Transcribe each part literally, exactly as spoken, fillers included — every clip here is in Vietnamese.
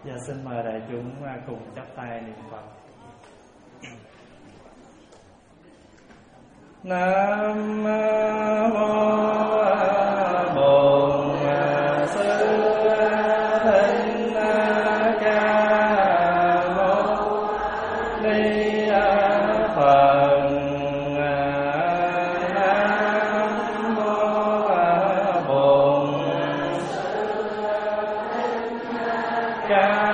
Giờ xin mời đại chúng cùng chắp tay niệm Phật. Nam mô Bổn Sư Thích Ca Mâu Ni Phật. Nam mô Bổn Ca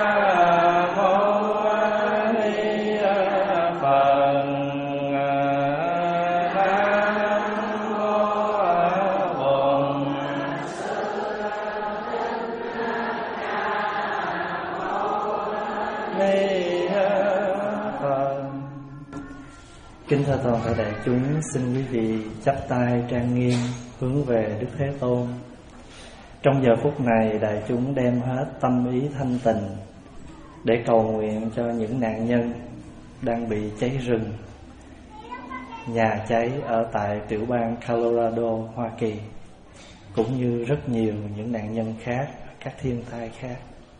Kính thưa toàn thể đại chúng, xin quý vị chắp tay trang nghiêm hướng về Đức Thế Tôn. Trong giờ phút này, đại chúng đem hết tâm ý thanh tịnh để cầu nguyện cho những nạn nhân đang bị cháy rừng, nhà cháy ở tại tiểu bang Colorado, Hoa Kỳ, cũng như rất nhiều những nạn nhân khác, các thiên tai khác.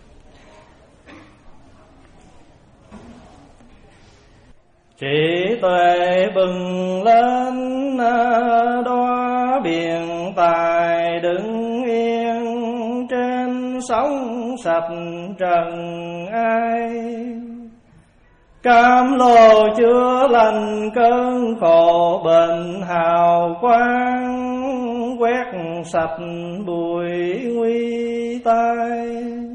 Trí tuệ bừng lên đóa biển tài đứng yên, trên sóng sạch trần ai. Cam lồ chữa lành cơn khổ bệnh hào quang, quét sạch bụi nguy tai.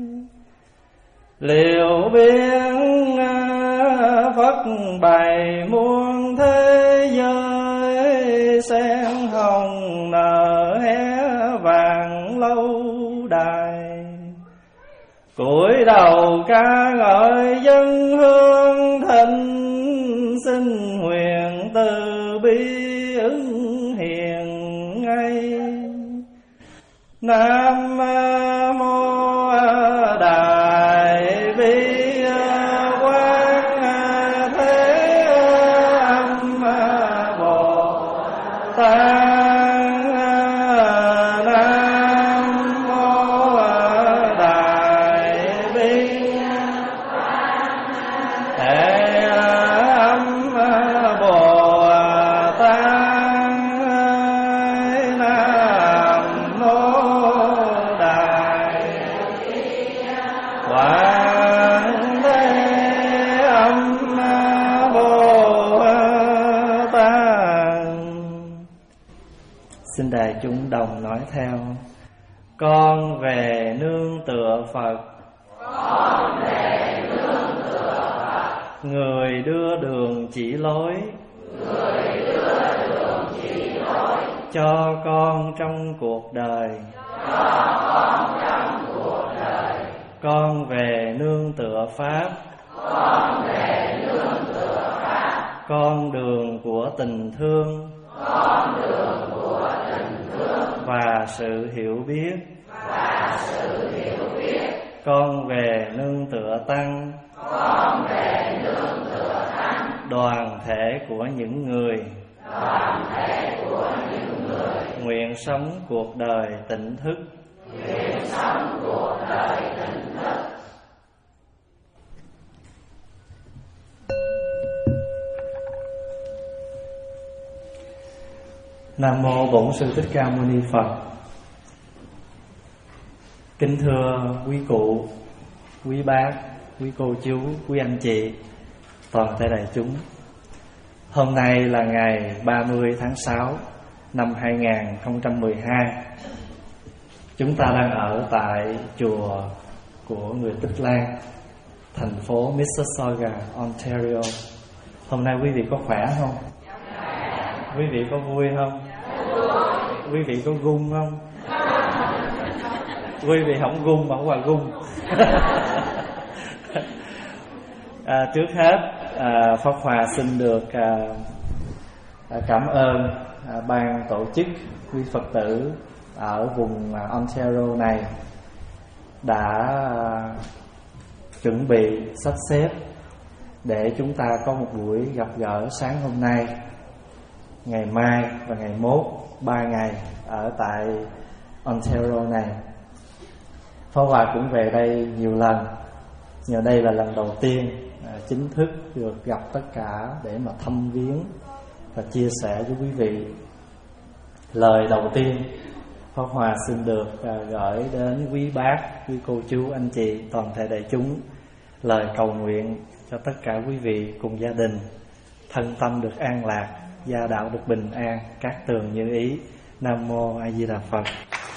Liệu biến Phật bày muôn thế giới, sen hồng nở hé vàng lâu đài. Cúi đầu ca ngợi dân hương thịnh, xin nguyện từ bi ứng hiền ngay. Nam mô Đại Bi đại chúng đồng nói theo. Con về nương tựa Phật, con về nương tựa Phật. Người đưa đường chỉ lối, người đưa đường chỉ lối. Cho con trong cuộc đời, cho con trong cuộc đời. Con về nương tựa Pháp, con về nương tựa Pháp. Con đường của tình thương, con đường của tình thương và sự hiểu biết, và sự hiểu biết. Con về nương tựa Tăng, con về nương tựa Tăng, đoàn thể của những người, đoàn thể của những người nguyện sống cuộc đời tỉnh thức, nguyện sống cuộc đời tỉnh thức. Nam mô Bổn Sư Thích Ca Mâu Ni Phật. Kính thưa quý cụ, quý bác, quý cô chú, quý anh chị, toàn thể đại chúng. Hôm nay là ngày ba mươi tháng sáu năm hai nghìn không trăm mười hai. Chúng ta đang ở tại chùa của người Tích Lan, thành phố Mississauga, Ontario. Hôm nay quý vị có khỏe không? Quý vị có vui không? Quý vị có gung không? Quý vị không gung mà không qua gung. à, Trước hết à, Pháp Hòa xin được à, à, cảm ơn à, ban tổ chức, quý Phật tử ở vùng à, Ontario này đã à, chuẩn bị sắp xếp để chúng ta có một buổi gặp gỡ sáng hôm nay, ngày mai và ngày mốt, ba ngày ở tại Ontario này. Pháp Hòa cũng về đây nhiều lần Nhờ đây là lần đầu tiên à, chính thức được gặp tất cả để mà thăm viếng và chia sẻ với quý vị. Lời đầu tiên Pháp Hòa xin được à, gửi đến quý bác, quý cô chú, anh chị, toàn thể đại chúng lời cầu nguyện cho tất cả quý vị cùng gia đình thân tâm được an lạc, gia đạo được bình an, các tường như ý. Nam mô A Di Đà Phật.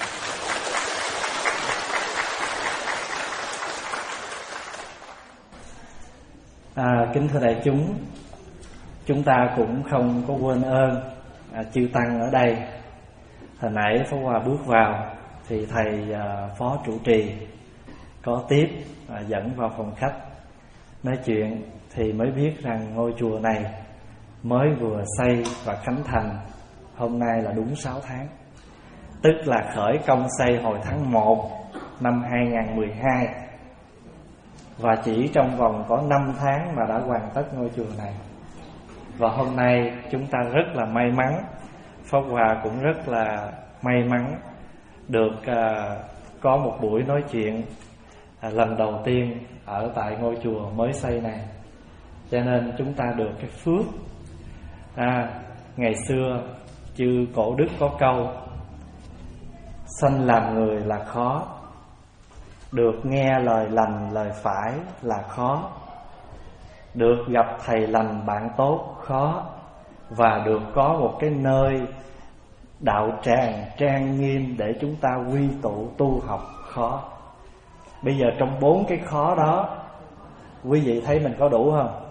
À, kính thưa đại chúng, chúng ta cũng không có quên ơn à, chư tăng ở đây. Hồi nãy Pháp Hòa bước vào thì thầy à, phó trụ trì có tiếp à, dẫn vào phòng khách nói chuyện, thì mới biết rằng ngôi chùa này mới vừa xây và khánh thành, hôm nay là đúng sáu tháng. Tức là khởi công xây hồi tháng một năm hai không một hai, và chỉ trong vòng có năm tháng mà đã hoàn tất ngôi chùa này. Và hôm nay chúng ta rất là may mắn, Pháp Hòa cũng rất là may mắn được uh, có một buổi nói chuyện uh, lần đầu tiên ở tại ngôi chùa mới xây này. Cho nên chúng ta được cái phước à, ngày xưa chư cổ đức có câu sanh làm người là khó, được nghe lời lành lời phải là khó, được gặp thầy lành bạn tốt khó, và được có một cái nơi đạo tràng trang nghiêm để chúng ta quy tụ tu học khó. Bây giờ trong bốn cái khó đó, quý vị thấy mình có đủ không?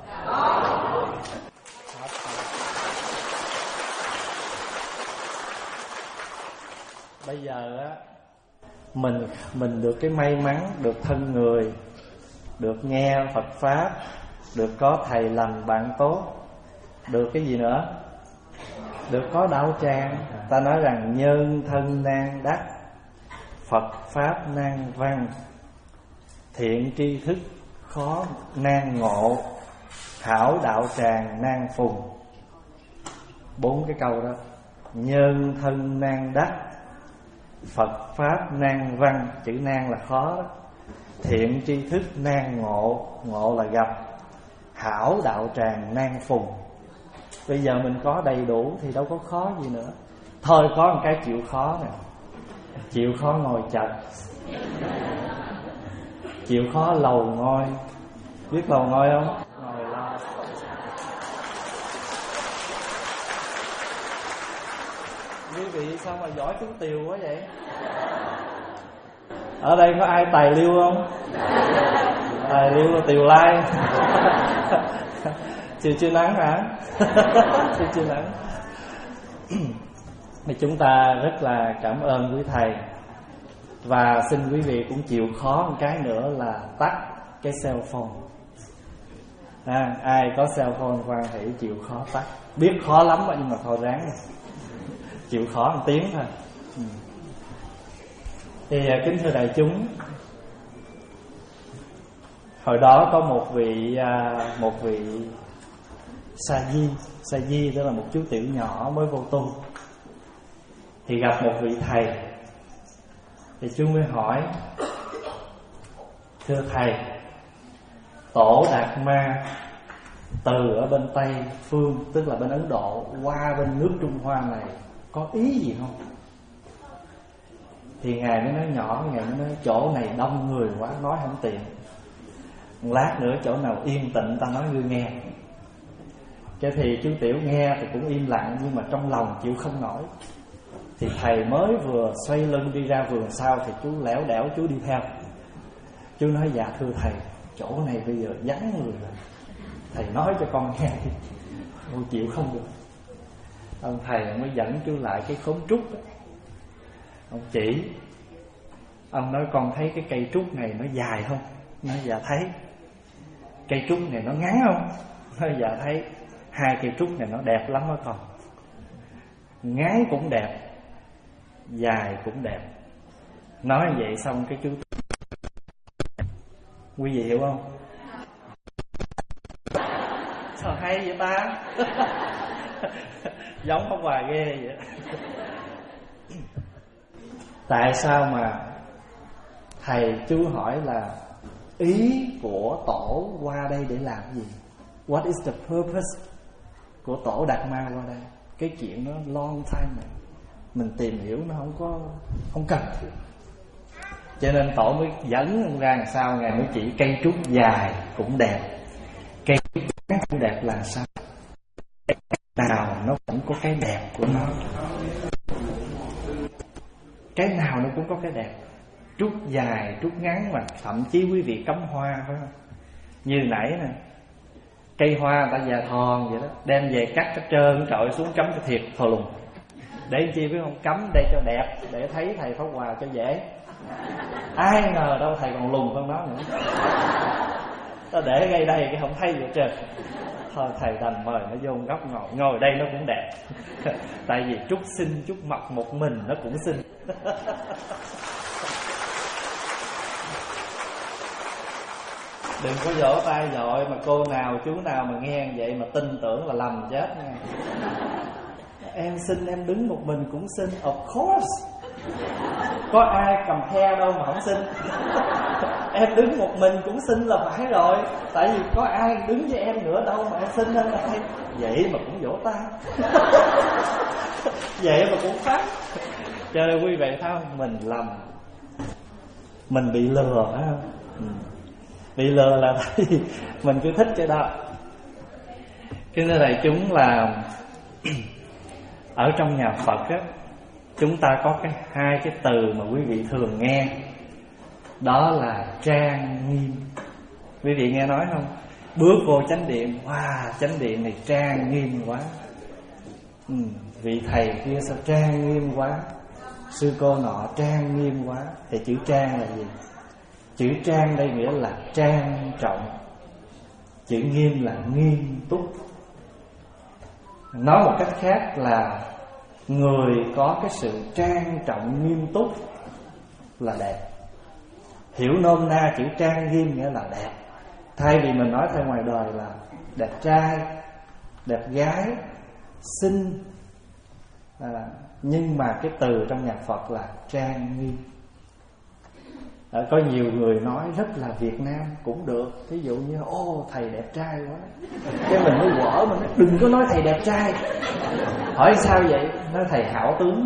Bây giờ á, mình mình được cái may mắn được thân người, được nghe Phật pháp, được có thầy lành bạn tốt, được cái gì nữa? Được có đạo tràng. Ta nói rằng nhân thân nan đắc, Phật pháp nan văn, thiện tri thức khó nan ngộ, hảo đạo tràng nan phùng. Bốn cái câu đó. Nhân thân nan đắc, Phật pháp nan văn, chữ nan là khó đó. Thiện tri thức nan ngộ, ngộ là gặp, hảo đạo tràng nan phùng. Bây giờ mình có đầy đủ thì đâu có khó gì nữa. Thôi có một cái chịu khó nè, chịu khó ngồi chật, chịu khó lầu ngôi. Biết lầu ngôi không? Ngồi lo. Quý vị sao mà giỏi trúng tiều quá vậy? Ở đây có ai tài liêu không? Tài liêu là tiều lai. Chiều chưa nắng hả? Chiều chưa nắng. Thì chúng ta rất là cảm ơn quý thầy. Và xin quý vị cũng chịu khó một cái nữa là tắt cái cell phone. à, Ai có cell phone khoan hãy chịu khó tắt. Biết khó lắm nhưng mà thôi ráng chịu khó một tiếng thôi. ừ. Thì kính thưa đại chúng, hồi đó có một vị Một vị sa di. Sa di đó là một chú tiểu nhỏ mới vô tu. Thì gặp một vị thầy. Thì chú mới hỏi: thưa thầy, Tổ Đạt Ma từ ở bên Tây Phương, tức là bên Ấn Độ, qua bên nước Trung Hoa này có ý gì không? Thì Ngài mới nói nhỏ, Ngài mới nói chỗ này đông người quá, nói không tiện. Lát nữa chỗ nào yên tĩnh ta nói ngươi nghe. Cái thì chú tiểu nghe thì cũng im lặng, nhưng mà trong lòng chịu không nổi. Thì thầy mới vừa xoay lưng đi ra vườn sau thì chú lẻo đẻo chú đi theo. Chú nói: dạ thưa thầy, chỗ này bây giờ vắng người rồi, thầy nói cho con nghe. Con chịu không được. Ông thầy mới dẫn chú lại cái khóm trúc đó. Ông chỉ. Ông nói: con thấy cái cây trúc này nó dài không? Nói: dạ thấy. Cây trúc này nó ngắn không? Nói: dạ thấy. Hai cây trúc này nó đẹp lắm đó con. Ngắn cũng đẹp, dài cũng đẹp. Nói vậy xong cái chú, quý vị hiểu không? Sao hay vậy ta? Giống Pháp Hòa ghê vậy. Tại sao mà thầy chú hỏi là ý của tổ qua đây để làm gì? What is the purpose của tổ Đạt Ma qua đây? Cái chuyện nó long time rồi, mình tìm hiểu nó không có không cần. Cho nên tổ mới dẫn ông ra làm sao, ngài mới chỉ cây trúc dài cũng đẹp, cây trúc ngắn cũng đẹp là sao? Cái nào nó cũng có cái đẹp của nó, cái nào nó cũng có cái đẹp. Trúc dài, trúc ngắn, mà thậm chí quý vị cắm hoa phải không? Như nãy nè, cây hoa người ta già thòn vậy đó, đem về cắt cái trơn trọi xuống cắm cái thiệt thò lùng. Để chi biết không? Cắm đây cho đẹp, để thấy thầy Pháp Hòa cho dễ. Ai ngờ đâu thầy còn lùn hơn đó nữa. Ta để ngay đây cái không thấy vậy trời. Thôi thầy đành mời nó vô góc ngồi, ngồi đây nó cũng đẹp. Tại vì trúc xinh, trúc mọc một mình nó cũng xinh. Đừng có vỗ tay dội mà cô nào chú nào mà nghe vậy mà tin tưởng là lầm chết nha. Em xinh em đứng một mình cũng xinh. Of course. Có ai cầm he đâu mà không xinh. Em đứng một mình cũng xinh là phải rồi. Tại vì có ai đứng với em nữa đâu mà em xinh hơn ai. Vậy mà cũng vỗ tay. Vậy mà cũng phát. Cho nên quý vị thấy không? Mình lầm, mình bị lừa phải không? Ừ. Bị lừa là tại vì mình cứ thích cái đó. Cái nơi này chúng là ở trong nhà Phật á, chúng ta có cái hai cái từ mà quý vị thường nghe, đó là trang nghiêm. Quý vị nghe nói không? Bước vô chánh điện, wow, chánh điện này trang nghiêm quá. ừ, Vị thầy kia sao trang nghiêm quá, sư cô nọ trang nghiêm quá. Thì chữ trang là gì? Chữ trang đây nghĩa là trang trọng, chữ nghiêm là nghiêm túc. Nói một cách khác là người có cái sự trang trọng nghiêm túc là đẹp. Hiểu nôm na chữ trang nghiêm nghĩa là đẹp. Thay vì mình nói theo ngoài đời là đẹp trai, đẹp gái, xinh, à, nhưng mà cái từ trong nhà Phật là trang nghiêm. À, có nhiều người nói rất là Việt Nam cũng được. Ví dụ như ô thầy đẹp trai quá, cái mình mới quở, mình nói đừng có nói thầy đẹp trai. Hỏi sao vậy? Nói thầy hảo tướng.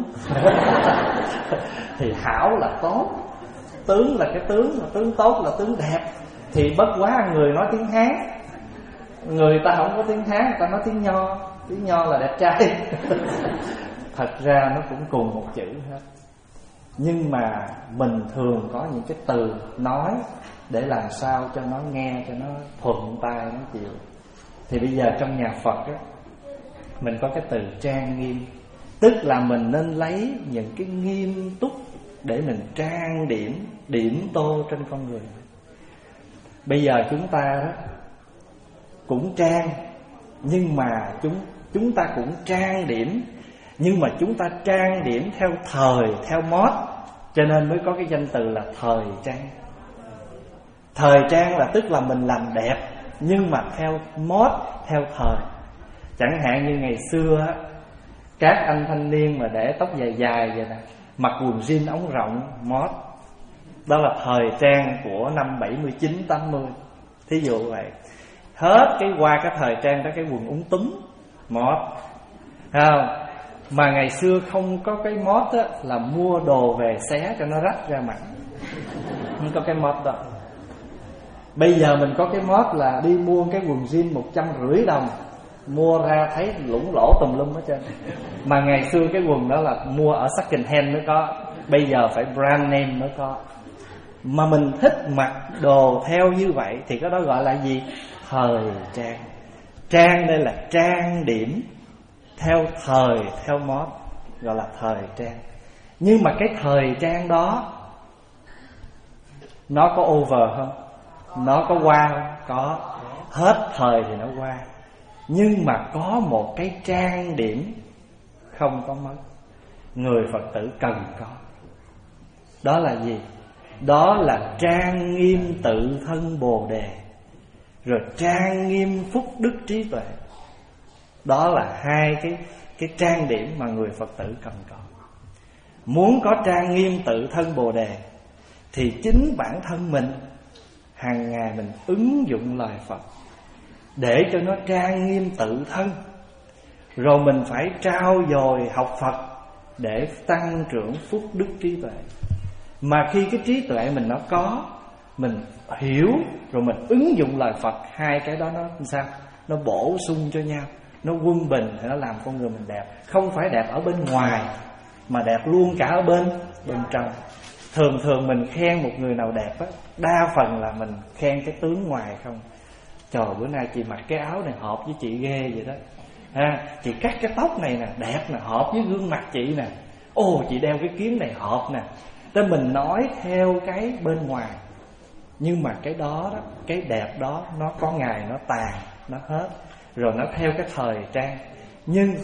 Thì hảo là tốt, tướng là cái tướng, mà tướng tốt là tướng đẹp. Thì bất quá người nói tiếng Hán, người ta không có tiếng Hán, người ta nói tiếng Nho. Tiếng Nho là đẹp trai. Thật ra nó cũng cùng một chữ hết, nhưng mà mình thường có những cái từ nói để làm sao cho nó nghe, cho nó thuận tai, nó chịu. Thì bây giờ trong nhà Phật á, mình có cái từ trang nghiêm, tức là mình nên lấy những cái nghiêm túc để mình trang điểm, điểm tô trên con người. Bây giờ chúng ta đó cũng trang, nhưng mà chúng chúng ta cũng trang điểm, nhưng mà chúng ta trang điểm theo thời, theo mốt, cho nên mới có cái danh từ là thời trang. Thời trang là tức là mình làm đẹp, nhưng mà theo mốt, theo thời. Chẳng hạn như ngày xưa các anh thanh niên mà để tóc dài dài vậy nè, mặc quần jean ống rộng mốt, đó là thời trang của năm bảy mươi chín, tám mươi. Thí dụ vậy. Hết cái qua cái thời trang đó, cái quần úng túm mốt, thấy không? Mà ngày xưa không có cái mót á, là mua đồ về xé cho nó rách ra mặt. Không có cái mót đó. Bây giờ mình có cái mót là đi mua cái quần jean một trăm rưỡi đồng, mua ra thấy lủng lỗ tùm lum hết trơn. Mà ngày xưa cái quần đó là mua ở second hand mới có, bây giờ phải brand name mới có. Mà mình thích mặc đồ theo như vậy thì cái đó gọi là gì? Thời trang. Trang đây là trang điểm theo thời, theo mốt, gọi là thời trang. Nhưng mà cái thời trang đó nó có over không? Nó có qua không? Có. Hết thời thì nó qua. Nhưng mà có một cái trang điểm không có mất, người Phật tử cần có. Đó là gì? Đó là trang nghiêm tự thân Bồ Đề, rồi trang nghiêm phúc đức trí tuệ. Đó là hai cái, cái trang điểm mà người Phật tử cần có. Muốn có trang nghiêm tự thân Bồ Đề thì chính bản thân mình hàng ngày mình ứng dụng lời Phật để cho nó trang nghiêm tự thân. Rồi mình phải trau dồi học Phật để tăng trưởng phúc đức trí tuệ. Mà khi cái trí tuệ mình nó có, mình hiểu, rồi mình ứng dụng lời Phật, hai cái đó nó làm sao? Nó bổ sung cho nhau, nó quân bình thì nó làm con người mình đẹp. Không phải đẹp ở bên ngoài, mà đẹp luôn cả ở bên bên trong. Thường thường mình khen một người nào đẹp á, đa phần là mình khen cái tướng ngoài không. Trời, bữa nay chị mặc cái áo này hợp với chị ghê vậy đó. Ha, chị cắt cái tóc này nè, đẹp nè, hợp với gương mặt chị nè. Ồ, chị đeo cái kiếng này hợp nè. Nên mình nói theo cái bên ngoài. Nhưng mà cái đó đó, cái đẹp đó nó có ngày nó tàn, nó hết, rồi nó theo cái thời trang. Nhưng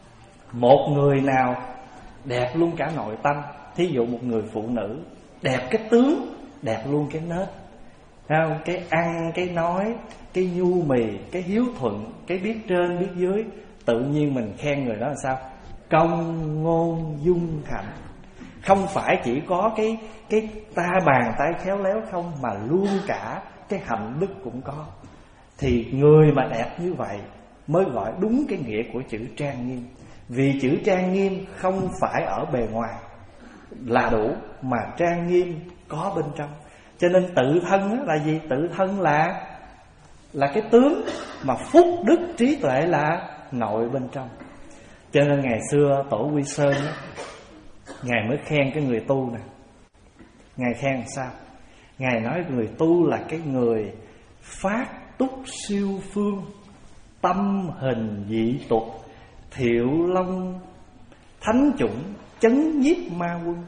một người nào đẹp luôn cả nội tâm, thí dụ một người phụ nữ đẹp cái tướng, đẹp luôn cái nết, không? Cái ăn, cái nói, cái nhu mì, cái hiếu thuận, cái biết trên biết dưới, tự nhiên mình khen người đó là sao? Công ngôn dung hạnh. Không phải chỉ có cái cái ta bàn tay khéo léo không, mà luôn cả cái hạnh đức cũng có. Thì người mà đẹp như vậy mới gọi đúng cái nghĩa của chữ trang nghiêm. Vì chữ trang nghiêm không phải ở bề ngoài là đủ, mà trang nghiêm có bên trong. Cho nên tự thân là gì? Tự thân là là cái tướng, mà phúc đức trí tuệ là nội bên trong. Cho nên ngày xưa Tổ Quy Sơn đó, Ngài mới khen cái người tu nè. Ngài khen làm sao? Ngài nói người tu là cái người phát túc siêu phương, tâm hình dị tục, thiệu long thánh chủng, chấn nhiếp ma quân.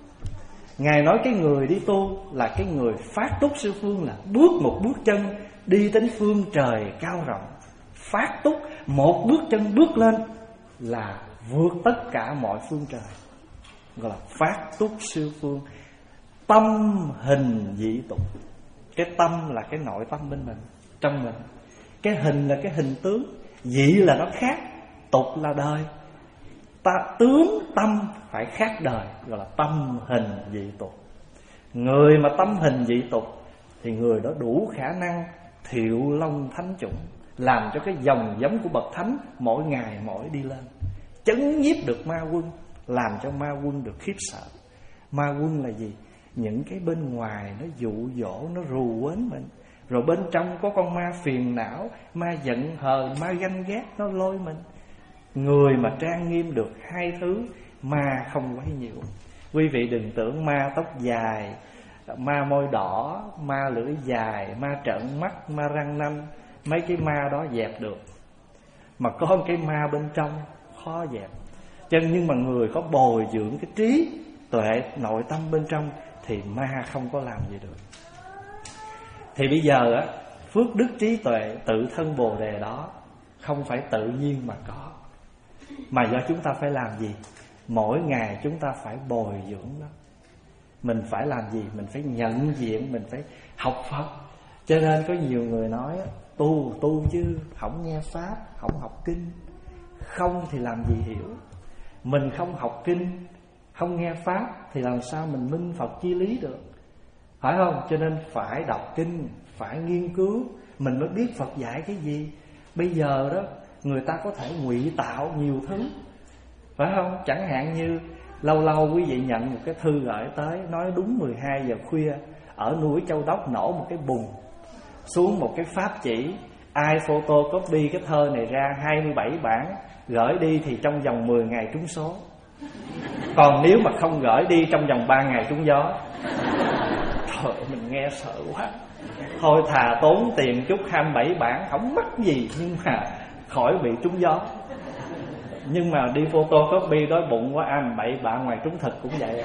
Ngài nói cái người đi tu là cái người phát túc siêu phương, là bước một bước chân đi đến phương trời cao rộng. Phát túc, một bước chân bước lên là vượt tất cả mọi phương trời, gọi là phát túc siêu phương. Tâm hình dị tục. Cái tâm là cái nội tâm bên mình, trong mình. Cái hình là cái hình tướng, dị là nó khác, tục là đời. Ta, tướng tâm phải khác đời, gọi là tâm hình dị tục. Người mà tâm hình dị tục thì người đó đủ khả năng thiệu long thánh chủng, làm cho cái dòng giống của bậc thánh mỗi ngày mỗi đi lên, chấn nhiếp được ma quân, làm cho ma quân được khiếp sợ. Ma quân là gì? Những cái bên ngoài nó dụ dỗ, nó rù quến mình, rồi bên trong có con ma phiền não, ma giận hờn, ma ganh ghét, nó lôi mình. Người mà trang nghiêm được hai thứ, ma không quấy nhiều. Quý vị đừng tưởng ma tóc dài, ma môi đỏ, ma lưỡi dài, ma trợn mắt, ma răng nanh, mấy cái ma đó dẹp được. Mà có một cái ma bên trong khó dẹp. Cho nhưng mà người có bồi dưỡng cái trí tuệ nội tâm bên trong thì ma không có làm gì được. Thì bây giờ á, phước đức trí tuệ tự thân Bồ Đề đó không phải tự nhiên mà có, mà do chúng ta phải làm gì? Mỗi ngày chúng ta phải bồi dưỡng nó. Mình phải làm gì? Mình phải nhận diện, mình phải học Phật. Cho nên có nhiều người nói tu, tu chứ không nghe Pháp, không học kinh. Không thì làm gì hiểu? Mình không học kinh, không nghe Pháp thì làm sao mình minh Phật chi lý được? Phải không? Cho nên phải đọc kinh, phải nghiên cứu, mình mới biết Phật dạy cái gì. Bây giờ đó, người ta có thể ngụy tạo nhiều thứ, phải không? Chẳng hạn như lâu lâu quý vị nhận một cái thư gửi tới, nói đúng mười hai giờ khuya ở núi Châu Đốc nổ một cái bùng, xuống một cái pháp chỉ, ai photocopy cái thơ này ra hai mươi bảy bản, gửi đi thì trong vòng mười ngày trúng số. Còn nếu mà không gửi đi trong vòng ba ngày trúng gió. Trời ơi, mình nghe sợ quá. Thôi thà tốn tiền chút hai mươi bảy bản, không mắc gì, nhưng mà khỏi bị trúng gió. Nhưng mà đi photocopy đói bụng quá, ăn bậy bạ ngoài trúng thực cũng vậy.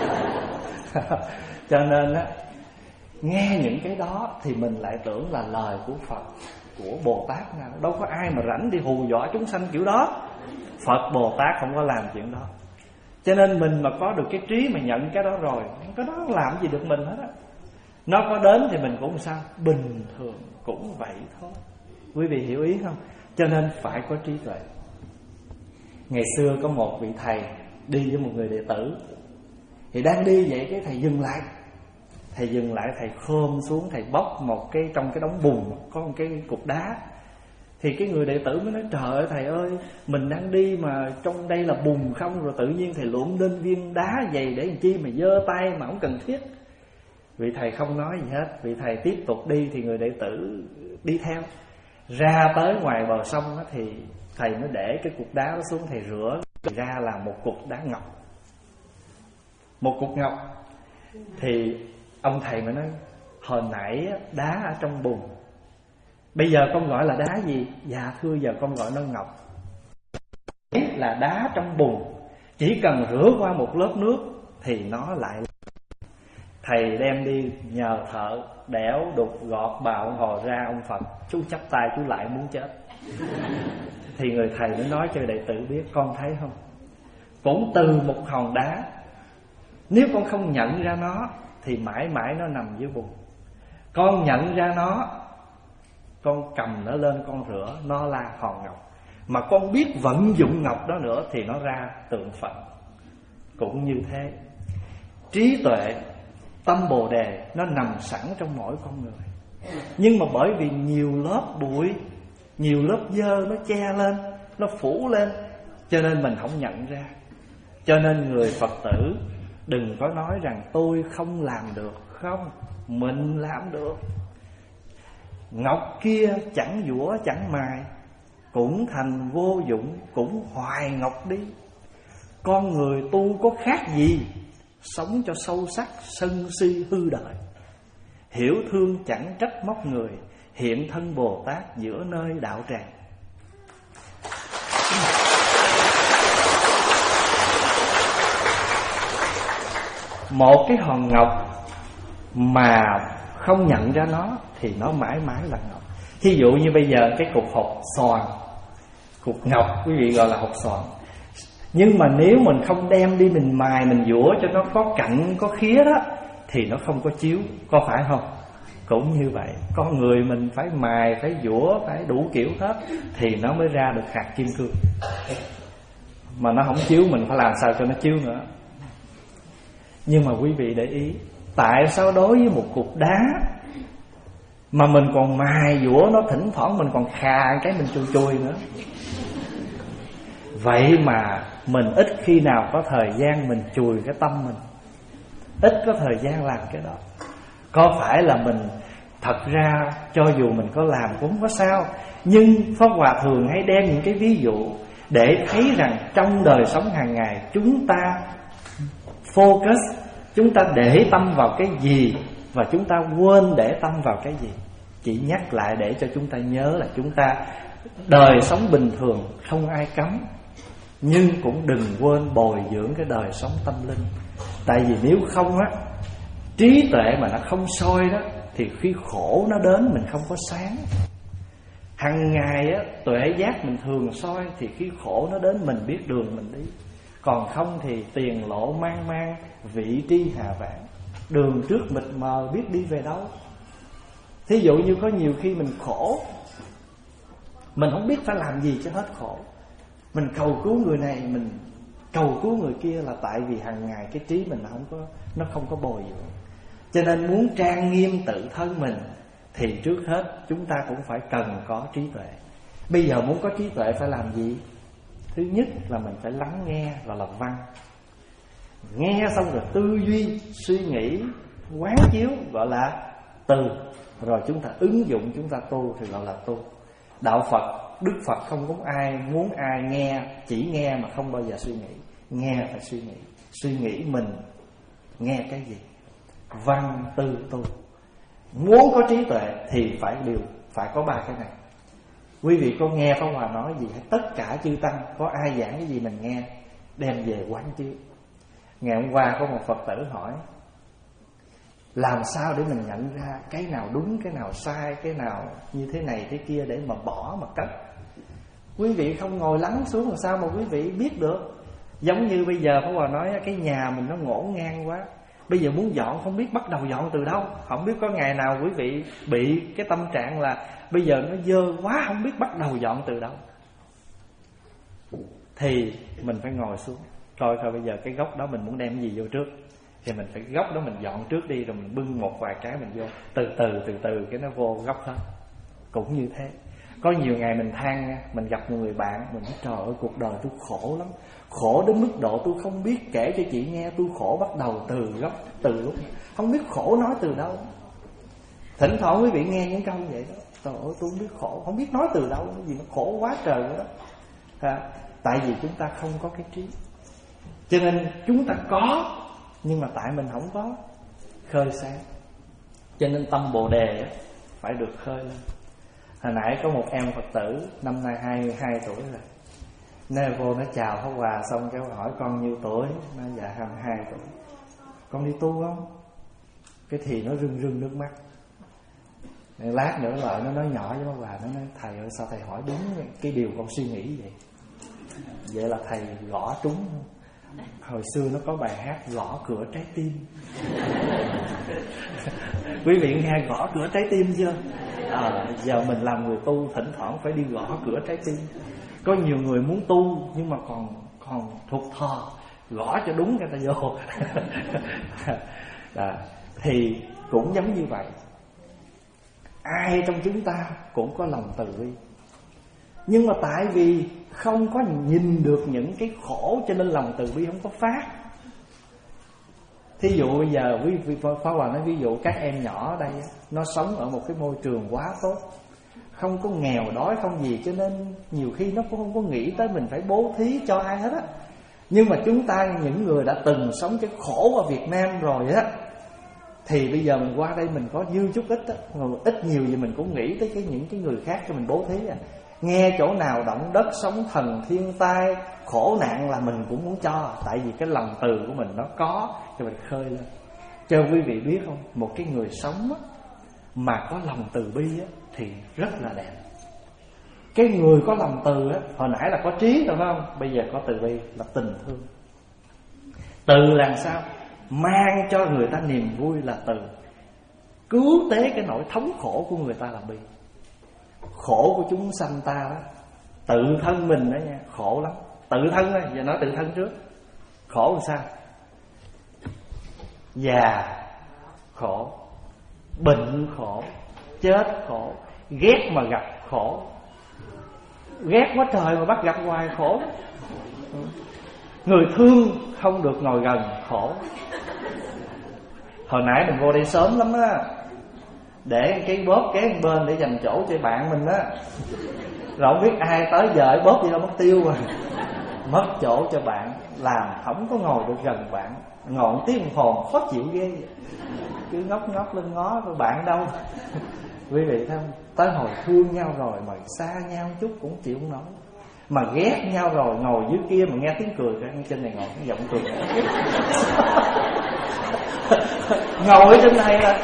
Cho nên á, nghe những cái đó thì mình lại tưởng là lời của Phật, của Bồ Tát nào. Đâu có ai mà rảnh đi hù dọa chúng sanh kiểu đó. Phật Bồ Tát không có làm chuyện đó. Cho nên mình mà có được cái trí mà nhận cái đó rồi, cái đó không làm gì được mình hết á. Nó có đến thì mình cũng sao? Bình thường cũng vậy thôi. Quý vị hiểu ý không? Cho nên phải có trí tuệ. Ngày xưa có một vị thầy đi với một người đệ tử, thì đang đi vậy cái thầy dừng lại. Thầy dừng lại, thầy khom xuống, thầy bóc một cái, trong cái đống bùn có một cái cục đá. Thì cái người đệ tử mới nói: trời ơi thầy ơi, mình đang đi mà trong đây là bùn không, rồi tự nhiên thầy lượm lên viên đá dày để làm chi mà giơ tay mà không cần thiết. Vị thầy không nói gì hết. Vị thầy tiếp tục đi, thì người đệ tử đi theo. Ra tới ngoài bờ sông đó, thì thầy mới để cái cục đá đó xuống, thầy rửa, ra là một cục đá ngọc. Một cục ngọc. Thì ông thầy mới nói: hồi nãy đá ở trong bùn, bây giờ con gọi là đá gì? Dạ thưa, giờ con gọi nó ngọc. Là đá trong bùn, chỉ cần rửa qua một lớp nước thì nó lại. Thầy đem đi nhờ thợ đẽo đục gọt bạo hò ra. Ông Phật chú chắp tay chú lại muốn chết. Thì người thầy mới nói cho đệ tử biết: con thấy không, cũng từ một hòn đá, nếu con không nhận ra nó thì mãi mãi nó nằm dưới bùn. Con nhận ra nó, con cầm nó lên con rửa, nó là hòn ngọc. Mà con biết vận dụng ngọc đó nữa thì nó ra tượng Phật. Cũng như thế, trí tuệ, tâm Bồ Đề nó nằm sẵn trong mỗi con người. Nhưng mà bởi vì nhiều lớp bụi, nhiều lớp dơ nó che lên, nó phủ lên, cho nên mình không nhận ra. Cho nên người Phật tử đừng có nói rằng tôi không làm được. Không, mình làm được. Ngọc kia chẳng dũa chẳng mài, cũng thành vô dụng, cũng hoài ngọc đi. Con người tu có khác gì, sống cho sâu sắc sân si hư đời. Hiểu thương chẳng trách móc người, hiện thân Bồ Tát giữa nơi đạo tràng. Một cái hòn ngọc mà không nhận ra nó thì nó mãi mãi là ngọc. Thí dụ như bây giờ cái cục hột xoàn, cục ngọc quý vị gọi là hột xoàn. Nhưng mà nếu mình không đem đi mình mài, mình dũa cho nó có cạnh, có khía đó, thì nó không có chiếu, có phải không? Cũng như vậy, con người mình phải mài, phải dũa, phải đủ kiểu hết thì nó mới ra được hạt kim cương. Mà nó không chiếu, mình phải làm sao cho nó chiếu nữa. Nhưng mà quý vị để ý, tại sao đối với một cục đá mà mình còn mài dũa nó, thỉnh thoảng mình còn khà cái mình chui chui nữa. Vậy mà mình ít khi nào có thời gian mình chùi cái tâm mình, ít có thời gian làm cái đó. Có phải là mình, thật ra cho dù mình có làm cũng không có sao, nhưng Pháp Hòa thường hay đem những cái ví dụ để thấy rằng trong đời sống hàng ngày chúng ta focus, chúng ta để tâm vào cái gì và chúng ta quên để tâm vào cái gì. Chỉ nhắc lại để cho chúng ta nhớ là chúng ta đời sống bình thường không ai cấm, nhưng cũng đừng quên bồi dưỡng cái đời sống tâm linh. Tại vì nếu không á, trí tuệ mà nó không soi đó, thì khi khổ nó đến mình không có sáng. Hằng ngày á, tuệ giác mình thường soi, thì khi khổ nó đến mình biết đường mình đi. Còn không thì tiền lộ mang mang, vị tri hà vạn, đường trước mịt mờ biết đi về đâu. Thí dụ như có nhiều khi mình khổ, mình không biết phải làm gì cho hết khổ. Mình cầu cứu người này, mình cầu cứu người kia, là tại vì hàng ngày cái trí mình không có, nó không có bồi dưỡng. Cho nên muốn trang nghiêm tự thân mình thì trước hết chúng ta cũng phải cần có trí tuệ. Bây giờ muốn có trí tuệ phải làm gì? Thứ nhất là mình phải lắng nghe, gọi là văn. Nghe xong rồi tư duy, suy nghĩ, quán chiếu, gọi là từ. Rồi chúng ta ứng dụng, chúng ta tu thì gọi là tu. Đạo Phật, Đức Phật không có ai muốn ai nghe, chỉ nghe mà không bao giờ suy nghĩ. Nghe phải suy nghĩ, suy nghĩ mình nghe cái gì. Văn tư tu. Muốn có trí tuệ thì phải điều phải có ba cái này. Quý vị có nghe Pháp Hòa nói gì hay tất cả chư tăng có ai giảng cái gì mình nghe, đem về quán chiếu. Ngày hôm qua có một Phật tử hỏi làm sao để mình nhận ra cái nào đúng, cái nào sai, cái nào như thế này thế kia để mà bỏ mà cất. Quý vị không ngồi lắng xuống làm sao mà quý vị biết được. Giống như bây giờ Pháp Hòa nói cái nhà mình nó ngổn ngang quá, bây giờ muốn dọn không biết bắt đầu dọn từ đâu. Không biết có ngày nào quý vị bị cái tâm trạng là bây giờ nó dơ quá, không biết bắt đầu dọn từ đâu. Thì mình phải ngồi xuống coi coi bây giờ cái gốc đó mình muốn đem cái gì vô trước. thì mình phải góc đó mình dọn trước đi, rồi mình bưng một vài cái mình vô, từ từ từ từ cái nó vô góc hết. Cũng như thế. Có nhiều ngày mình than nha, mình gặp một người bạn, mình nói trời ơi cuộc đời tôi khổ lắm, khổ đến mức độ tôi không biết kể cho chị nghe tôi khổ bắt đầu từ gốc, từ lúc không biết khổ nói từ đâu. Thỉnh thoảng quý vị nghe những câu vậy đó, trời ơi tôi không biết khổ, không biết nói từ đâu, cái gì nó khổ quá trời đó. À, tại vì chúng ta không có cái trí, cho nên chúng ta có, nhưng mà tại mình không có khơi sáng. Cho nên tâm Bồ Đề phải được khơi lên. Hồi nãy có một em Phật tử năm nay hai mươi hai tuổi rồi, nó vô nó chào Pháp Hòa xong cái hỏi con nhiêu tuổi, nó dạ hai mươi hai tuổi. Con đi tu không? Cái thì nó rưng rưng nước mắt. Lát nữa lại nó nói nhỏ với Pháp Hòa, nó nói thầy ơi sao thầy hỏi đúng cái điều con suy nghĩ vậy? Vậy là thầy gõ trúng. Hồi xưa nó có bài hát gõ cửa trái tim. Quý vị nghe gõ cửa trái tim chưa? À, giờ mình làm người tu thỉnh thoảng phải đi gõ cửa trái tim. Có nhiều người muốn tu nhưng mà còn còn thuộc thò, gõ cho đúng người ta vô. À, thì cũng giống như vậy. Ai trong chúng ta cũng có lòng từ bi, nhưng mà tại vì không có nhìn được những cái khổ cho nên lòng từ bi không có phát. Thí dụ bây giờ quý vị Pháp Hòa nói ví dụ các em nhỏ ở đây, nó sống ở một cái môi trường quá tốt, không có nghèo đói không gì, cho nên nhiều khi nó cũng không có nghĩ tới mình phải bố thí cho ai hết á. Nhưng mà chúng ta những người đã từng sống cái khổ ở Việt Nam rồi á, thì bây giờ mình qua đây mình có dư chút ít á, ít nhiều gì mình cũng nghĩ tới cái những cái người khác cho mình bố thí à. Nghe chỗ nào động đất, sóng thần, thiên tai, khổ nạn là mình cũng muốn cho. Tại vì cái lòng từ của mình nó có, cho mình khơi lên. Cho quý vị biết không, một cái người sống á, mà có lòng từ bi á, thì rất là đẹp. Cái người có lòng từ á, hồi nãy là có trí rồi phải không? Bây giờ có từ bi là tình thương. Từ làm sao? Mang cho người ta niềm vui là từ. Cứu tế cái nỗi thống khổ của người ta là bi. Khổ của chúng sanh ta đó, tự thân mình đó nha, khổ lắm. Tự thân thôi, giờ nói tự thân trước. Khổ làm sao? Già khổ, bệnh khổ, chết khổ, ghét mà gặp khổ. Ghét quá trời mà bắt gặp hoài khổ. Người thương không được ngồi gần khổ. Hồi nãy mình vô đây sớm lắm á, để cái bóp kế bên để dành chỗ cho bạn mình á, rồi không biết ai tới giờ bóp gì đâu mất tiêu rồi. Mất chỗ cho bạn, làm không có ngồi được gần bạn, ngồi một tiếng hồn khó chịu ghê, cứ ngóc ngóc lên ngó rồi bạn đâu. Quý vị thấy không? Tới hồi thương nhau rồi mà xa nhau chút cũng chịu không nổi. Mà ghét nhau rồi ngồi dưới kia mà nghe tiếng cười, cái trên này ngồi cái giọng cười. Ngồi ở trên này là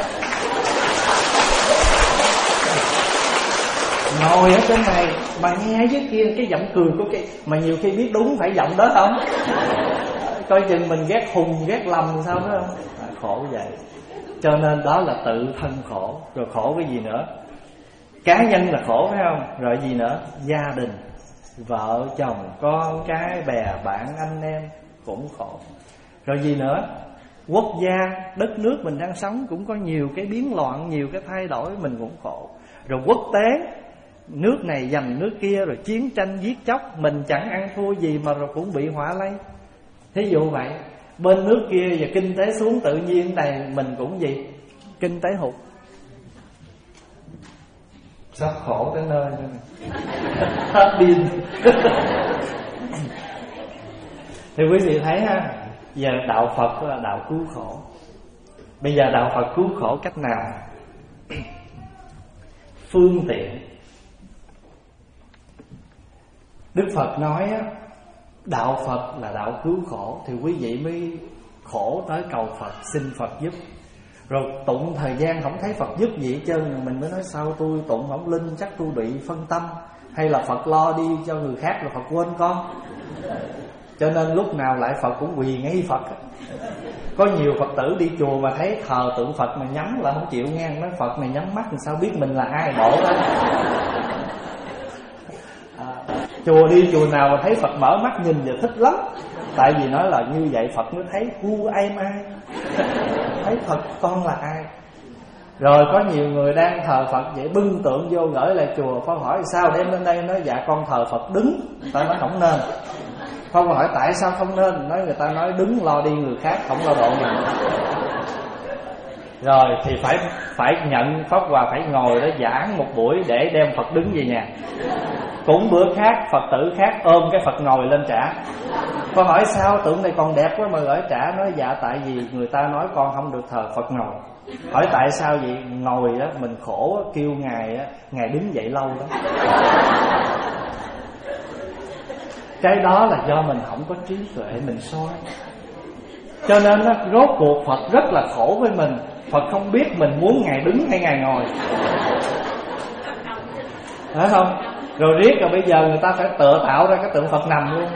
ngồi ở trên này mà nghe dưới kia cái giọng cười của cái, mà nhiều khi biết đúng phải giọng đó không? Coi chừng mình ghét hùng ghét lầm sao phải không? À, khổ vậy. Cho nên đó là tự thân khổ. Rồi khổ cái gì nữa? Cá nhân là khổ phải không? Rồi gì nữa? Gia đình, vợ chồng con cái bè bạn anh em cũng khổ. Rồi gì nữa? Quốc gia, đất nước mình đang sống cũng có nhiều cái biến loạn, nhiều cái thay đổi, mình cũng khổ. Rồi quốc tế, nước này giành nước kia, rồi chiến tranh giết chóc, mình chẳng ăn thua gì mà rồi cũng bị họa lây. Thí dụ vậy, bên nước kia và kinh tế xuống, tự nhiên này mình cũng gì? Kinh tế hụt. Sắp khổ tới nơi nữa. Hết pin. Thì quý vị thấy ha, giờ đạo Phật là đạo cứu khổ. Bây giờ đạo Phật cứu khổ cách nào? Phương tiện. Đức Phật nói á, đạo Phật là đạo cứu khổ, thì quý vị mới khổ tới cầu Phật, xin Phật giúp. Rồi tụng thời gian không thấy Phật giúp gì hết trơn, mình mới nói sao tôi tụng không linh, chắc tôi bị phân tâm, hay là Phật lo đi cho người khác rồi Phật quên con. Cho nên lúc nào lại Phật cũng quỳ ngay Phật. Có nhiều Phật tử đi chùa mà thấy thờ tượng Phật mà nhắm là không chịu nghe, nói Phật này nhắm mắt thì sao biết mình là ai bộ đó. À, chùa đi chùa nào mà thấy Phật mở mắt nhìn và thích lắm. Tại vì nói là như vậy Phật mới thấy who am I, thấy Phật con là ai. Rồi có nhiều người đang thờ Phật vậy bưng tượng vô gửi lại chùa. Con hỏi sao đem lên đây, nói dạ con thờ Phật đứng. Ta nói không nên. Con hỏi tại sao không nên, nói người ta nói đứng lo đi người khác, không lo độ mình. Rồi thì phải phải nhận Pháp Hòa phải ngồi đó giảng một buổi để đem Phật đứng về nhà. Cũng bữa khác Phật tử khác ôm cái Phật ngồi lên trả. Con hỏi sao tượng này còn đẹp quá mà gửi trả. Nói dạ tại vì người ta nói con không được thờ Phật ngồi. Hỏi tại sao vậy? Ngồi á mình khổ á, kêu Ngài á, Ngài đứng dậy lâu lắm. Cái đó là do mình không có trí tuệ mình soi. Cho nên á, rốt cuộc Phật rất là khổ với mình. Phật không biết mình muốn Ngài đứng hay Ngài ngồi, phải không? Rồi riết rồi bây giờ người ta phải tự tạo ra cái tượng Phật nằm luôn.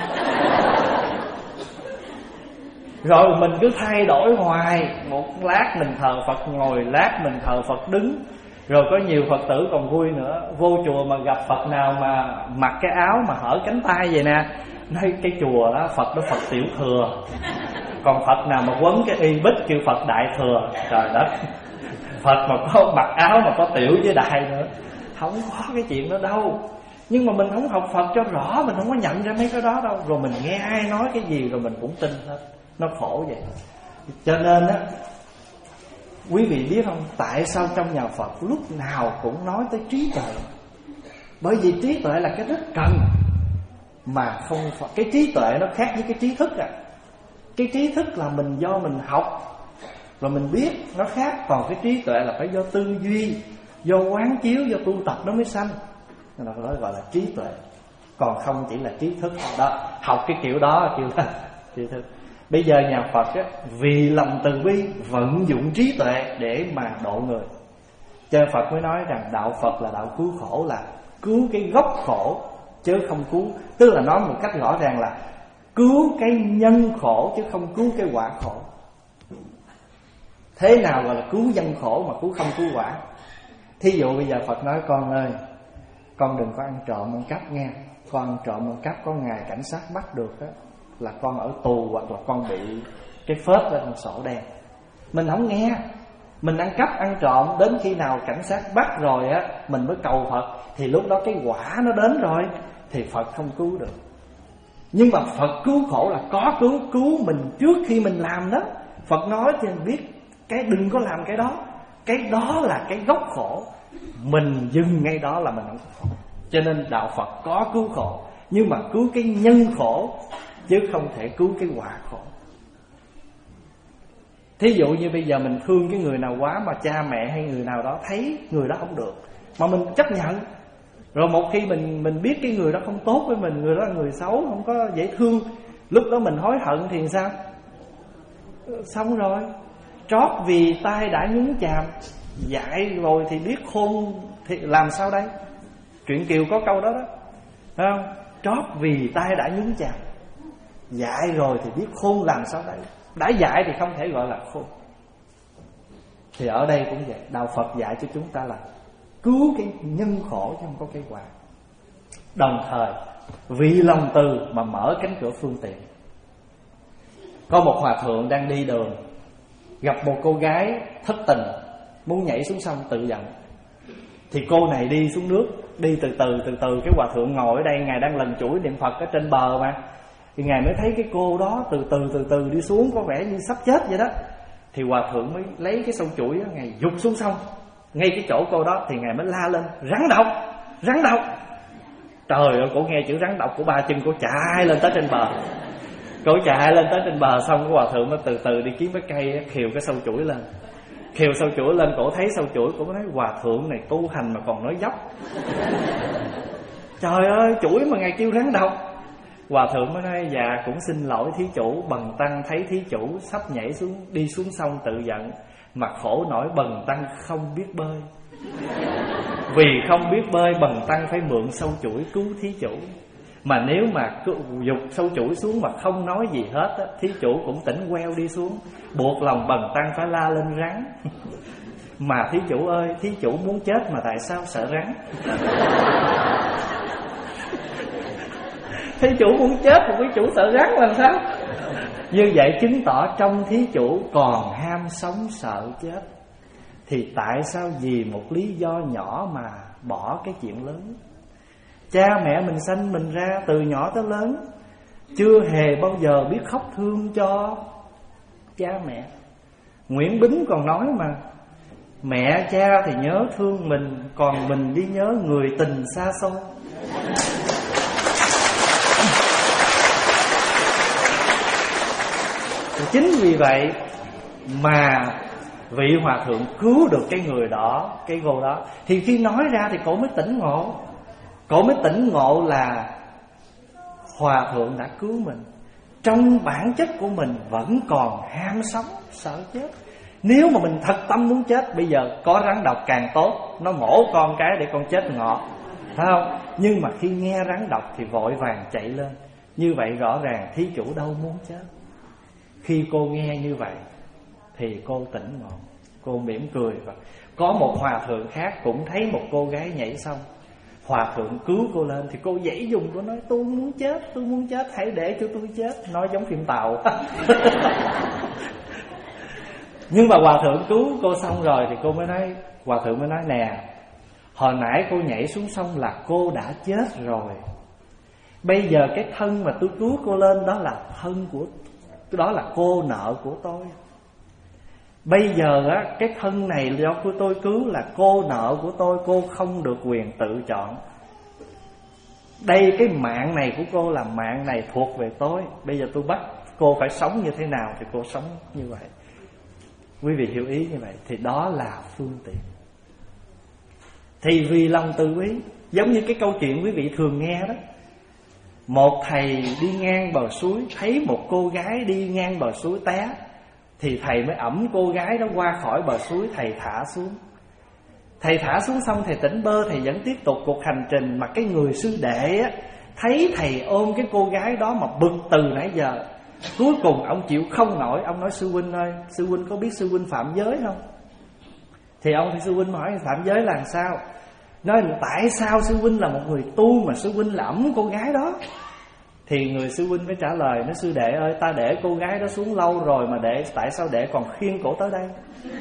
Rồi mình cứ thay đổi hoài. Một lát mình thờ Phật ngồi, lát mình thờ Phật đứng. Rồi có nhiều Phật tử còn vui nữa. Vô chùa mà gặp Phật nào mà mặc cái áo mà hở cánh tay vậy nè, nói cái chùa đó Phật đó Phật tiểu thừa. Còn Phật nào mà quấn cái y bích kêu Phật đại thừa. Trời đất, Phật mà có mặc áo mà có tiểu với đại nữa. Không có cái chuyện đó đâu. Nhưng mà mình không học Phật cho rõ, mình không có nhận ra mấy cái đó đâu. Rồi mình nghe ai nói cái gì rồi mình cũng tin hết. Nó khổ vậy. Cho nên á, quý vị biết không, tại sao trong nhà Phật lúc nào cũng nói tới trí tuệ? Bởi vì trí tuệ là cái rất cần. Mà không phải, cái trí tuệ nó khác với cái trí thức à. Cái trí thức là mình do mình học rồi mình biết, nó khác. Còn cái trí tuệ là phải do tư duy, do quán chiếu, do tu tập nó mới sanh. Nó gọi là trí tuệ. Còn không chỉ là trí thức đó. Học cái kiểu đó kêu là trí thức. Bây giờ nhà Phật á, vì lòng từ bi vận dụng trí tuệ để mà độ người. Cho nên Phật mới nói rằng đạo Phật là đạo cứu khổ, là cứu cái gốc khổ chứ không cứu. Tức là nói một cách rõ ràng là cứu cái nhân khổ chứ không cứu cái quả khổ. Thế nào gọi là cứu nhân khổ mà cứu không cứu quả? Thí dụ bây giờ Phật nói con ơi, con đừng có ăn trộm ăn cắp nghe. Con ăn trộm ăn cắp có ngày cảnh sát bắt được á, là con ở tù hoặc là con bị cái phết lên sổ đen. Mình không nghe. Mình ăn cắp ăn trộm đến khi nào cảnh sát bắt rồi á, mình mới cầu Phật. Thì lúc đó cái quả nó đến rồi thì Phật không cứu được. Nhưng mà Phật cứu khổ là có cứu. Cứu mình trước khi mình làm đó. Phật nói cho mình biết cái đừng có làm cái đó. Cái đó là cái gốc khổ. Mình dừng ngay đó là mình không có khổ. Cho nên đạo Phật có cứu khổ, nhưng mà cứu cái nhân khổ chứ không thể cứu cái quả khổ. Thí dụ như bây giờ mình thương cái người nào quá mà cha mẹ hay người nào đó thấy người đó không được mà mình chấp nhận. Rồi một khi mình mình biết cái người đó không tốt với mình, người đó là người xấu, không có dễ thương, lúc đó mình hối hận thì sao? Xong rồi. Trót vì tai đã nhúng chàm, dạy rồi thì biết khôn thì làm sao đây? Truyện Kiều có câu đó đó, phải không? Trót vì tai đã nhúng chàm, dạy rồi thì biết khôn làm sao đây? Đã dạy thì không thể gọi là khôn. Thì ở đây cũng vậy. Đạo Phật dạy cho chúng ta là cứu cái nhân khổ chứ không có cái quả. Đồng thời vì lòng từ mà mở cánh cửa phương tiện. Có một hòa thượng đang đi đường, gặp một cô gái thất tình, muốn nhảy xuống sông tự giận. Thì cô này đi xuống nước, đi từ từ từ từ. Cái hòa thượng ngồi ở đây, ngài đang lần chuỗi niệm Phật ở trên bờ mà. Thì ngài mới thấy cái cô đó từ từ từ từ đi xuống, có vẻ như sắp chết vậy đó. Thì hòa thượng mới lấy cái sâu chuỗi đó, ngài giục xuống sông. Ngay cái chỗ cô đó thì ngài mới la lên: rắn độc, rắn độc. Trời ơi, cổ nghe chữ rắn độc của ba chân, cổ chạy lên tới trên bờ. Cổ chạy lên tới trên bờ xong cái hòa thượng mới từ từ đi kiếm cái cây, khều cái sâu chuỗi lên. Khều sâu chuỗi lên, cổ thấy sâu chuỗi, cổ nói: hòa thượng này tu hành mà còn nói dốc. Trời ơi, chuỗi mà ngài kêu rắn độc. Hòa thượng mới nói: dạ cũng xin lỗi thí chủ, bần tăng thấy thí chủ sắp nhảy xuống, đi xuống sông tự giận, mà khổ nổi bần tăng không biết bơi. Vì không biết bơi, bần tăng phải mượn sâu chuỗi cứu thí chủ. Mà nếu mà dục sâu chuỗi xuống mà không nói gì hết á, thí chủ cũng tỉnh queo đi xuống, buộc lòng bần tăng phải la lên rắn. Mà thí chủ ơi, thí chủ muốn chết mà tại sao sợ rắn? Thí chủ muốn chết một quý chủ sợ rắn làm sao? Như vậy chứng tỏ trong thí chủ còn ham sống sợ chết. Thì tại sao vì một lý do nhỏ mà bỏ cái chuyện lớn? Cha mẹ mình sanh mình ra từ nhỏ tới lớn, chưa hề bao giờ biết khóc thương cho cha mẹ. Nguyễn Bính còn nói mà, mẹ cha thì nhớ thương mình, còn mình đi nhớ người tình xa xôi. Chính vì vậy mà vị hòa thượng cứu được cái người đó, cái cô đó. Thì khi nói ra thì cổ mới tỉnh ngộ. Cổ mới tỉnh ngộ là hòa thượng đã cứu mình. Trong bản chất của mình vẫn còn ham sống sợ chết. Nếu mà mình thật tâm muốn chết, bây giờ có rắn độc càng tốt, nó mổ con cái để con chết ngọt, phải không? Nhưng mà khi nghe rắn độc thì vội vàng chạy lên. Như vậy rõ ràng thí chủ đâu muốn chết. Khi cô nghe như vậy thì cô tỉnh ngộ, cô mỉm cười. Và có một hòa thượng khác cũng thấy một cô gái nhảy xong, hòa thượng cứu cô lên thì cô dãy dùng, cô nói tôi muốn chết, tôi muốn chết, hãy để cho tôi chết. Nói giống phim Tàu. Nhưng mà hòa thượng cứu cô xong rồi thì cô mới nói, hòa thượng mới nói nè, hồi nãy cô nhảy xuống sông là cô đã chết rồi. Bây giờ cái thân mà tôi cứu cô lên đó là thân của, đó là cô nợ của tôi. Bây giờ á, cái thân này do của tôi cứu là cô nợ của tôi, cô không được quyền tự chọn. Đây cái mạng này của cô là mạng này thuộc về tôi. Bây giờ tôi bắt cô phải sống như thế nào thì cô sống như vậy. Quý vị hiểu ý như vậy thì đó là phương tiện. Thì vì lòng từ bi, giống như cái câu chuyện quý vị thường nghe đó. Một thầy đi ngang bờ suối, thấy một cô gái đi ngang bờ suối té, thì thầy mới ẵm cô gái đó qua khỏi bờ suối, thầy thả xuống. Thầy thả xuống xong thầy tỉnh bơ, thầy vẫn tiếp tục cuộc hành trình. Mà cái người sư đệ á, thấy thầy ôm cái cô gái đó mà bực từ nãy giờ. Cuối cùng ông chịu không nổi, ông nói sư huynh ơi, sư huynh có biết sư huynh phạm giới không? Thì ông thì sư huynh hỏi phạm giới là làm sao? Nói tại sao sư huynh là một người tu mà sư huynh là ẵm cô gái đó? Thì người sư huynh phải trả lời, nói sư đệ ơi, ta để cô gái đó xuống lâu rồi mà để tại sao đệ còn khiêng cổ tới đây?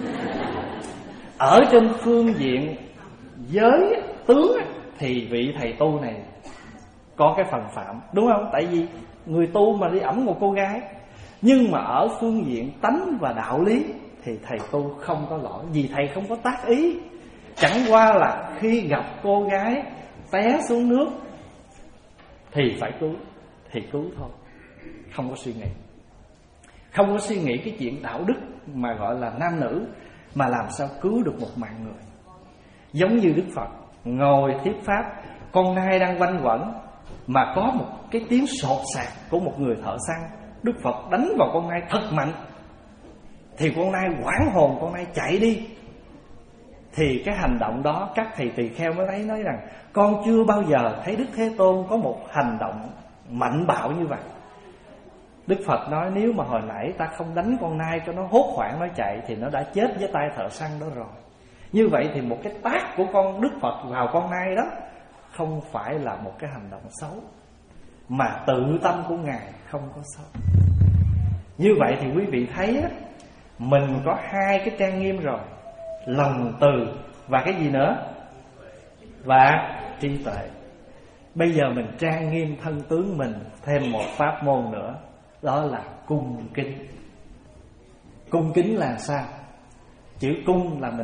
Ở trên phương diện giới tướng thì vị thầy tu này có cái phần phạm, đúng không? Tại vì người tu mà đi ẵm một cô gái. Nhưng mà ở phương diện tánh và đạo lý thì thầy tu không có lỗi, vì thầy không có tác ý. Chẳng qua là khi gặp cô gái té xuống nước thì phải cứu, thì cứu thôi, không có suy nghĩ. Không có suy nghĩ cái chuyện đạo đức mà gọi là nam nữ, mà làm sao cứu được một mạng người. Giống như Đức Phật ngồi thuyết pháp, con nai đang quanh quẩn, mà có một cái tiếng sột sạt của một người thợ săn. Đức Phật đánh vào con nai thật mạnh, thì con nai hoảng hồn, con nai chạy đi. Thì cái hành động đó các thầy tỳ kheo mới thấy, nói rằng con chưa bao giờ thấy Đức Thế Tôn có một hành động mạnh bạo như vậy. Đức Phật nói nếu mà hồi nãy ta không đánh con nai cho nó hốt hoảng nó chạy thì nó đã chết với tay thợ săn đó rồi. Như vậy thì một cái tác của con Đức Phật vào con nai đó không phải là một cái hành động xấu, mà tự tâm của Ngài không có xấu. Như vậy thì quý vị thấy á, mình có hai cái trang nghiêm rồi, lòng từ và cái gì nữa? Và trí tuệ. Bây giờ mình trang nghiêm thân tướng mình thêm một pháp môn nữa, đó là cung kính. Cung kính là sao? Chữ cung là mình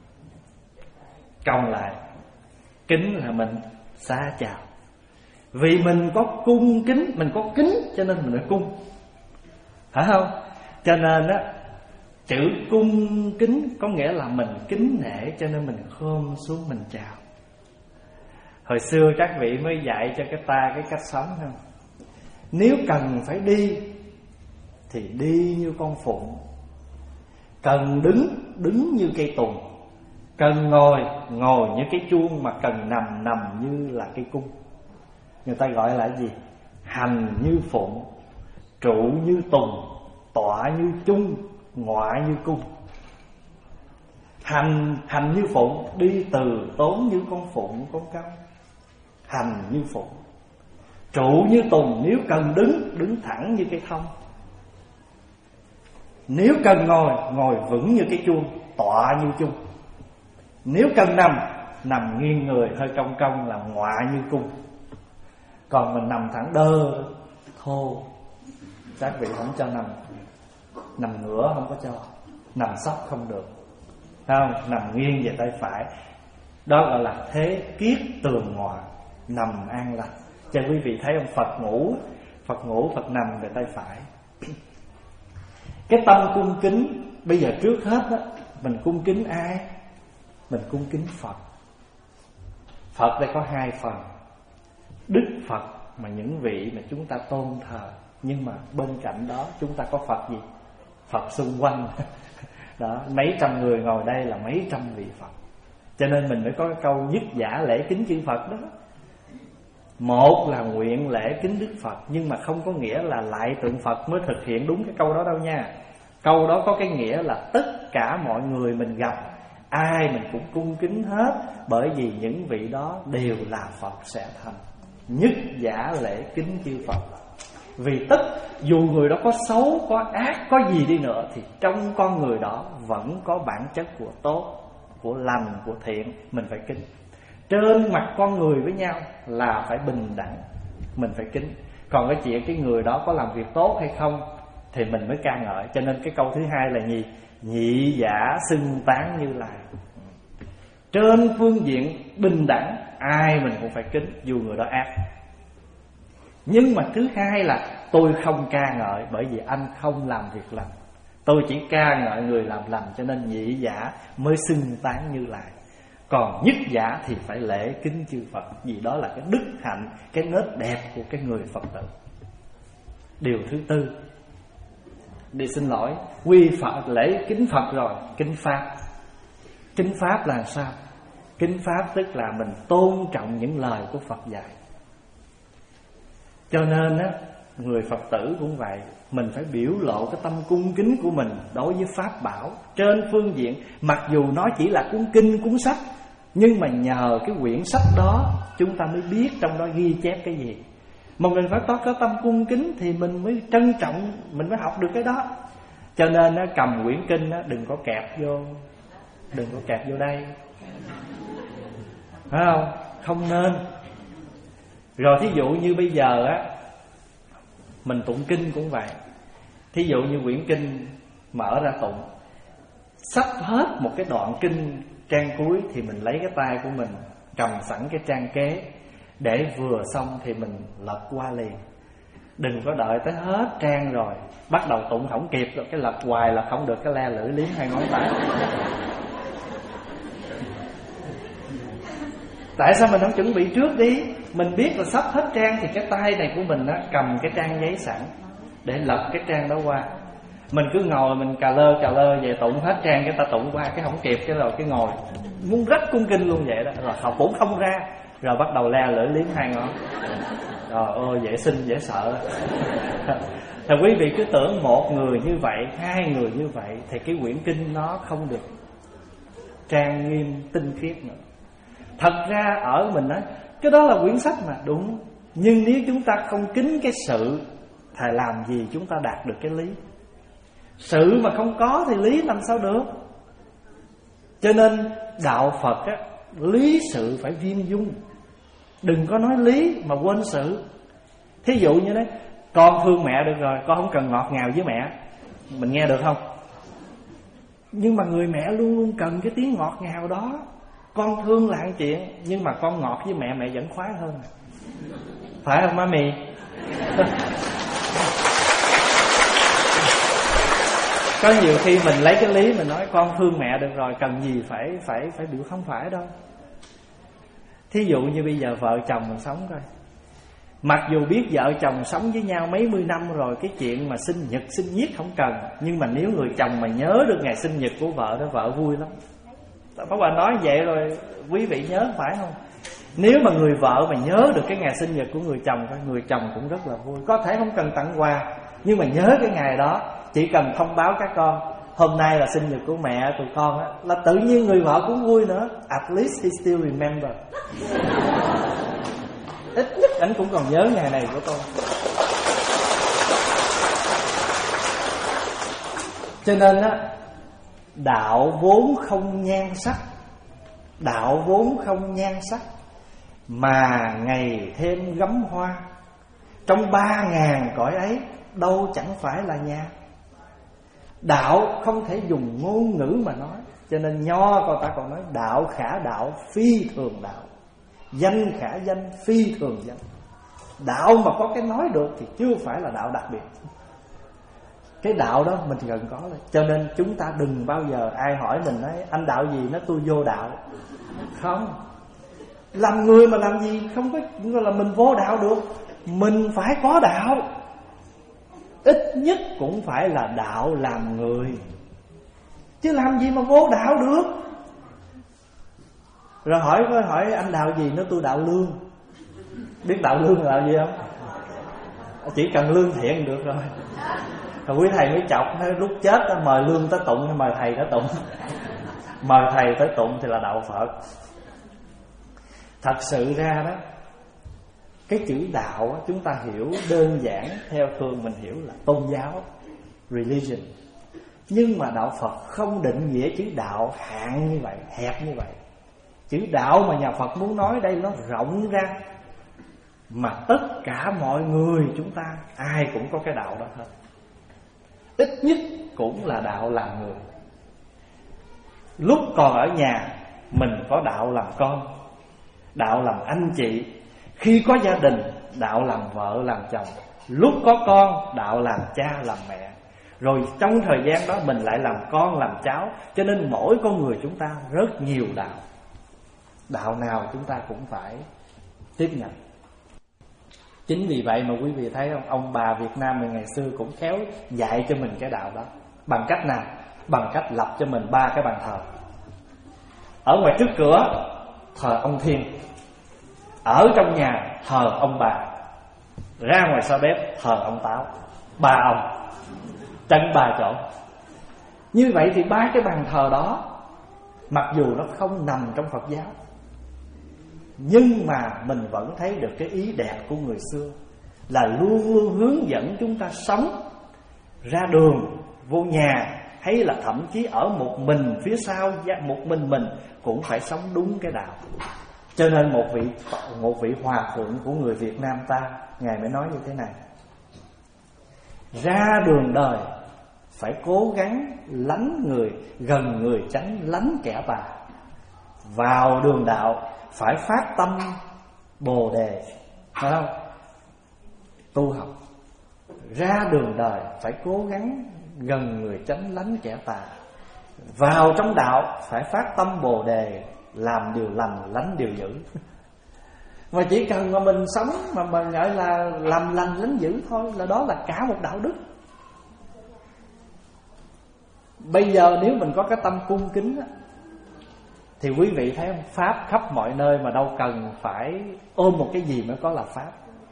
còng lại, kính là mình xa chào. Vì mình có cung kính, mình có kính cho nên mình phải cung, phải không? Cho nên á, chữ cung kính có nghĩa là mình kính nể, cho nên mình khom xuống mình chào. Hồi xưa các vị mới dạy cho cái ta cái cách sống không? Nếu cần phải đi thì đi như con phụng, cần đứng đứng như cây tùng, cần ngồi ngồi như cái chuông, mà cần nằm nằm như là cây cung. Người ta gọi là gì? Hành như phụng, trụ như tùng, tọa như chung, ngọa như cung. Hành hành như phụng, đi từ tốn như con phụng con công. Hành như phụng. Trụ như tùng, nếu cần đứng, đứng thẳng như cây thông. Nếu cần ngồi, ngồi vững như cái chuông, tọa như chung. Nếu cần nằm, nằm nghiêng người hơi cong cong là ngọa như cung. Còn mình nằm thẳng đơ, thô, các vị không cho nằm. Nằm ngửa không có cho, nằm sấp không được, không? Nằm nghiêng về tay phải, đó gọi là thế kiết tường ngọa, nằm an lành. Cho quý vị thấy ông Phật ngủ, Phật ngủ, Phật nằm về tay phải. Cái tâm cung kính, bây giờ trước hết đó, mình cung kính ai? Mình cung kính Phật. Phật đây có hai phần: Đức Phật mà những vị mà chúng ta tôn thờ, nhưng mà bên cạnh đó chúng ta có Phật gì? Phật xung quanh. Đó, mấy trăm người ngồi đây là mấy trăm vị Phật. Cho nên mình mới có cái câu nhất giả lễ kính chư Phật đó. Một là nguyện lễ kính Đức Phật, nhưng mà không có nghĩa là lại tượng Phật mới thực hiện đúng cái câu đó đâu nha. Câu đó có cái nghĩa là tất cả mọi người mình gặp, ai mình cũng cung kính hết, bởi vì những vị đó đều là Phật sẽ thành. Nhất giả lễ kính chư Phật. Vì tất dù người đó có xấu, có ác, có gì đi nữa, thì trong con người đó vẫn có bản chất của tốt, của lành, của thiện, mình phải kính. Trên mặt con người với nhau là phải bình đẳng, mình phải kính. Còn cái chuyện cái người đó có làm việc tốt hay không thì mình mới ca ngợi. Cho nên cái câu thứ hai là gì? Nhị giả xưng tán Như Lai. Trên phương diện bình đẳng, ai mình cũng phải kính, dù người đó ác. Nhưng mà thứ hai là tôi không ca ngợi, bởi vì anh không làm việc lành. Tôi chỉ ca ngợi người làm lành, cho nên nhị giả mới xưng tán Như Lai. Còn nhất giả thì phải lễ kính chư Phật, vì đó là cái đức hạnh, cái nết đẹp của cái người Phật tử. Điều thứ tư, đi xin lỗi, quy Phật lễ kính Phật rồi, kính Pháp. Kính Pháp là sao? Kính Pháp tức là mình tôn trọng những lời của Phật dạy. Cho nên á, người Phật tử cũng vậy, mình phải biểu lộ cái tâm cung kính của mình đối với Pháp bảo. Trên phương diện, mặc dù nó chỉ là cuốn kinh, cuốn sách, nhưng mà nhờ cái quyển sách đó chúng ta mới biết trong đó ghi chép cái gì. Mà mình phải có cái tâm cung kính thì mình mới trân trọng, mình mới học được cái đó. Cho nên á, cầm quyển kinh á, đừng có kẹp vô, đừng có kẹp vô đây, phải không? Không nên. Rồi thí dụ như bây giờ á, mình tụng kinh cũng vậy. Thí dụ như quyển kinh mở ra tụng, sắp hết một cái đoạn kinh trang cuối thì mình lấy cái tay của mình cầm sẵn cái trang kế, để vừa xong thì mình lật qua liền. Đừng có đợi tới hết trang rồi bắt đầu tụng không kịp rồi cái lật hoài là không được, cái le lưỡi liếm hai ngón tay. Tại sao mình không chuẩn bị trước đi? Mình biết là sắp hết trang thì cái tay này của mình á, cầm cái trang giấy sẵn để lật cái trang đó qua. Mình cứ ngồi mình cà lơ cà lơ về tụng hết trang, cái ta tụng qua cái không kịp, cái rồi cái ngồi muốn rách cung kinh luôn vậy đó, rồi học cũng không ra, rồi bắt đầu le lưỡi liếm hai ngón. Trời ơi, dễ sinh dễ sợ. Thì quý vị cứ tưởng một người như vậy, hai người như vậy thì cái quyển kinh nó không được trang nghiêm tinh khiết nữa. Thật ra ở mình nói cái đó là quyển sách mà, đúng. Nhưng nếu chúng ta không kính cái sự thì làm gì chúng ta đạt được cái lý. Sự mà không có thì lý làm sao được. Cho nên đạo Phật á, lý sự phải viên dung. Đừng có nói lý mà quên sự. Thí dụ như đấy, con thương mẹ được rồi, con không cần ngọt ngào với mẹ. Mình nghe được không? Nhưng mà người mẹ luôn luôn cần cái tiếng ngọt ngào đó. Con thương là một chuyện, nhưng mà con ngọt với mẹ, mẹ vẫn khoái hơn. Phải không má mì? Có nhiều khi mình lấy cái lý mình nói con thương mẹ được rồi, cần gì phải phải phải biểu, không phải đâu. Thí dụ như bây giờ vợ chồng mình sống coi, mặc dù biết vợ chồng sống với nhau mấy mươi năm rồi, cái chuyện mà sinh nhật sinh nhiết không cần, nhưng mà nếu người chồng mà nhớ được ngày sinh nhật của vợ đó, vợ vui lắm. Pháp Hòa nói vậy rồi quý vị nhớ phải không? Nếu mà người vợ mà nhớ được cái ngày sinh nhật của người chồng, người chồng cũng rất là vui. Có thể không cần tặng quà, nhưng mà nhớ cái ngày đó, chỉ cần thông báo các con hôm nay là sinh nhật của mẹ tụi con á, là tự nhiên người vợ cũng vui nữa. At least he still remember. Ít nhất ảnh cũng còn nhớ ngày này của tôi. Cho nên á, đạo vốn không nhan sắc, đạo vốn không nhan sắc, mà ngày thêm gấm hoa. Trong ba ngàn cõi ấy, đâu chẳng phải là nhà. Đạo không thể dùng ngôn ngữ mà nói. Cho nên Nho còn ta còn nói đạo khả đạo phi thường đạo, danh khả danh phi thường danh. Đạo mà có cái nói được thì chưa phải là đạo đặc biệt. Cái đạo đó mình cần có lên. Cho nên chúng ta đừng bao giờ ai hỏi mình nói anh đạo gì, nó tôi vô đạo. Không. Làm người mà làm gì không có là mình vô đạo được. Mình phải có đạo. Ít nhất cũng phải là đạo làm người, chứ làm gì mà vô đạo được. Rồi hỏi hỏi anh đạo gì, nó tôi đạo lương. Biết đạo lương là đạo gì không? Chỉ cần lương thiện được rồi. Rồi quý thầy mới chọc, nói lúc chết đó, mời lương tới tụng hay mời thầy tới tụng? Mời thầy tới tụng thì là đạo Phật. Thật sự ra đó, cái chữ đạo đó, chúng ta hiểu đơn giản theo thường mình hiểu là tôn giáo, religion. Nhưng mà đạo Phật không định nghĩa chữ đạo hạn như vậy, hẹp như vậy. Chữ đạo mà nhà Phật muốn nói đây nó rộng ra, mà tất cả mọi người chúng ta ai cũng có cái đạo đó hết. Ít nhất cũng là đạo làm người. Lúc còn ở nhà mình có đạo làm con, đạo làm anh chị. Khi có gia đình, đạo làm vợ làm chồng. Lúc có con, đạo làm cha làm mẹ. Rồi trong thời gian đó mình lại làm con làm cháu. Cho nên mỗi con người chúng ta rất nhiều đạo. Đạo nào chúng ta cũng phải tiếp nhận. Chính vì vậy mà quý vị thấy không, ông bà Việt Nam mình ngày xưa cũng khéo dạy cho mình cái đạo đó. Bằng cách nào? Bằng cách lập cho mình ba cái bàn thờ. Ở ngoài trước cửa thờ ông Thiên, ở trong nhà thờ ông bà, ra ngoài sau bếp thờ ông Táo. Ba ông, chân ba chỗ. Như vậy thì ba cái bàn thờ đó, mặc dù nó không nằm trong Phật giáo, nhưng mà mình vẫn thấy được cái ý đẹp của người xưa, là luôn luôn hướng dẫn chúng ta sống. Ra đường, vô nhà, hay là thậm chí ở một mình phía sau, một mình mình cũng phải sống đúng cái đạo. Cho nên một vị một vị hòa thượng của người Việt Nam ta, ngài mới nói như thế này: ra đường đời phải cố gắng lánh người, gần người tránh lánh kẻ tà. Vào đường đạo phải phát tâm Bồ đề, phải không? Tu học. Ra đường đời phải cố gắng gần người tránh lánh kẻ tà. Vào trong đạo phải phát tâm Bồ đề, làm điều lành lánh điều dữ. Mà chỉ cần mà mình sống mà mình gọi là làm lành lánh dữ thôi, là đó là cả một đạo đức. Bây giờ nếu mình có cái tâm cung kính á, thì quý vị thấy không, pháp khắp mọi nơi mà đâu cần phải ôm một cái gì mới có là pháp.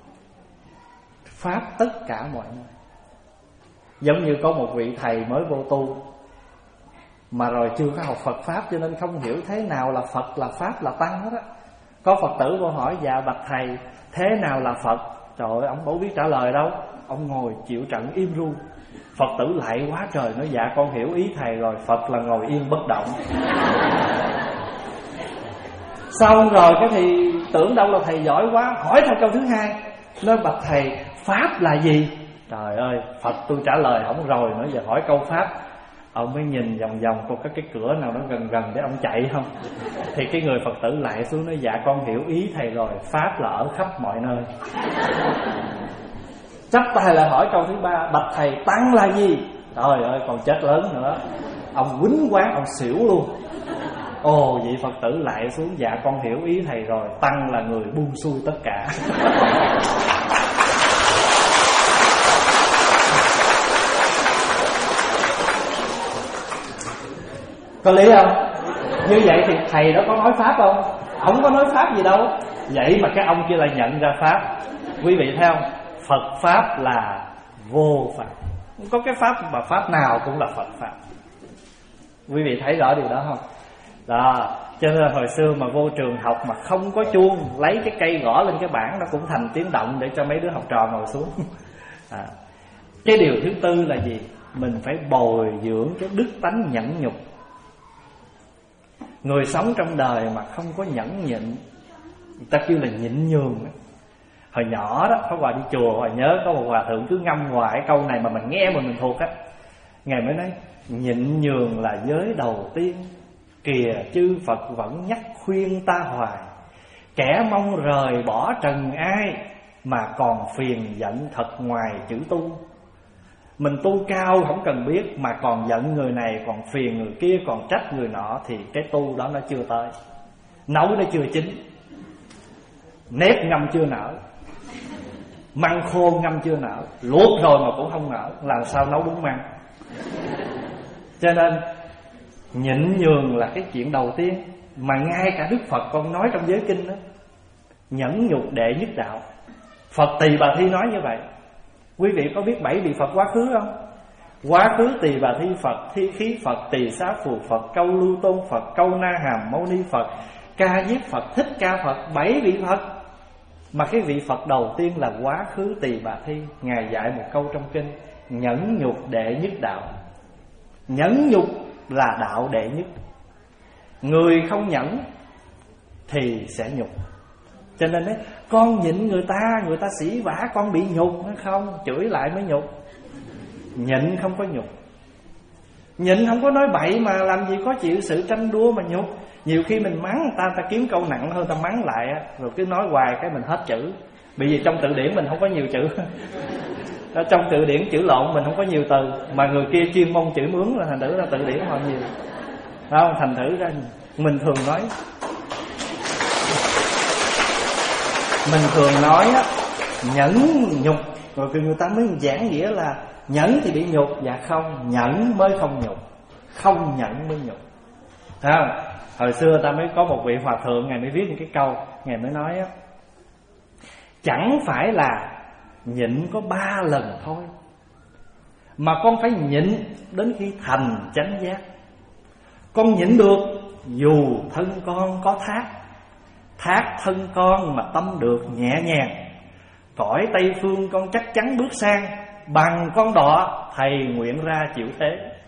Pháp tất cả mọi nơi. Giống như có một vị thầy mới vô tu, mà rồi chưa có học Phật Pháp, cho nên không hiểu thế nào là Phật, là Pháp, là Tăng hết á. Có Phật tử vô hỏi: dạ bạch thầy, thế nào là Phật? Trời ơi, ông đâu biết trả lời đâu. Ông ngồi chịu trận im ru. Phật tử lại quá trời, nói: dạ con hiểu ý thầy rồi, Phật là ngồi yên bất động. Xong rồi cái thì tưởng đâu là thầy giỏi quá, hỏi theo câu thứ hai, nói: bạch thầy, Pháp là gì? Trời ơi, Phật tôi trả lời không rồi, nói giờ hỏi câu Pháp. Ông mới nhìn vòng vòng có cái cửa nào đó gần gần để ông chạy không. Thì cái người Phật tử lại xuống nói: dạ con hiểu ý thầy rồi, Pháp là ở khắp mọi nơi. Chắp tay lại hỏi câu thứ ba: bạch thầy, Tăng là gì? Trời ơi, còn chết lớn nữa. Ông quýnh quán, ông xỉu luôn. Ồ, vị Phật tử lại xuống: dạ con hiểu ý thầy rồi, Tăng là người buông xuôi tất cả. Có lý không? Như vậy thì thầy đó có nói Pháp không? Không có nói Pháp gì đâu. Vậy mà cái ông kia lại nhận ra Pháp. Quý vị thấy không? Phật Pháp là vô Pháp. Không có cái Pháp mà Pháp nào cũng là Phật Pháp. Quý vị thấy rõ điều đó không? Đó, cho nên hồi xưa mà vô trường học mà không có chuông, lấy cái cây gõ lên cái bảng nó cũng thành tiếng động để cho mấy đứa học trò ngồi xuống. À, cái điều thứ tư là gì? Mình phải bồi dưỡng cái đức tánh nhẫn nhục. Người sống trong đời mà không có nhẫn nhịn, người ta kêu là nhịn nhường. Hồi nhỏ đó, có Hòa đi chùa, Hòa nhớ có một hòa thượng cứ ngâm hoài cái câu này mà mình nghe mà mình thuộc á. Ngài mới nói nhịn nhường là giới đầu tiên, kìa chư Phật vẫn nhắc khuyên ta hoài. Kẻ mong rời bỏ trần ai, mà còn phiền giận thật ngoài chữ tu. Mình tu cao không cần biết, mà còn giận người này, còn phiền người kia, còn trách người nọ, thì cái tu đó nó chưa tới. Nấu nó chưa chín, nếp ngâm chưa nở, măng khô ngâm chưa nở, luộc rồi mà cũng không nở, làm sao nấu đúng măng. Cho nên nhịn nhường là cái chuyện đầu tiên. Mà ngay cả Đức Phật còn nói trong giới kinh đó, nhẫn nhục đệ nhất đạo. Phật Tỳ Bà Thi nói như vậy. Quý vị có biết bảy vị Phật quá khứ không? Quá khứ Tỳ Bà Thi Phật, Thi Khí Phật, Tỳ Xá Phù Phật, Câu Lưu Tôn Phật, Câu Na Hàm Mâu Ni Phật, Ca Diếp Phật, Thích Ca Phật. Bảy vị Phật. Mà cái vị Phật đầu tiên là quá khứ Tỳ Bà Thi. Ngài dạy một câu trong kinh: nhẫn nhục đệ nhất đạo. Nhẫn nhục là đạo đệ nhất. Người không nhẫn thì sẽ nhục. Cho nên đấy, con nhịn người ta, người ta sỉ vả con bị nhục. Nó không, chửi lại mới nhục. Nhịn không có nhục. Nhịn không có nói bậy, mà làm gì có chịu sự tranh đua mà nhục. Nhiều khi mình mắng người ta, người ta kiếm câu nặng hơn, ta mắng lại rồi cứ nói hoài cái mình hết chữ. Bởi vì trong từ điển mình không có nhiều chữ. Ở trong từ điển chữ lộn mình không có nhiều từ, mà người kia chuyên môn chữ mướn, là thành thử ra từ điển họ nhiều. Không, thành thử ra mình thường nói Mình thường nói á, nhẫn nhục, rồi người ta mới giảng nghĩa là nhẫn thì bị nhục. Dạ không, nhẫn mới không nhục, không nhẫn mới nhục. Thấy không? Hồi xưa ta mới có một vị hòa thượng, ngài mới viết những cái câu, ngài mới nói á, chẳng phải là nhịn có ba lần thôi, mà con phải nhịn đến khi thành chánh giác. Con nhịn được dù thân con có thác, thác thân con mà tâm được nhẹ nhàng. Cõi Tây Phương con chắc chắn bước sang, bằng con đọ thầy nguyện ra chịu thế.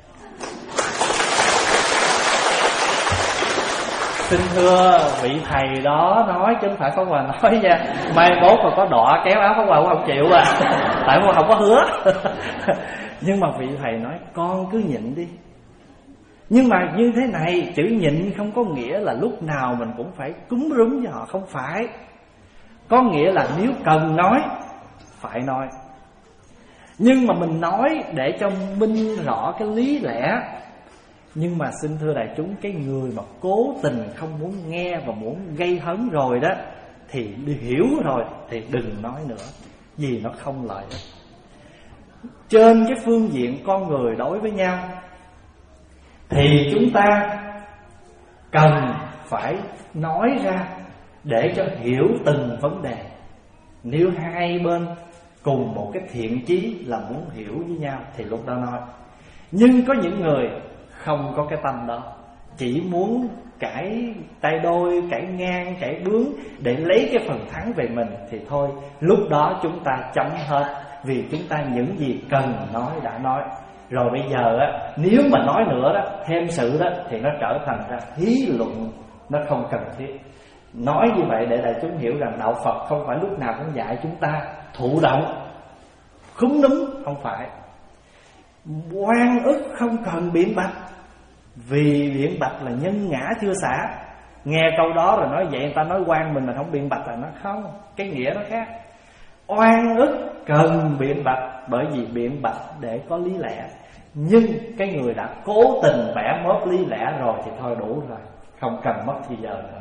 Xin thưa vị thầy đó nói, chứ không phải Pháp Hòa nói nha. Mai mốt mà có đọ kéo áo Pháp Hòa cũng không chịu à. Tại Pháp Hòa không có hứa. Nhưng mà vị thầy nói con cứ nhịn đi. Nhưng mà như thế này, chữ nhịn không có nghĩa là lúc nào mình cũng phải cúm rúm với họ. Không phải. Có nghĩa là nếu cần nói, phải nói. Nhưng mà mình nói để cho minh rõ cái lý lẽ. Nhưng mà xin thưa đại chúng, cái người mà cố tình không muốn nghe và muốn gây hấn rồi đó, thì đi hiểu rồi thì đừng nói nữa, vì nó không lợi ích. Trên cái phương diện con người đối với nhau thì chúng ta cần phải nói ra để cho hiểu từng vấn đề. Nếu hai bên cùng một cái thiện chí là muốn hiểu với nhau thì lúc đó nói. Nhưng có những người không có cái tâm đó, chỉ muốn cãi tay đôi, cãi ngang, cãi bướng để lấy cái phần thắng về mình, thì thôi, lúc đó chúng ta chấm hết. Vì chúng ta những gì cần nói đã nói. Rồi bây giờ á, nếu mà nói nữa đó, thêm sự đó, thì nó trở thành ra thí luận, nó không cần thiết. Nói như vậy để đại chúng hiểu rằng đạo Phật không phải lúc nào cũng dạy chúng ta thụ động, khúm núm, không phải. Oan ức không cần biện bạch, vì biện bạch là nhân ngã chưa xả. Nghe câu đó rồi nói vậy người ta nói oan mình mà không biện bạch là nó không, cái nghĩa nó khác. Oan ức cần biện bạch, bởi vì biện bạch để có lý lẽ. Nhưng cái người đã cố tình bẻ mớp lý lẽ rồi thì thôi đủ rồi, không cần mất thời giờ nữa.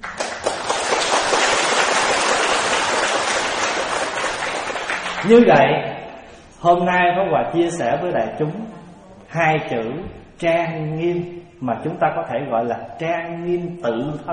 Như vậy, hôm nay Pháp Hòa chia sẻ với đại chúng hai chữ trang nghiêm, mà chúng ta có thể gọi là trang nghiêm tự thân.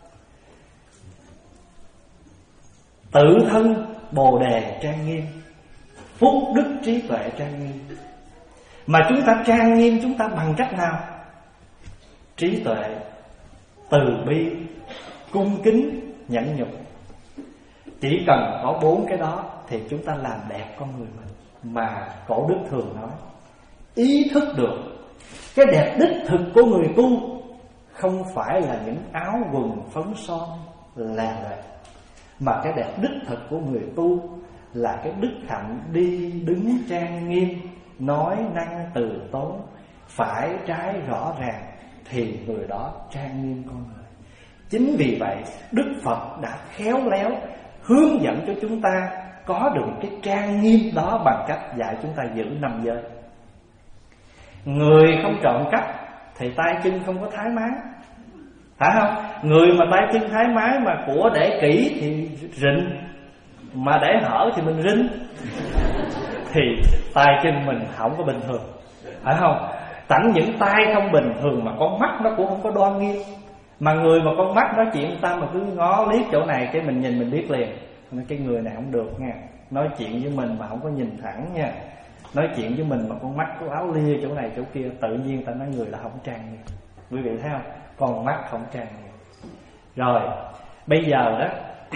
Tự thân Bồ Đề trang nghiêm, phúc đức trí tuệ trang nghiêm. Mà chúng ta trang nghiêm chúng ta bằng cách nào? Trí tuệ từ bi, cung kính, nhẫn nhục. Chỉ cần có bốn cái đó thì chúng ta làm đẹp con người mình. Mà Cổ Đức thường nói, ý thức được cái đẹp đích thực của người tu không phải là những áo quần phấn son là vậy, mà cái đẹp đích thực của người tu là cái đức hạnh đi đứng trang nghiêm, nói năng từ tốn, phải trái rõ ràng, thì người đó trang nghiêm con người. Chính vì vậy Đức Phật đã khéo léo hướng dẫn cho chúng ta có được cái trang nghiêm đó bằng cách dạy chúng ta giữ năm giới. Người không trộm cắp thì tay chân không có thái mái, phải không? Người mà tay chân thái mái mà của để kỹ thì rịnh, mà để hở thì mình rinh, thì tay chân mình không có bình thường, phải không? Tánh những tay không bình thường mà con mắt nó cũng không có đoan nghiêm. Mà người mà con mắt nói chuyện ta mà cứ ngó liếc chỗ này cái mình nhìn mình biết liền, nói cái người này không được nha. Nói chuyện với mình mà không có nhìn thẳng nha. Nói chuyện với mình mà con mắt có áo lia chỗ này chỗ kia, tự nhiên ta nói người là không trang nghiêm. Quý vị thấy không? Con mắt không trang nghiêm. Rồi bây giờ đó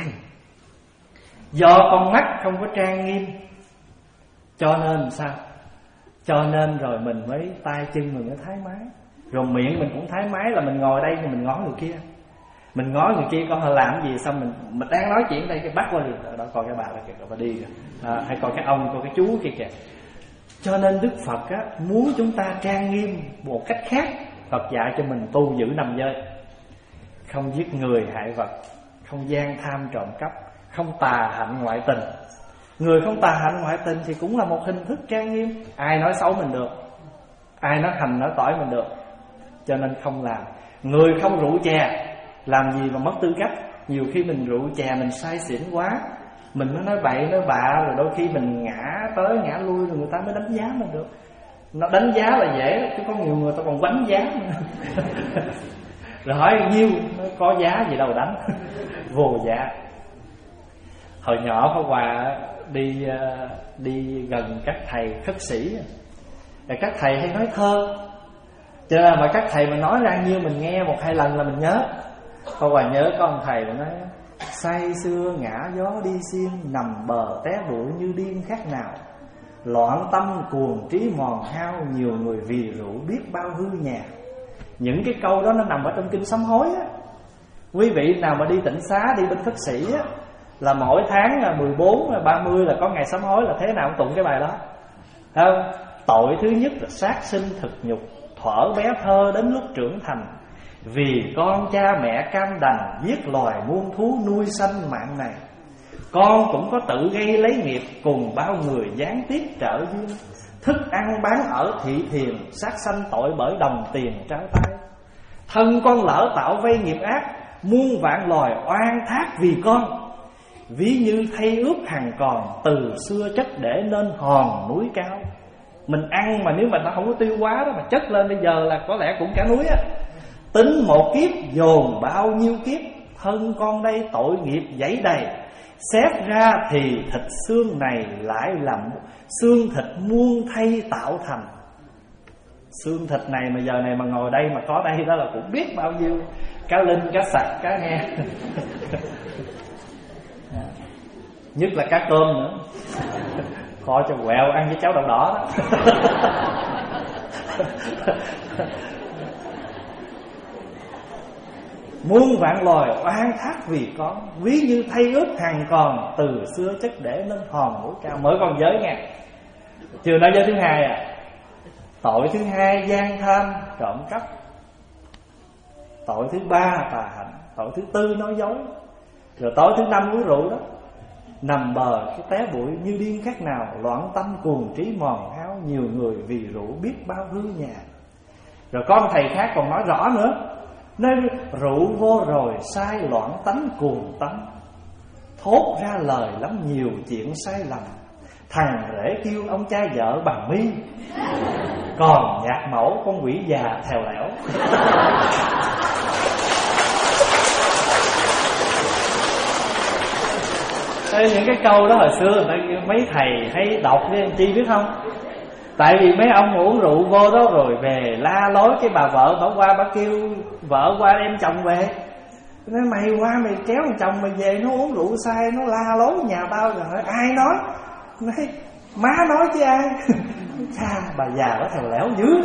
do con mắt không có trang nghiêm, cho nên sao? Cho nên rồi mình mới tay chân mình mới thái mái, rồi miệng mình cũng thái mái, là mình ngồi đây thì mình ngó người kia, mình ngó người kia coi họ làm gì, xong mình mình đang nói chuyện đây cái bắt qua liền, đó coi cái bà là kìa, bà đi kìa, à, hay coi cái ông coi cái chú kia kìa. Cho nên Đức Phật á, muốn chúng ta trang nghiêm một cách khác. Phật dạy cho mình tu giữ năm giới: không giết người hại vật, không gian tham trộm cắp, không tà hạnh ngoại tình. Người không tà hạnh ngoại tình thì cũng là một hình thức trang nghiêm. Ai nói xấu mình được, ai nói hành nói tỏi mình được, cho nên không làm. Người không rượu chè, làm gì mà mất tư cách. Nhiều khi mình rượu chè mình say xỉn quá, mình mới nói bậy nói bạ, rồi đôi khi mình ngã tới ngã lui, rồi người ta mới đánh giá mình được. Nó đánh giá là dễ, chứ có nhiều người ta còn quánh giá mình. Rồi hỏi nhiêu, nó có giá gì đâu đánh. Vô giá. Hồi nhỏ Pháp Hòa đi đi gần các thầy khất sĩ, rồi các thầy hay nói thơ, cho nên mà các thầy mà nói ra nhiêu mình nghe một hai lần là mình nhớ. Pháp Hòa nhớ có ông thầy nói: say xưa ngã gió đi xiên, nằm bờ té bụi như điên khác nào. Loạn tâm cuồng trí mòn hao, nhiều người vì rượu biết bao hư nhà. Những cái câu đó nó nằm ở trong kinh Sám Hối á. Quý vị nào mà đi tịnh xá, đi bên khất sĩ á, là mỗi tháng là mười bốn, ba mươi là có ngày sám hối, là thế nào cũng tụng cái bài đó. Không? Tội thứ nhất là sát sinh thực nhục, thuở bé thơ đến lúc trưởng thành. Vì con cha mẹ cam đành, giết loài muôn thú nuôi sanh mạng này. Con cũng có tự gây lấy nghiệp, cùng bao người gián tiếp trợ duyên. Thức ăn bán ở thị thiền, sát sanh tội bởi đồng tiền trao tay. Thân con lỡ tạo vây nghiệp ác, muôn vạn loài oan thác vì con. Ví như thay ướp hàng còn, từ xưa chất để nên hòn núi cao. Mình ăn mà nếu mà nó không có tiêu hóa đó, mà chất lên bây giờ là có lẽ cũng cả núi á. Tính một kiếp dồn bao nhiêu kiếp, thân con đây tội nghiệp dẫy đầy. Xét ra thì thịt xương này lại làm xương thịt muôn thay tạo thành. Xương thịt này mà giờ này mà ngồi đây mà có đây đó là cũng biết bao nhiêu cá linh, cá sặc, cá nghe. Nhất là cá cơm nữa. Kho cho quẹo ăn với cháo đậu đỏ đó. Muôn vạn loài oan thác vì con, ví như thay ướp hàng còn, từ xưa chất để nên hòn núi cao. Mới còn giới nha, chưa nói giới thứ hai à. Tội thứ hai gian tham trộm cắp. Tội thứ ba tà hạnh. Tội thứ tư nói dối. Rồi tội thứ năm uống rượu đó. Nằm bờ cái té bụi như điên khác nào, loạn tâm cuồng trí mòn hao, nhiều người vì rượu biết bao hư nhà. Rồi có ông thầy khác còn nói rõ nữa, nơi rượu vô rồi sai loạn tánh cuồng tánh, thốt ra lời lắm nhiều chuyện sai lầm. Thằng rể kêu ông cha vợ bằng mi, còn nhạc mẫu con quỷ già thèo lẻo. Ê, những cái câu đó hồi xưa mấy thầy hay đọc với anh Chi biết không? Tại vì mấy ông uống rượu vô đó rồi về la lối, cái bà vợ bà qua bà kêu vợ qua đem chồng về. Nói mày qua mày kéo thằng chồng mày về, nó uống rượu say nó la lối nhà tao rồi. Ai nói? Nói má nói chứ ai. Cha bà già đó thèo léo dữ.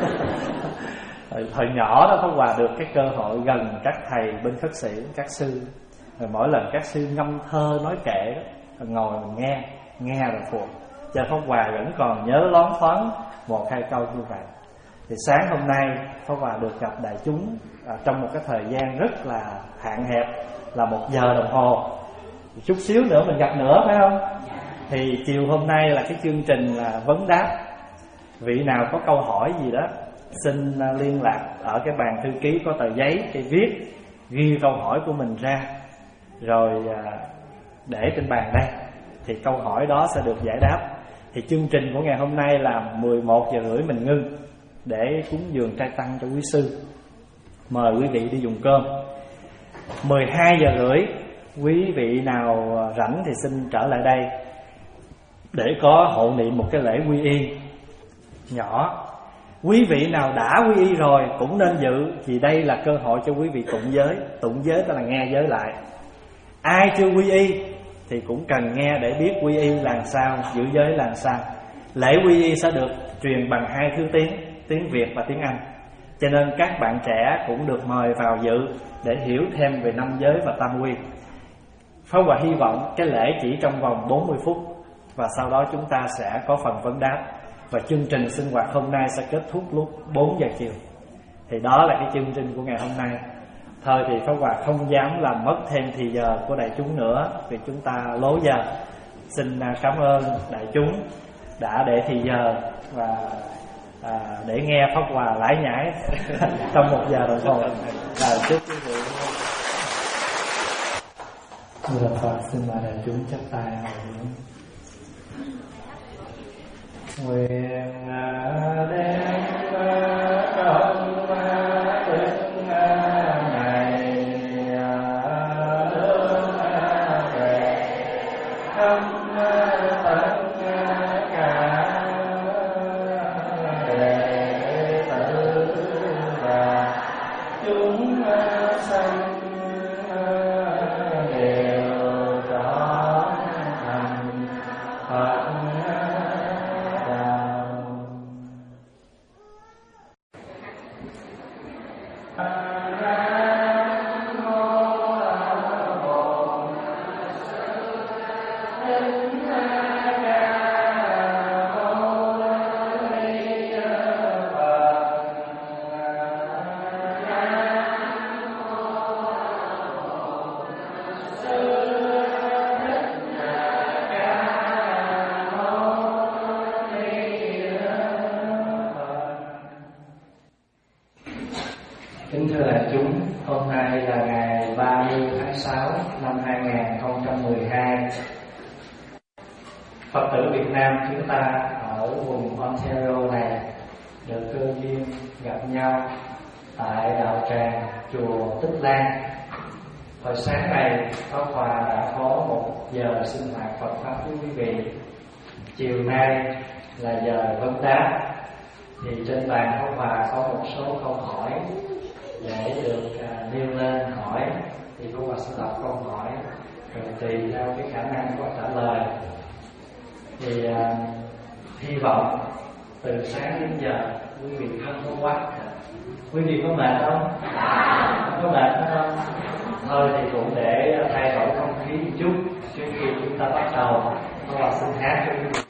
Thời nhỏ đó Pháp Hòa được cái cơ hội gần các thầy bên khất sĩ, các sư. Rồi mỗi lần các sư ngâm thơ nói kệ đó, rồi ngồi mình nghe, nghe rồi thuộc. Cho Pháp Hòa vẫn còn nhớ loáng thoáng một hai câu như vậy. Thì sáng hôm nay Pháp Hòa được gặp đại chúng à, trong một cái thời gian rất là hạn hẹp là một giờ đồng hồ. Chút xíu nữa mình gặp nữa phải không? Thì chiều hôm nay là cái chương trình là vấn đáp. Vị nào có câu hỏi gì đó xin liên lạc ở cái bàn thư ký có tờ giấy để viết, ghi câu hỏi của mình ra rồi à, để trên bàn đây. Thì câu hỏi đó sẽ được giải đáp. Thì chương trình của ngày hôm nay là mười một giờ rưỡi mình ngưng để cúng dường trai tăng cho quý sư. Mời quý vị đi dùng cơm. Mười hai giờ rưỡi quý vị nào rảnh thì xin trở lại đây để có hộ niệm một cái lễ quy y nhỏ. Quý vị nào đã quy y rồi cũng nên dự, vì đây là cơ hội cho quý vị tụng giới. Tụng giới tức là nghe giới lại. Ai chưa quy y thì cũng cần nghe để biết quy y làm sao, giữ giới làm sao. Lễ quy y sẽ được truyền bằng hai thứ tiếng, tiếng Việt và tiếng Anh. Cho nên các bạn trẻ cũng được mời vào dự để hiểu thêm về năm giới và tam quy. Pháp Hòa hy vọng cái lễ chỉ trong vòng bốn mươi phút, và sau đó chúng ta sẽ có phần vấn đáp. Và chương trình sinh hoạt hôm nay sẽ kết thúc lúc bốn giờ chiều. Thì đó là cái chương trình của ngày hôm nay. Thôi thì Pháp Hòa không dám làm mất thêm thì giờ của đại chúng nữa, vì chúng ta lố giờ. Xin cảm ơn đại chúng đã để thì giờ và à, để nghe Pháp Hòa lải nhải trong một giờ đồng hồ. Rồi chúc quý vị. Người Phật xin mời đại chúng chắp tay. Nguyện đem công đức này hướng về khắp tất cả đệ tử và chúng sanh đều có thành Phật. Kính thưa đại chúng, hôm nay là ngày ba mươi tháng sáu năm hai không một hai. Phật tử Việt Nam chúng ta ở vùng Ontario này được cơ duyên gặp nhau tại đạo tràng chùa Tích Lan. Hồi sáng nay Pháp Hòa đã có một giờ sinh hoạt Phật pháp với quý vị. Chiều nay là giờ vấn đáp. Thì trên bàn Pháp Hòa có một số câu hỏi để được uh, nêu lên hỏi, thì Pháp Hòa sẽ đọc câu hỏi rồi tùy theo cái khả năng của trả lời. Thì uh, hy vọng từ sáng đến giờ quý vị không có quá. Quý vị có mệt không? Không có mệt không? Thôi thì cũng để thay đổi không khí một chút trước khi chúng ta bắt đầu. Pháp Hòa xin hát cho quý vị.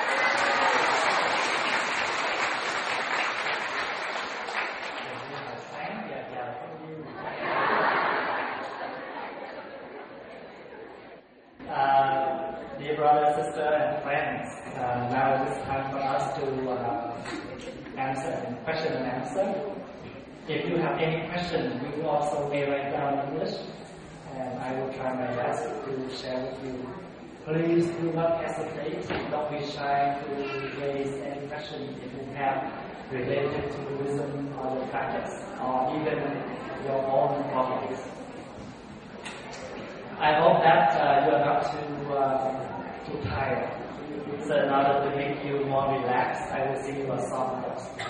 Dear brothers, sisters, and friends, uh, now it is time for us to uh, answer question and answer. If you have any question, you also may write down in English, and I will try my best to share with you. Please do not hesitate, don't be shy to raise any question if you have related to Buddhism or the practice, or even your own topics. I hope that uh, you are not too uh, too tired. So in order to make you more relaxed, I will sing you a song first.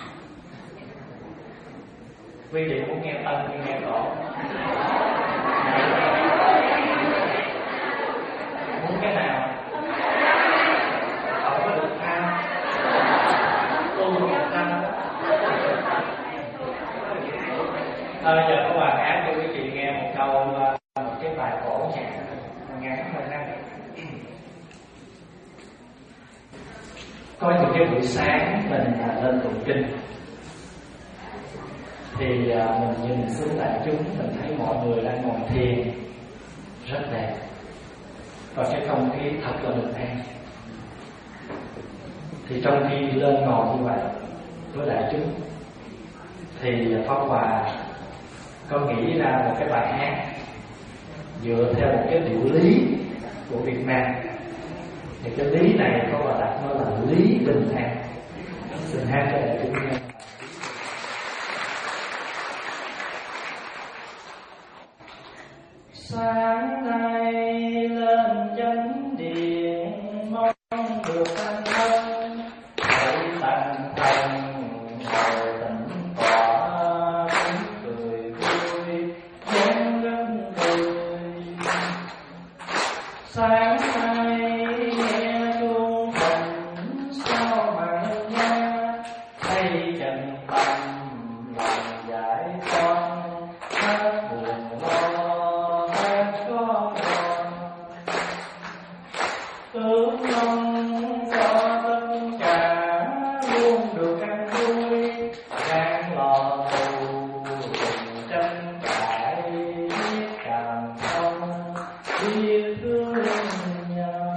Quý vị muốn nghe tân hay nghe cổ? Muốn cái nào? Không có được tham. Tu không được tham. Thôi giờ có Hòa hát cho quý vị nghe một câu, một cái bài cổ nhạc ngắn thôi ha. Có những cái buổi sáng mình lên tụng kinh thì mình nhìn xuống đại chúng, mình thấy mọi người đang ngồi thiền rất đẹp, và cái không khí thật là bình an. Thì trong khi lên ngồi như vậy với đại chúng thì Pháp Hòa có nghĩ ra một cái bài hát dựa theo một cái điệu lý của Việt Nam. Thì cái lý này Pháp Hòa đặt nó là lý bình an. Xin hát cho đại chúng nghe. Sáng nay lên chánh điện mong được an thân, hãy tăng thân ngồi tĩnh tọa cười vui dáng rất cười. Sáng nay nghe chuông thỉnh sao mà nghe, thấy chân tâm lòng giải thoát hết buồn lo. Ước mong cho tất cả luôn được an vui, đang lo tu tình tranh cãi, biết cảm thông biết thương nhau.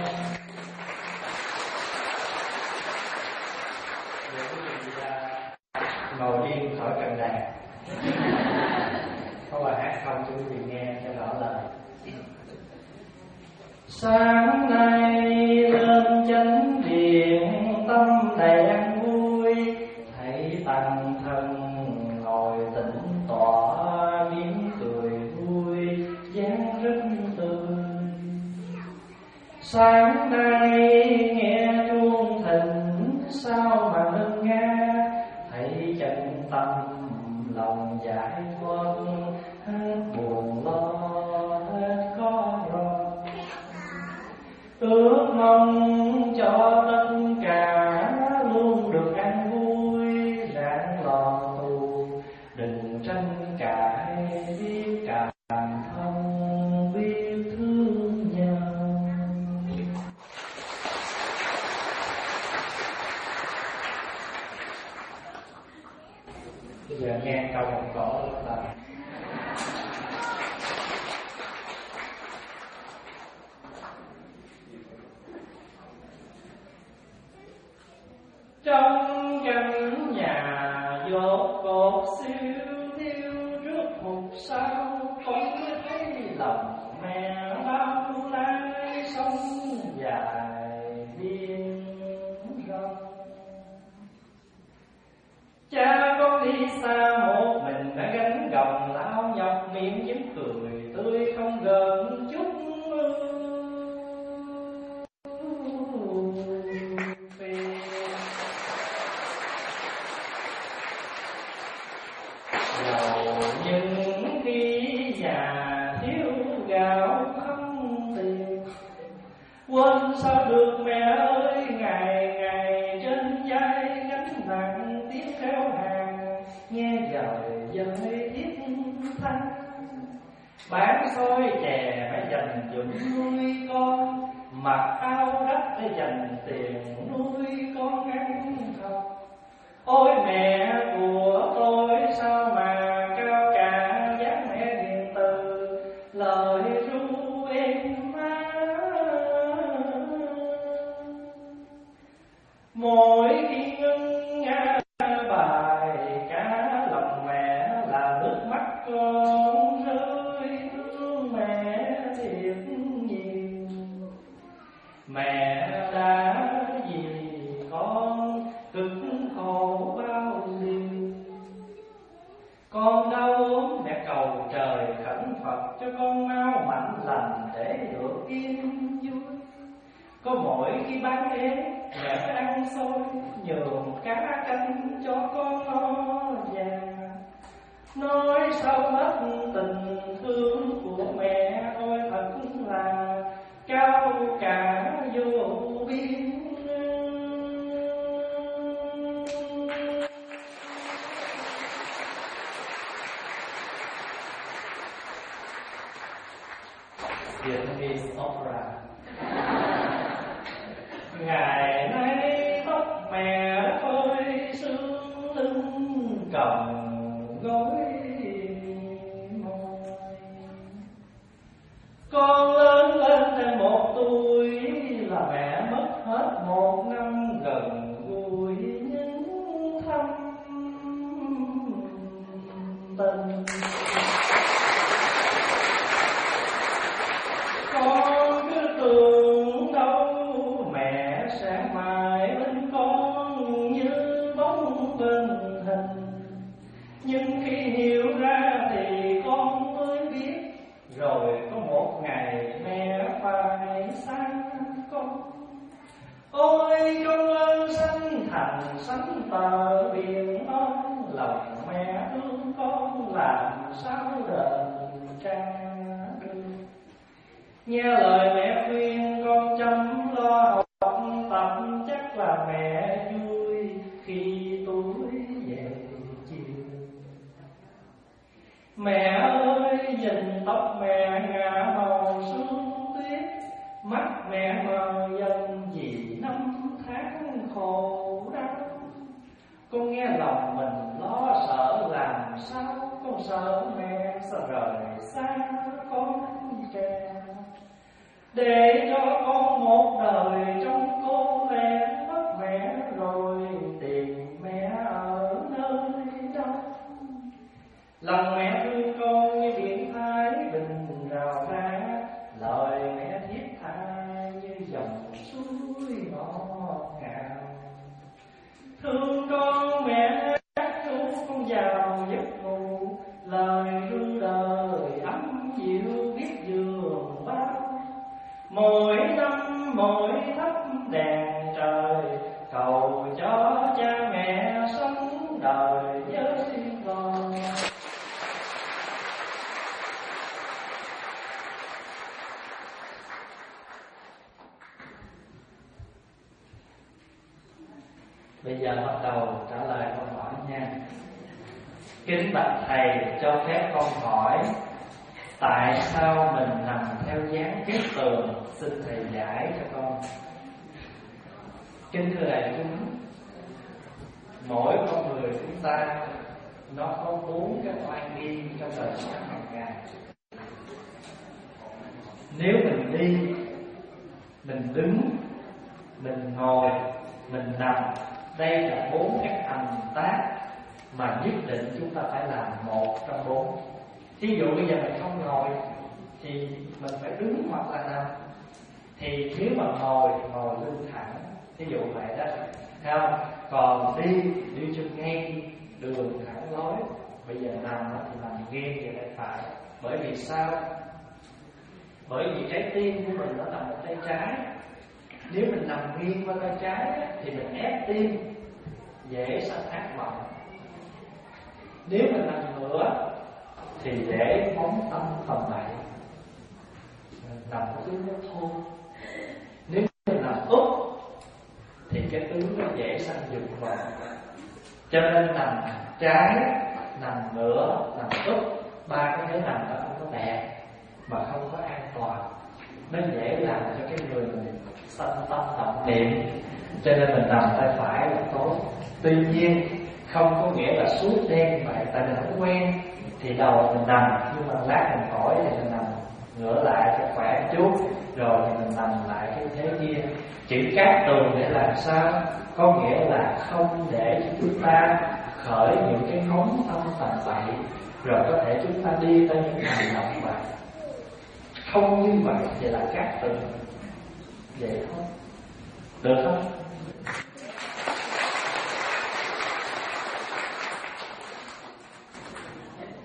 Để quý vị ngồi yên khỏi cần đàn. Có bài hát không cho quý vị nghe cho rõ lời. Sáng nay lên chánh điện tâm đầy an vui, thấy tăng thân ngồi tĩnh tọa biến cười vui dáng rất tươi. Sáng nay nghe chuông thỉnh sao mà ngân nga, thấy chân tâm lòng giải thoát hết buồn lo hết khó lo. Ước mong cho tất cả luôn được an vui, ráng lo tu đừng tranh cãi, biết cảm thông biết thương nhau. Bây giờ nghe câu một cổ là trong căn nhà dột cột siêu thiêu trước hụt sao, con mới thấy lòng mẹ bao la sông dài biên rộng. Cha con đi xa một mình đã gánh gồng lao nhọc, miệngยิ้m cười tươi không gần chút những khi nhà thiếu gạo không tiền. Quên sao được mẹ ơi, ngày ngày trên vai gánh nặng tiếp theo hàng, nghe lời dơi thiết tha. Bán xôi chè phải dành dụm nuôi con, mặc áo rách để dành tiền nuôi con ăn học. Ôi mẹ của tôi sao mà cao cả, dáng mẹ hiền từ lời ru êm ái. Mỗi khi ngân nga bài ca lòng mẹ là nước mắt con rơi, thương mẹ thiệt nhiều. Mẹ đã vì con cực khổ bao ghét, mẹ ăn xôi nhường cá canh cho con nó già. Nói sao mất tình thương của mẹ, ôi thật là cao cả vô biên. Vietnamese opera. Ngày nay tóc mẹ ơi sương lưng cầm gối môi. Con lớn lên thêm một tuổi là mẹ mất hết một năm gần gũi những thâm tình. Con cứ tưởng đâu mẹ sẽ mãi bên con như bóng bên hình, nhưng khi hiểu ra thì con mới biết, rồi có một ngày mẹ phải xa con. Ôi con ơn sanh thành sánh tờ biển ơn, lòng mẹ thương con làm sao đền trả được. Nghe lời mẹ khuyên con chăm lo học tập, chắc là mẹ vui khi tuổi về chiều. Mẹ ơi nhìn tóc mẹ ngả màu sương tuyết, mắt mẹ mờ dần vì năm tháng khổ đau. Con nghe lòng mình lo sợ làm sao, con sợ mẹ sẽ rời xa con trẻ. Để cho con một đời trong cô lẻ, mất mẹ rồi tìm mẹ ở nơi đâu. Lòng mẹ thương con như biển Thái Bình rào ra, lời mẹ thiết tha như dòng suối ngọt ngào. Thương con mẹ ru con vào giấc ngủ, lời ru đời ấm dịu biết giường bao. Mỗi năm mỗi thắp đèn trời, cầu cho cha mẹ sống đời với con. Bây giờ bắt đầu trả lời câu hỏi nha. Kính bạch thầy, cho phép con hỏi, tại sao mình nằm theo dáng viết tường? Xin thầy giải cho con. Kính thưa đại chúng, mỗi con người chúng ta nó có bốn cái oai nghi trong đời sống hàng ngày. Nếu mình đi, mình đứng, mình ngồi, mình nằm, đây là bốn cái hành tác mà nhất định chúng ta phải làm một trong bốn. Thí dụ bây giờ mình không ngồi thì mình phải đứng hoặc là nằm. Thì nếu mà ngồi thì ngồi lưng thẳng, thí dụ vậy đó, thấy không? Còn đi, đi chân ngay đường thẳng lối. Bây giờ nằm thì nằm nghiêng về tay phải. Bởi vì sao? Bởi vì trái tim của mình nó nằm ở tay trái. Nếu mình nằm nghiêng qua tay trái thì mình ép tim, dễ sanh ác mộng. Nếu mình nằm ngửa thì dễ phóng tâm tầm bậy, nằm cứ nó thôi. Nếu mình nằm úp thì cái tướng nó dễ sanh dục vọng. Cho nên nằm trái, nằm ngửa, nằm úp, ba cái thế nằm nó không có đẹp mà không có an toàn, nó dễ làm cho cái người mình sanh tâm động niệm. Cho nên mình nằm tay phải là tốt. Tuy nhiên không có nghĩa là suốt đêm vậy, tại mình không quen. Thì đầu mình nằm, nhưng mà lát mình khỏi thì mình nằm ngửa lại cho khỏe chút, rồi thì mình nằm lại cái thế kia. Chữ cát tường để làm sao? Có nghĩa là không để cho chúng ta khởi những cái ngóng tâm tầm bậy, rồi có thể chúng ta đi tới những hành động vậy. Không như vậy thì là cát tường. Vậy thôi, được không?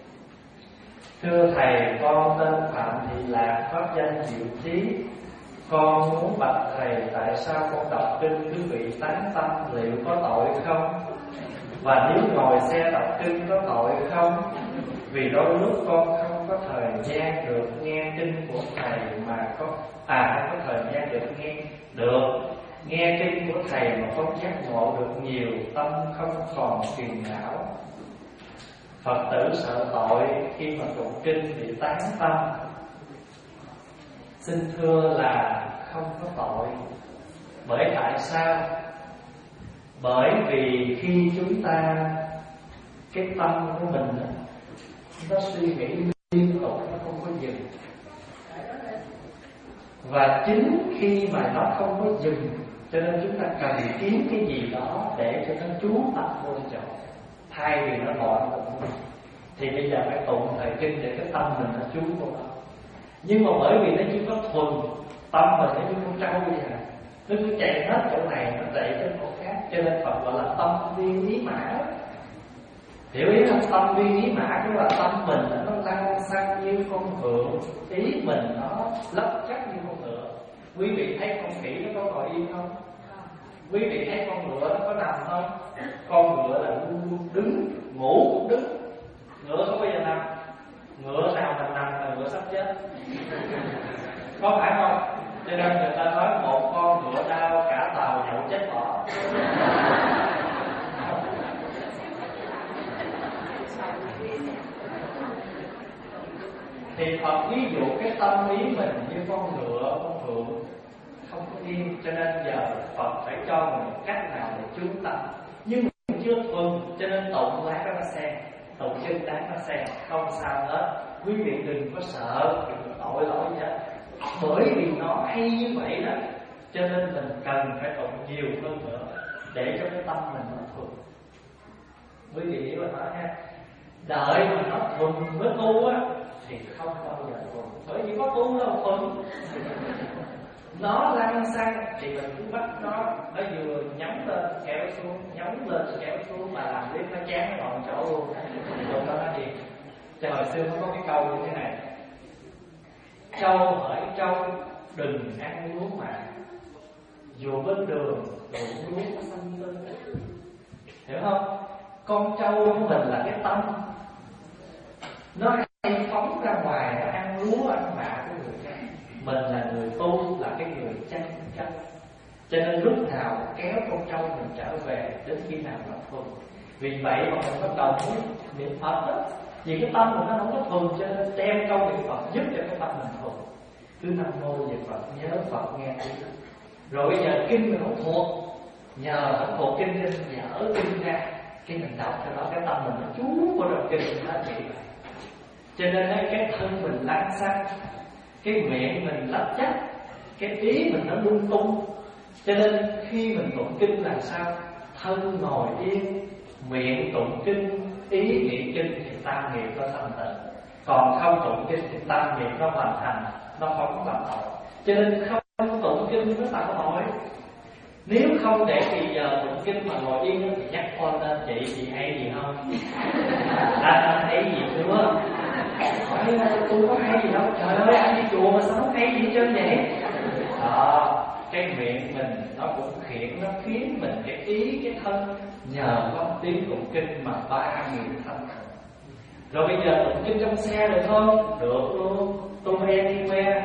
Thưa thầy, con tên Phạm Thị Lạc, pháp danh Diệu Trí. Con muốn bạch thầy tại sao con đọc kinh cứ bị tán tâm, liệu có tội không? Và nếu ngồi xe đọc kinh có tội không? Vì đôi lúc con không có thời gian được nghe kinh của thầy mà có à không có thời gian được nghe được nghe kinh của thầy mà không giác ngộ được nhiều, tâm không còn phiền não. Phật tử sợ tội khi mà tụng kinh bị tán tâm. Xin thưa là không có tội. Bởi tại sao? Bởi vì khi chúng ta, cái tâm của mình nó suy nghĩ liên tục, nó không có dừng. Và chính khi mà nó không có dừng, cho nên chúng ta cần kiếm cái gì đó để cho nó chú tập vô chỗ, thay vì nó loạn một mình. Thì bây giờ phải tụng thời kinh để cái tâm mình nó chú vô đó. Nhưng mà bởi vì nó chỉ có thuần, tâm mình nó như con trâu vậy à, nó cứ chạy hết chỗ này, nó chạy trên chỗ khác. Cho nên Phật gọi là tâm viên ý mã. Hiểu ý không? Tâm viên ý mã tức là tâm mình nó lăng xăng như con ngựa, ý mình nó lấp chắc như con ngựa. Quý vị thấy con khỉ nó có ngồi yên không? Quý vị thấy con ngựa nó có nằm không? Con ngựa là luôn luôn đứng, ngủ cũng đứng. Ngựa không bao giờ nằm. Ngựa nào mình nằm là ngựa sắp chết. Có phải không? Cho nên người ta nói một con ngựa đau cả tàu nhậu chết bỏ. Thì Phật ví dụ cái tâm ý mình như con ngựa, con phượng không có yên. Cho nên giờ Phật phải cho mình cách nào để chú tâm. Nhưng mình chưa thuần, cho nên tụng lát nó sen, tụng kinh lát nó sen, không sao hết. Quý vị đừng có sợ, đừng có tội lỗi gì hết. Bởi vì nó hay như vậy đó, cho nên mình cần phải tụng nhiều hơn nữa để cho cái tâm mình nó thuần. Quý vị hiểu rồi nói ha. Đợi mà nó thuần mới tu á thì không bao giờ thuần. Bởi vì có tu đâu thuần. Nó lăn xăng thì mình cứ bắt nó, nó vừa nhắm lên kéo xuống, nhắm lên kéo xuống, mà làm liếc nó chán nó ngồi chỗ luôn. Rồi đó nó đi. Cho hồi xưa nó có cái câu như thế này: trâu hỡi trâu đừng ăn lúa mạ, dù bên đường ruộng lúa có xanh tươi. Hiểu không? Con trâu của mình là cái tâm, nó hay phóng ra ngoài, nó ăn lúa ăn mạ của người khác. Mình là người tu, là cái người chăn trâu. Cho nên lúc nào kéo con trâu mình trở về đến khi nào nó thuần. Vì vậy mà mình bắt đầu muốn niệm Phật đó. Vì cái tâm mình nó không có thuần, cho nên đem câu niệm Phật giúp cho cái tâm mình thuần. Cứ nam mô về Phật, nhớ Phật nghe tiếng. Rồi bây giờ kinh mình không thuộc, nhờ không thuộc kinh nên dở kinh ra, cái mình đọc cho đó cái tâm mình nó chú vào đầu kinh nó vậy vậy. Cho nên cái thân mình lăn xăng, cái miệng mình lấp chắc, cái ý mình nó lung tung. Cho nên khi mình tụng kinh là sao? Thân ngồi yên, miệng tụng kinh, ý nghĩ kinh thì tam nghiệp nó thành tịnh. Còn không tụng kinh thì tam nghiệp nó hoàn thành, nó không có tội. Cho nên không tụng kinh nó tạo tội. Nếu không để thì giờ tụng kinh mà ngồi yên thì nhắc con lên: chị, chị hay gì không? Anh, anh thấy gì chưa? Hỏi tôi có hay gì đâu. Trời ơi, anh đi chùa mà sao không hay gì trơn vậy? Đó, cái miệng mình nó cũng khiển, nó khiến mình cái ý, cái thân nhờ có tiếng tụng kinh mà ba nghiệp thành. Rồi bây giờ tụng kinh trong xe được không? Được luôn. To anywhere.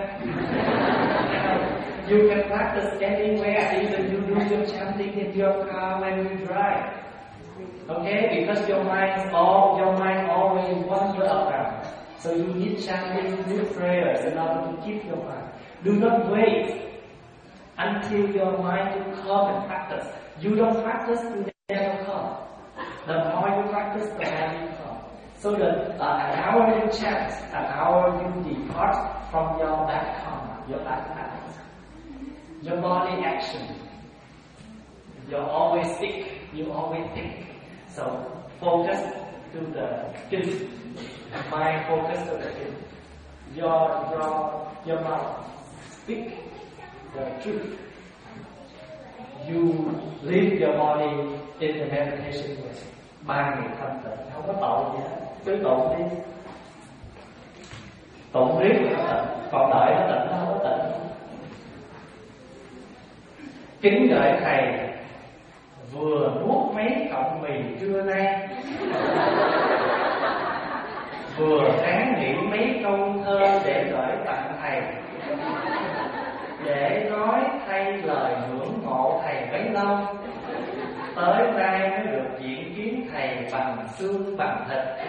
You can practice anywhere, even you do your chanting in your car when you drive. Okay, because your mind, all your mind always wander around. So you need chanting, new prayers in order to keep your mind. Do not wait until your mind will come and practice. You don't practice, you never come. The more you practice, the more you come. So that uh, an hour you chant, an hour you depart from your back karma, your back habits, your body action. You're always sick, you always think. So focus to the kin. Mind focus to the kin. Your your your mouth speak the truth. You leave your body in the meditation way. Ba nghiệp thanh tịnh, không có tội gì hết. Cứ tụng đi. Tụng riết nó tịnh. Còn đợi nó tịnh nó không có tịnh. Kính gửi thầy, vừa nuốt mấy cọng mì trưa nay, vừa ráng nghĩ mấy câu thơ để gửi tặng thầy, để nói thay lời ngưỡng mộ thầy bấy lâu. Tới nay mới được diễn kiến thầy bằng xương bằng thịt.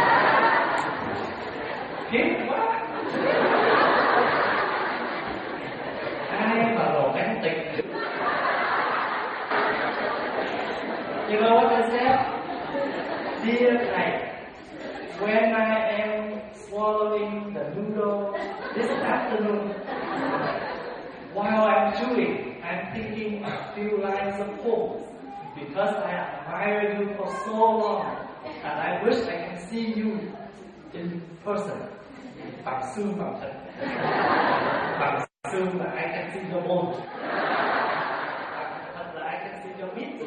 Khiếp quá. Ai mà đồ cánh tịch. You know what I said? Dear thầy, when I am swallowing the noodle this afternoon, while I'm chewing, I'm thinking a few lines of poems because I admire you for so long, and I wish I can see you in person. Bằng xương bằng thịt. Bằng xương là I can see your bone. Bằng thịt là I can see your meat.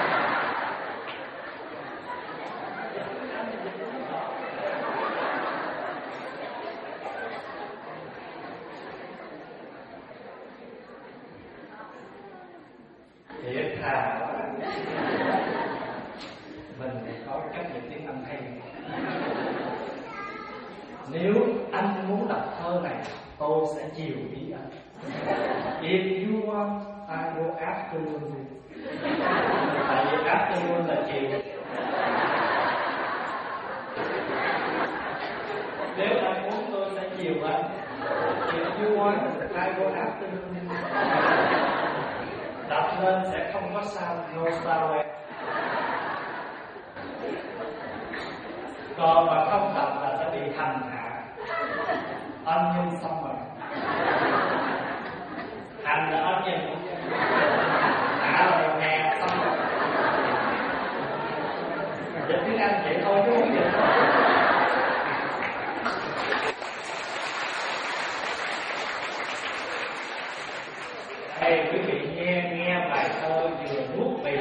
Thiệt thà quá. Mình có cách dịch tiếng Anh hay. Nếu anh muốn đọc thơ này, tôi sẽ chiều ý anh. If you want, I will afternoon you. Tại vì afternoon là chiều. Nếu anh muốn, tôi sẽ chiều anh. If you want, I will afternoon you. Đọc lên sẽ không có sao, no sao em. Còn mà không đọc là sẽ bị hành hạ. Onion summer. Hành là onion, hạ là nè summer. Dịch tiếng Anh vậy thôi chứ không dịch. Đây quý vị nghe nghe bài thơ vừa nuốt mì.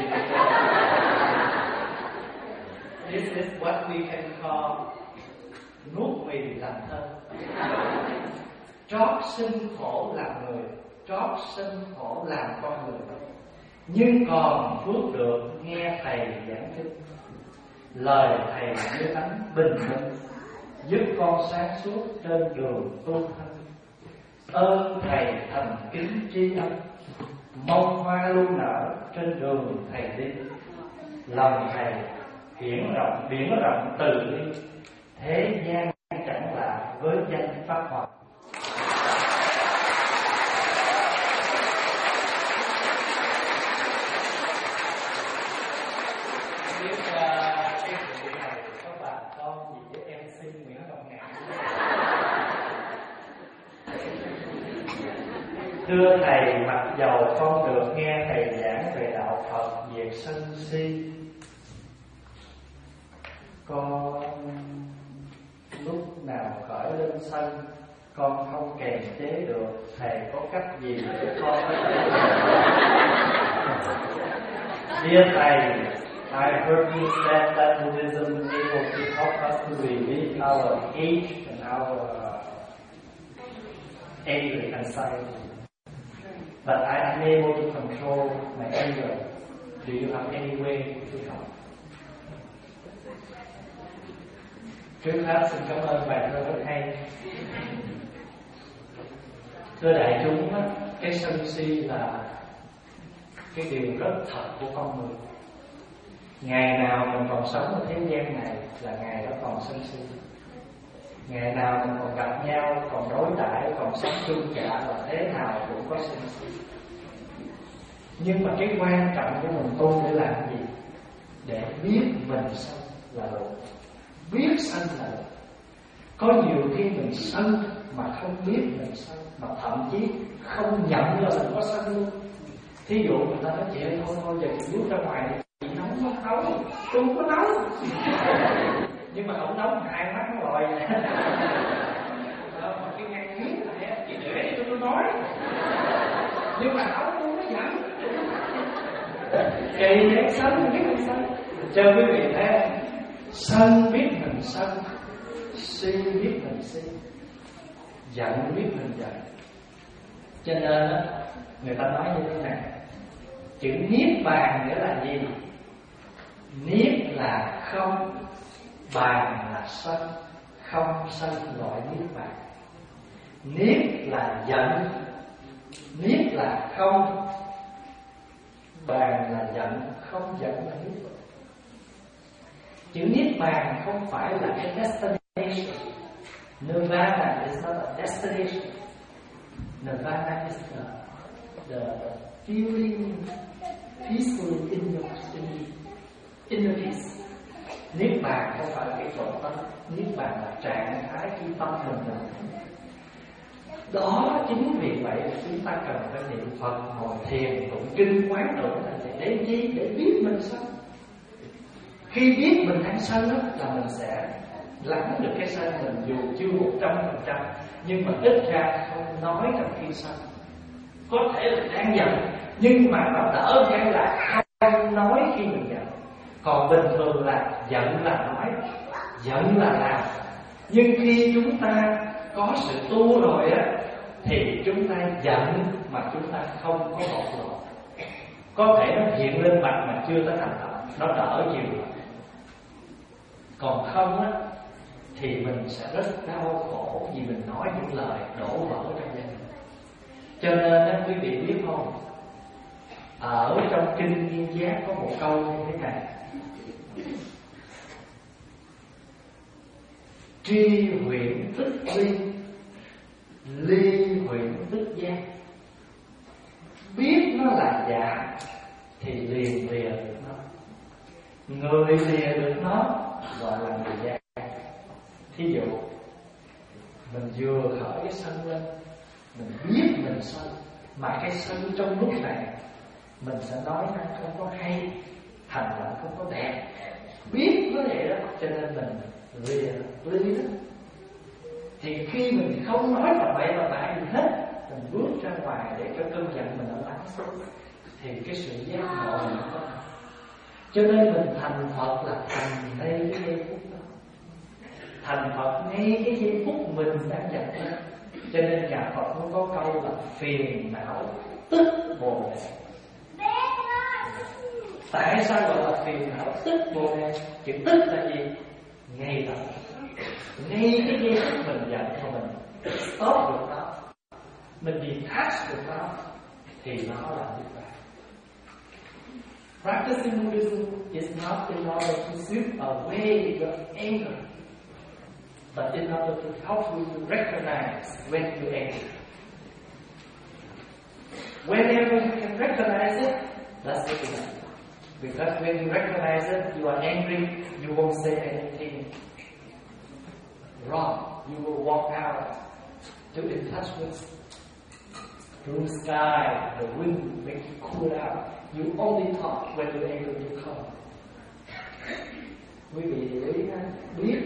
This is what we can call nuốt mì làm thơ. Trót sinh khổ làm người, trót sinh khổ làm con người, nhưng còn phước được nghe thầy giảng kinh. Lời thầy như ánh bình minh, giúp con sáng suốt trên đường tu thân. Ơn thầy thành kính tri ân, mong hoa luôn nở trên đường thầy đi. Lòng thầy hiển rộng biển rộng từ bi, thế gian chẳng lạ với danh pháp hòa. Biết cái sự này có bà con gì với em xin Nguyễn Ngọc Ngạn. Thưa thầy, mặc dầu con được nghe thầy giảng về đạo Phật diệt sân si, con lúc nào khởi lên sân con không kềm chế được. Thầy có cách gì để con có thể? Dear thầy, I heard you said that Buddhism is able to help us to relieve our age and our uh, anger and anxiety. But I am unable to control my anger. Do you have any way to help? Trước hết xin cảm ơn bài thơ rất hay. Thưa đại chúng, cái sân si là cái điều rất thật của con người. Ngày nào mình còn sống ở thế gian này là ngày đó còn sân si. Ngày nào mình còn gặp nhau, còn đối đãi, còn sống chung chạ là thế nào cũng có sân si. Nhưng mà cái quan trọng của mình tu để làm gì? Để biết mình sân là đủ. Biết sân là đủ. Có nhiều khi mình sân mà không biết mình sân, mà thậm chí không nhận là mình có sân luôn. Thí dụ người ta nói chị ơi, thôi thôi giờ chị bước ra ngoài, chị nấu nó nấu, tôi không có nấu. Nhưng mà không nấu hai mắt nó lòi. Mà cái ngang miếng này chị để cho tôi nói. Nhưng mà nấu tôi nó giận. Kỳ vậy, sân biết mình sân. Cho quý vị thấy, sân biết mình sân, si biết mình si, giận biết mình giận. Cho nên người ta nói như thế này: Chữ niết bàn nghĩa là gì? Niết là không, bàn là sân. Không sân gọi niết bàn. Niết là giận, niết là không, bàn là giận, không giận là niết. Chữ niết bàn không phải là cái destination. Nirvana is not a destination. Nirvana is the, the feeling peacefully in your in, in the peace. Niết bàn không phải là cái chỗ tâm. Niết bàn là trạng thái khi tâm mình là đó. Chính vì vậy chúng ta cần phải niệm Phật, ngồi thiền, tụng kinh, quán tưởng là để chi? Để biết mình sân. Khi biết mình đang sân đó, là mình sẽ lắng được cái sân mình, dù chưa một trăm phần trăm, nhưng mà ít ra không nói trong khi sân. Có thể là đang giận, nhưng mà nó đỡ cái là không nói khi mình giận. Còn bình thường là giận là nói, giận là làm. Nhưng khi chúng ta có sự tu rồi á, thì chúng ta giận mà chúng ta không có bộc lộ. Có thể nó hiện lên mặt mà chưa tới hành động, nó đỡ nhiều. Còn không á, thì mình sẽ rất đau khổ vì mình nói những lời đổ vỡ trong gia đình. Cho nên á, quý vị biết không, ở trong kinh Nguyên Giác có một câu như thế này: tri huyện tức ly, ly huyện tức giác. Biết nó là giả thì liền lìa được nó. Người lìa được nó gọi là người giác. Thí dụ mình vừa khởi cái sân lên, mình biết mình sân, mà cái sân trong lúc này mình sẽ nói năng không có hay, hành động không có đẹp. Biết nó vậy đó, cho nên mình lìa ly đó. Thì khi mình không nói là bậy là bạ gì hết, mình bước ra ngoài để cho cơn giận mình nó lắng xuống, thì cái sự giác ngộ mình có. Cho nên mình thành Phật là thành ngay cái giây phút đó. Thành Phật ngay cái giây phút mình đang giận đó. Cho nên nhà Phật nó có câu là phiền não tức bồ đề. Tại sao gọi là phiền não tức bồ đề? Chữ tức là gì? Ngay đó, ngay cái giây phút mình giận mà mình stop được nó, mình detach được nó, thì nó là như vậy. Practicing Buddhism is not in order to sweep away your anger, but in order to help you to recognize when you're angry. Whenever you can recognize it, that's it enough. Because when you recognize it, you are angry, you won't say anything wrong. You will walk out to in touch with blue sky, the wind make you cool out. You only talk when you're able to come. Quý vị để ý ha, biết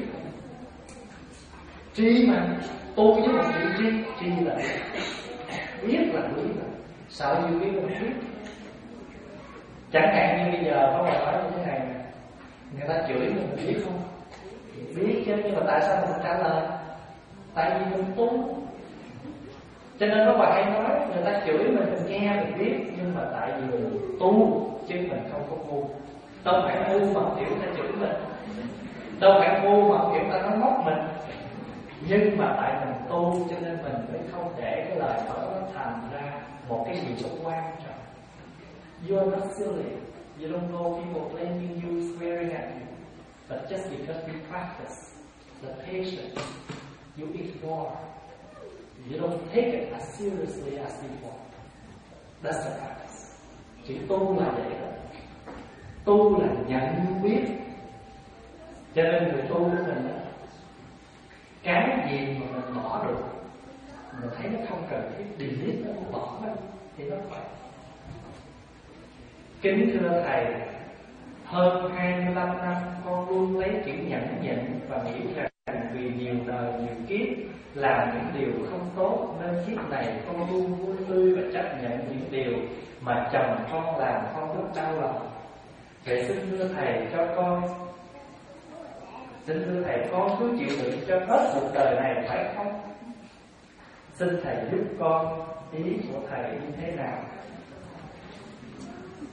tri mà tu với một chữ tri, tri là biết là quý mà sợ gì biết là biết. Chẳng hạn như bây giờ có bài nói như thế này, người ta chửi mình, mình biết không? Biết chứ, nhưng mà tại sao mình trả lời? Tại vì mình tu. Cho nên có bài hay nói, người ta chửi mình, mình nghe, mình biết, nhưng mà tại vì mình tu, chứ mình không có ngu. Đâu phải ngu mà kiểu ta chửi mình, đâu phải ngu mà kiểu ta nói móc mình, nhưng mà tại mình tu cho nên mình mới không để cái lời nói nó thành ra một cái gì rất quan trọng. You are not silly. You don't know people blaming you, swearing at you. But just because you practice the patience, you ignore. You don't take it as seriously as before. That's the practice. Chỉ tu là vậy đó. Tu là nhận biết. Cho nên người tu của mình đó, cái gì mà mình bỏ được, mình thấy nó không cần thiết, delete nó, không bỏ nó, thì nó phải. Kính thưa Thầy, hơn hai mươi lăm năm con luôn lấy chữ nhẫn nhịn và nghĩ rằng vì nhiều đời nhiều kiếp làm những điều không tốt nên kiếp này con luôn vui tươi và chấp nhận những điều mà chồng con làm con rất đau lòng. Vậy xin thưa Thầy cho con, xin thưa Thầy con cứ chịu đựng cho hết cuộc đời này phải không? Xin Thầy giúp con, ý của Thầy như thế nào?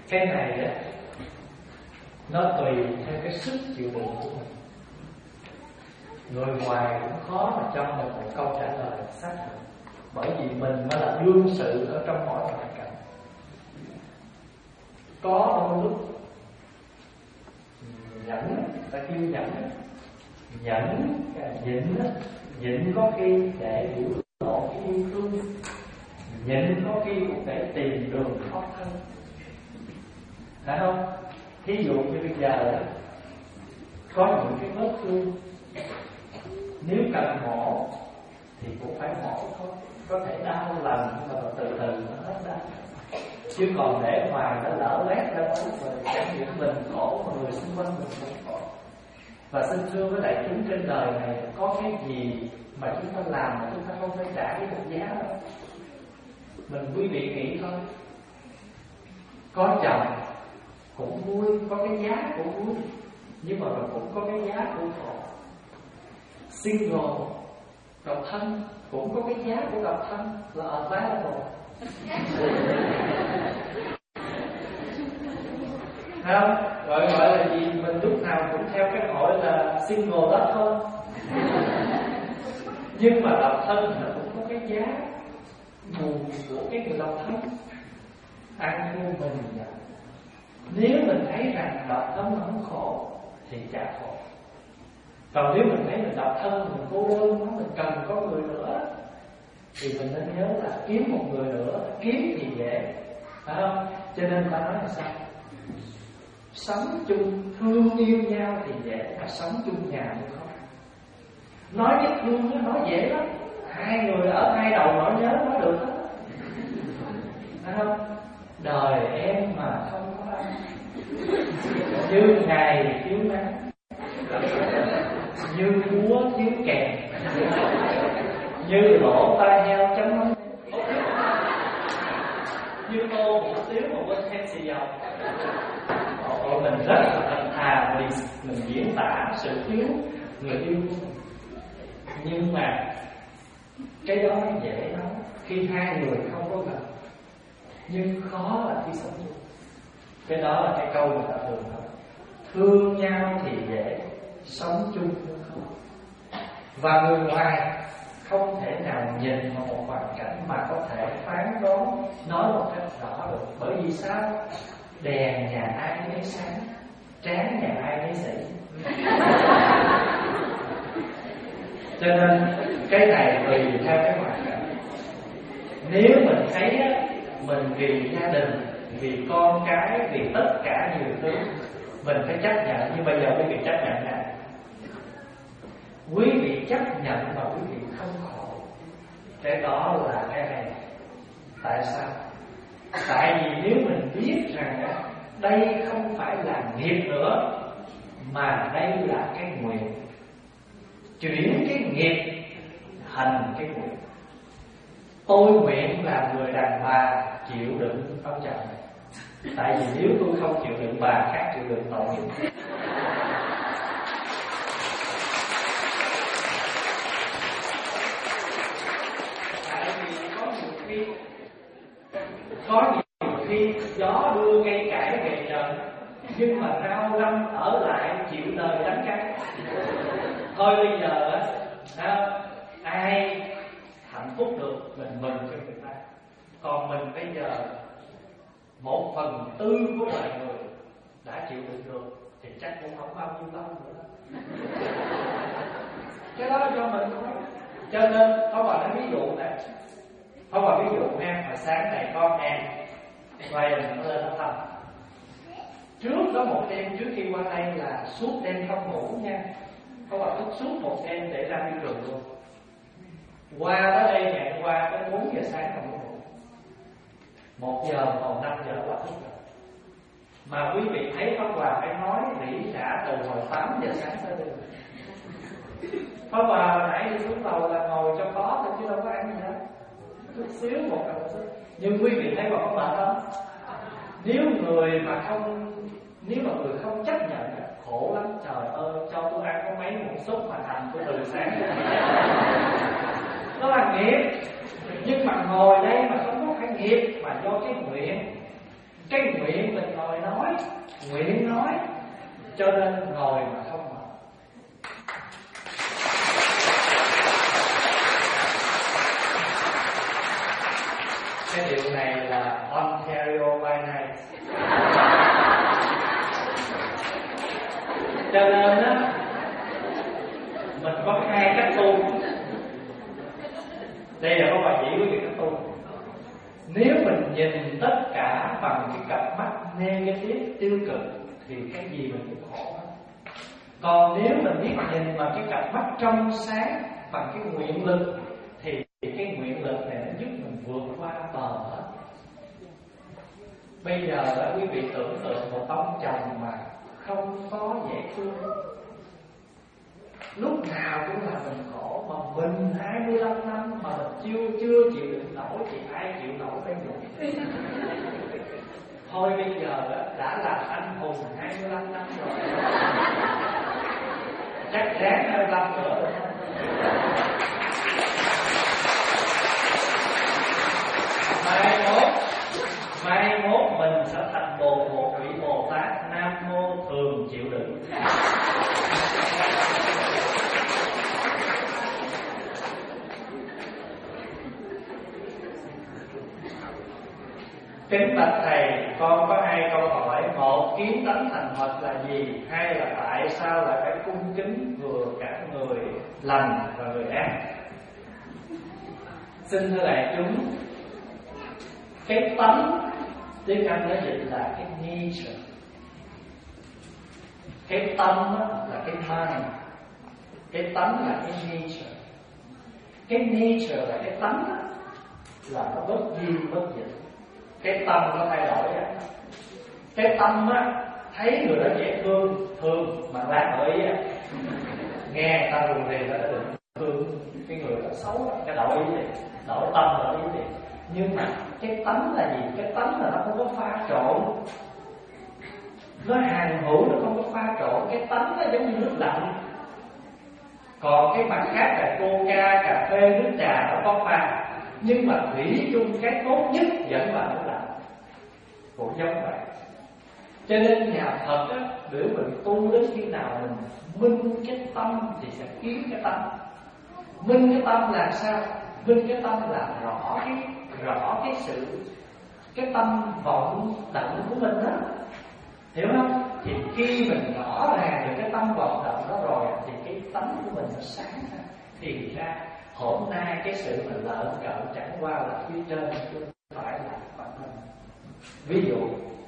Cái này á, nó tùy theo cái sức chịu đựng của mình. Người ngoài cũng khó mà cho mình một câu trả lời xác thực, bởi vì mình mới là đương sự ở trong mọi hoàn cảnh. Có đôi lúc nhẫn, ta kêu nhẫn, nhẫn, nhịn, nhịn có khi để hiểu lộ cái yêu thương, nhịn có khi cũng để tìm đường thoát thân, phải không? Thí dụ như bây giờ có những cái vết thương, nếu cần mổ thì cũng phải mổ thôi, có thể đau lần nhưng mà từ từ nó hết đau. Chứ còn để hoài nó lỡ lét ra rồi chẳng những mình khổ mà người xung quanh mình cũng khổ. Và xin thưa với đại chúng, trên đời này có cái gì mà chúng ta làm mà chúng ta không phải trả cái một giá đâu. Mình quý vị nghĩ thôi, có chồng cũng vui, có cái giá của vui, nhưng mà cũng có cái giá của khổ. Single, độc thân cũng có cái giá của độc thân là available. Không, gọi gọi là gì? Mình lúc nào cũng theo cái hội là single đó thôi. Nhưng mà độc thân nó cũng có cái giá buồn của cái người độc thân. Ăn thua mình vậy. Nếu mình thấy rằng độc thân nó không khổ thì chả khổ. Còn nếu mình thấy mình độc thân, mình cô đơn, mình cần có người nữa, thì mình nên nhớ là kiếm một người nữa. Kiếm thì dễ, phải không? Cho nên ta nói là sao? Sống chung, thương yêu nhau thì dễ, mà sống chung nhà thì khó. Nói cái thương nó nói dễ lắm, hai người ở hai đầu nỗi nhớ nói được hết, phải không? Đời em mà không có anh, như ngày thiếu nắng, như múa thiếu kèn, như lỗ tai heo chấm mắm, như tô hủ tiếu mà quên thêm xì dầu. Ồ, mình rất là thật thà vì mình diễn tả sự thiếu người yêu của mình. Nhưng mà cái đó nó dễ nói khi hai người không có gần, nhưng khó là khi sống chung. Cái đó là cái câu người ta thường nói, thương nhau thì dễ, sống chung cũng khó. Và người ngoài không thể nào nhìn vào một hoàn cảnh mà có thể phán đoán, nói một cách rõ được. Bởi vì sao? Đèn nhà ai nấy sáng, trán nhà ai nấy sĩ. Cho nên cái này tùy theo cái hoàn cảnh. Nếu mình thấy á, mình vì gia đình, vì con cái, vì tất cả nhiều thứ, mình phải chấp nhận. Nhưng bây giờ quý vị chấp nhận nè, quý vị chấp nhận mà quý vị không khổ. Cái đó là cái này. Tại sao? Tại vì nếu mình biết rằng đây không phải là nghiệp nữa, mà đây là cái nguyện, chuyển cái nghiệp thành cái nguyện. Tôi nguyện là người đàn bà chịu đựng ông chồng này, tại vì nếu tôi không chịu đựng bà khác chịu đựng tội nghiệp. Tại vì có nhiều khi có nhiều khi gió đưa cây cải về trời, nhưng mà rau răm ở lại chịu đời đánh cay. Thôi bây giờ á, ai hạnh phúc được mình mừng cho người ta. Còn mình bây giờ một phần tư của loài người đã chịu đựng được thì chắc cũng không bao nhiêu lâu nữa. Cái đó cho mình thôi. Cho nên có bà nói ví dụ này, có bà ví dụ nha, hồi sáng này con em quay mình lên nó thầm. Trước đó một đêm trước khi qua đây là suốt đêm không ngủ nha. Có bà thức suốt một đêm để ra đi trường luôn. Qua tới đây ngày qua tới bốn giờ sáng không ngủ. Một giờ còn năm giờ bà thức rồi. Mà quý vị thấy Pháp Hòa phải nói rỉ rả từ hồi tám giờ sáng tới đây. Pháp Hòa nãy đi xuống tàu là ngồi cho có thôi chứ đâu có ăn gì đâu. Chút xíu một cặp xíu. Nhưng quý vị thấy bà có mệt không? Nếu người mà không Nếu mà người không chấp nhận, khổ lắm. Trời ơi, cho tôi ăn có mấy muỗng súp mà thành tôi từ sáng đến nó là nghiệp. Nhưng mà ngồi đây mà không có phải nghiệp, mà do cái nguyện. Cái nguyện mình ngồi nói, nguyện nói, cho nên ngồi mà không mệt. Cái điều này là Ontario by night. Cho nên á, mình có hai cách tu. Đây là có bài chỉ với cách tu. Nếu mình nhìn tất cả bằng cái cặp mắt negative, tiêu cực, thì cái gì mình cũng khổ. Còn nếu mình biết nhìn bằng cái cặp mắt trong sáng, bằng cái nguyện lực, thì cái nguyện lực này nó giúp mình vượt qua bờ hết. Bây giờ là quý vị tưởng tượng một ông chồng mà không có dễ thương, lúc nào cũng là mình khổ, mà mình hai mươi lăm năm mà mình chưa chưa chịu đựng nổi thì ai chịu nổi bây giờ. Thôi bây giờ đã là anh hùng hai mươi lăm năm rồi, chắc ráng hai mươi lăm nữa rồi. Mai mốt Mai mốt mình sẽ thành bồ một vị Bồ Tát Nam Mô Thường chịu đựng. Kính bạch thầy, con có hai câu hỏi. Một, kiến tánh thành Phật là gì? Hai là tại sao lại phải cung kính vừa cả người lành và người ác? Xin thưa đại chúng, cái tánh tiếng Anh nó dịch là cái nature. Cái tâm là cái mind, cái tánh là cái nature. Cái nature là cái tánh là nó bất di bất dịch. Cái tâm nó thay đổi á. Cái tâm á, thấy người đó dễ thương, thương mà lạc bởi á, nghe người ta rù rì là đã được thương. Cái người đó xấu là cái đổi ý đi, đổi tâm đổi ý đi. Nhưng mà cái tánh là gì? Cái tánh là nó không có pha trộn, nó hàn hữu, nó không có pha trộn. Cái tánh nó giống như nước lạnh. Còn cái mặt khác là coca, cà phê, nước trà nó có pha. Nhưng mà thủy chung cái tốt nhất vẫn là nước lạnh, cũng giống vậy. Cho nên nhà Phật á, biểu mình tu đến khi nào mình minh cái tâm thì sẽ kiến cái tâm. Minh cái tâm là sao? Minh cái tâm là rõ cái rõ cái sự cái tâm vọng động của mình đó, hiểu không? Thì khi mình rõ ràng được cái tâm vọng động đó rồi thì cái tánh của mình nó sáng ra. Thì ra hôm nay cái sự mà lợn cợn chẳng qua là phía trên, chứ không phải là bản thân. Ví dụ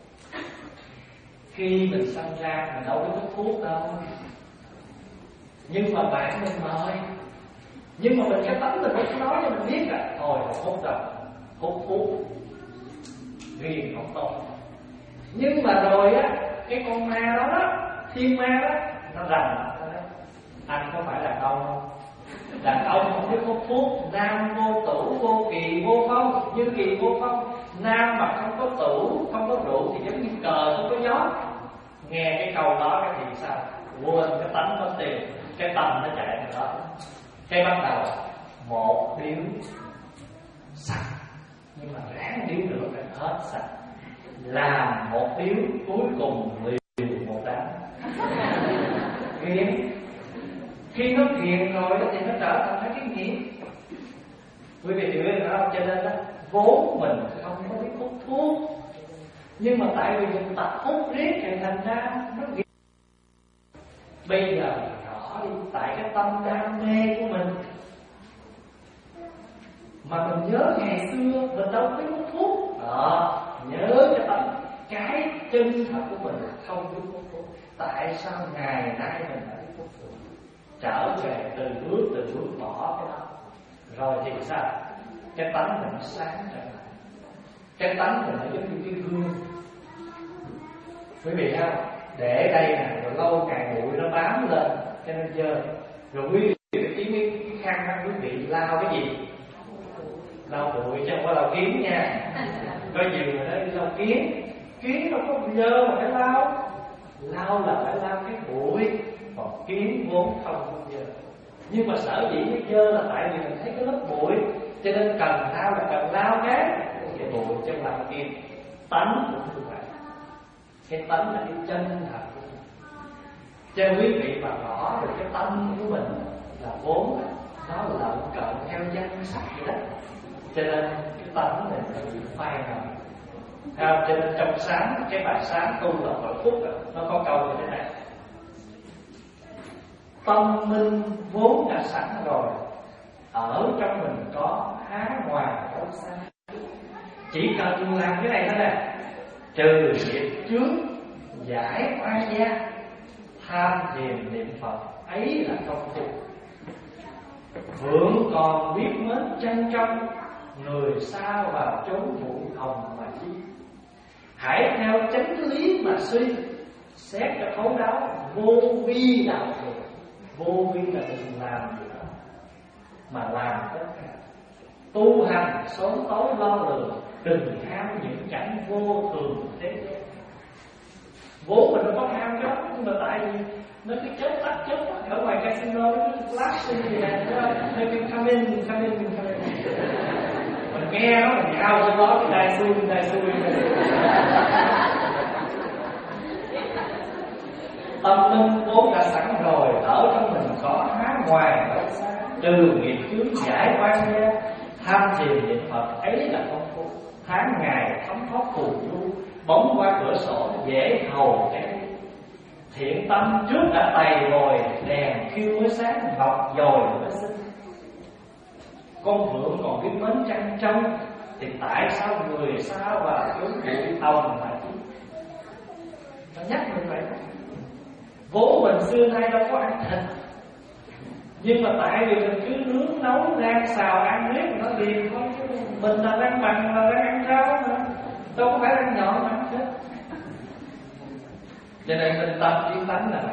khi mình sinh ra mình đâu có hút thuốc đâu, nhưng mà bạn mình mời, nhưng mà mình cái tánh mình không nói cho mình biết là thôi không hút đâu, hút thuốc riêng không tốt. Nhưng mà rồi á, cái con ma đó đó, thiên ma đó, nó rằng anh có phải là đàn ông không? Đàn ông không biết hút thuốc, nam vô tửu, vô kỳ, vô phong. Như kỳ vô phong, nam mà không có tửu, không có rượu thì giống như cờ không có gió. Nghe cái câu đó cái thì sao? Quên cái tánh có tiền, cái tâm nó chạy rồi đó. Cái bắt đầu một điếu sạch, nhưng mà ráng điếu nữa phải hết sạch. Làm một điếu cuối cùng liều một đám. Nghiện. Khi nó nghiện rồi đó thì nó trở thành cái nghiện. Quý vị hiểu biết không? Cho nên đó, vốn mình không có biết hút thuốc, nhưng mà tại vì mình tập hút riết thì thành ra nó nghiện. Bây giờ rõ đi, tại cái tâm đam mê của mình mà mình nhớ ngày xưa mình đâu biết hút thuốc đó, nhớ cái tâm cái chân thật của mình không biết hút thuốc. Tại sao ngày nay mình đã biết hút thuốc? Trở về từ bước từ bước bỏ cái đó rồi thì sao? Cái tánh mình nó sáng trở lại. Cái tánh mình nó giống như cái gương. Quý vị ha, để đây nè, rồi lâu ngày bụi nó bám lên cho nên dơ. Rồi quý vị chỉ cái, cái khăn đó, quý vị lao cái gì? Lau bụi chứ không có lau kiến nha. Có nhiều người nói đi lau kiến, kiến nó có dơ mà phải lau. Lau là phải lau cái bụi, còn kiến vốn không có dơ. Nhưng mà sở dĩ cái dơ là tại vì mình thấy cái lớp bụi, cho nên cần lau là cần lau cái cái bụi chứ không làm kiến. tánh cũng như vậy. Cái tánh là cái chân thật của mình. Cho nên quý vị mà rõ được cái tâm của mình là vốn nó lợn cận theo danh sắc vậy đó. Cho nên cái tánh này là bị phai mờ. Cho nên trong sáng, cái bài sáng tu là mỗi phút đó, nó có câu như thế này: tâm minh vốn đã sẵn rồi, ở trong mình có há ngoài đâu xa. Chỉ cần làm cái này thôi nè, trừ nghiệp trước, giải oan gia, tham thiền niệm Phật, ấy là công phu. Vượng còn biết mến chân trong, người xa vào chốn bụi hồng mà chi. Hãy theo chánh lý mà suy, xét cho thấu đáo, vô vi đạo thường. Vô vi là đừng làm gì đó, mà làm tất cả. Tu hành sớm tối lo lường, đừng ham những cảnh vô thường thế gian. Vốn mình nó có ham đó, nhưng mà tại vì nó cứ chết tắt chết tắt ở ngoài casino, nó cứ flashing gì nè, mình come in, mình come in, mình come in. Mình nghe nó, mình nhao trên đó, mình đai xui, mình đai xui. Tâm linh vốn đã sẵn rồi, ở trong mình có há ngoài đâu xa. Trừ nghiệp chướng giải oan gia, tham thiền niệm Phật, ấy là công phu. Tháng ngày thấm thoát phù du, bóng qua cửa sổ dễ hầu cái. Thiện tâm trước đã tày bồi, đèn khiêu mới sáng, ngọc dồi mới xinh. Con vượng còn biết mến trăng trong, thì tại sao người sao vào chốn bụi hồng mà chứ? Nó nhắc mình vậy đó. Vốn mình xưa nay đâu có ăn thịt, nhưng mà tại vì mình cứ nướng nấu rang xào ăn riết nó liền thôi. Mình là rang mặn, là rang ăn rau mà, đâu có phải rang nhọn mà ăn thịt. Cho nên tinh tâm trí tánh là vậy.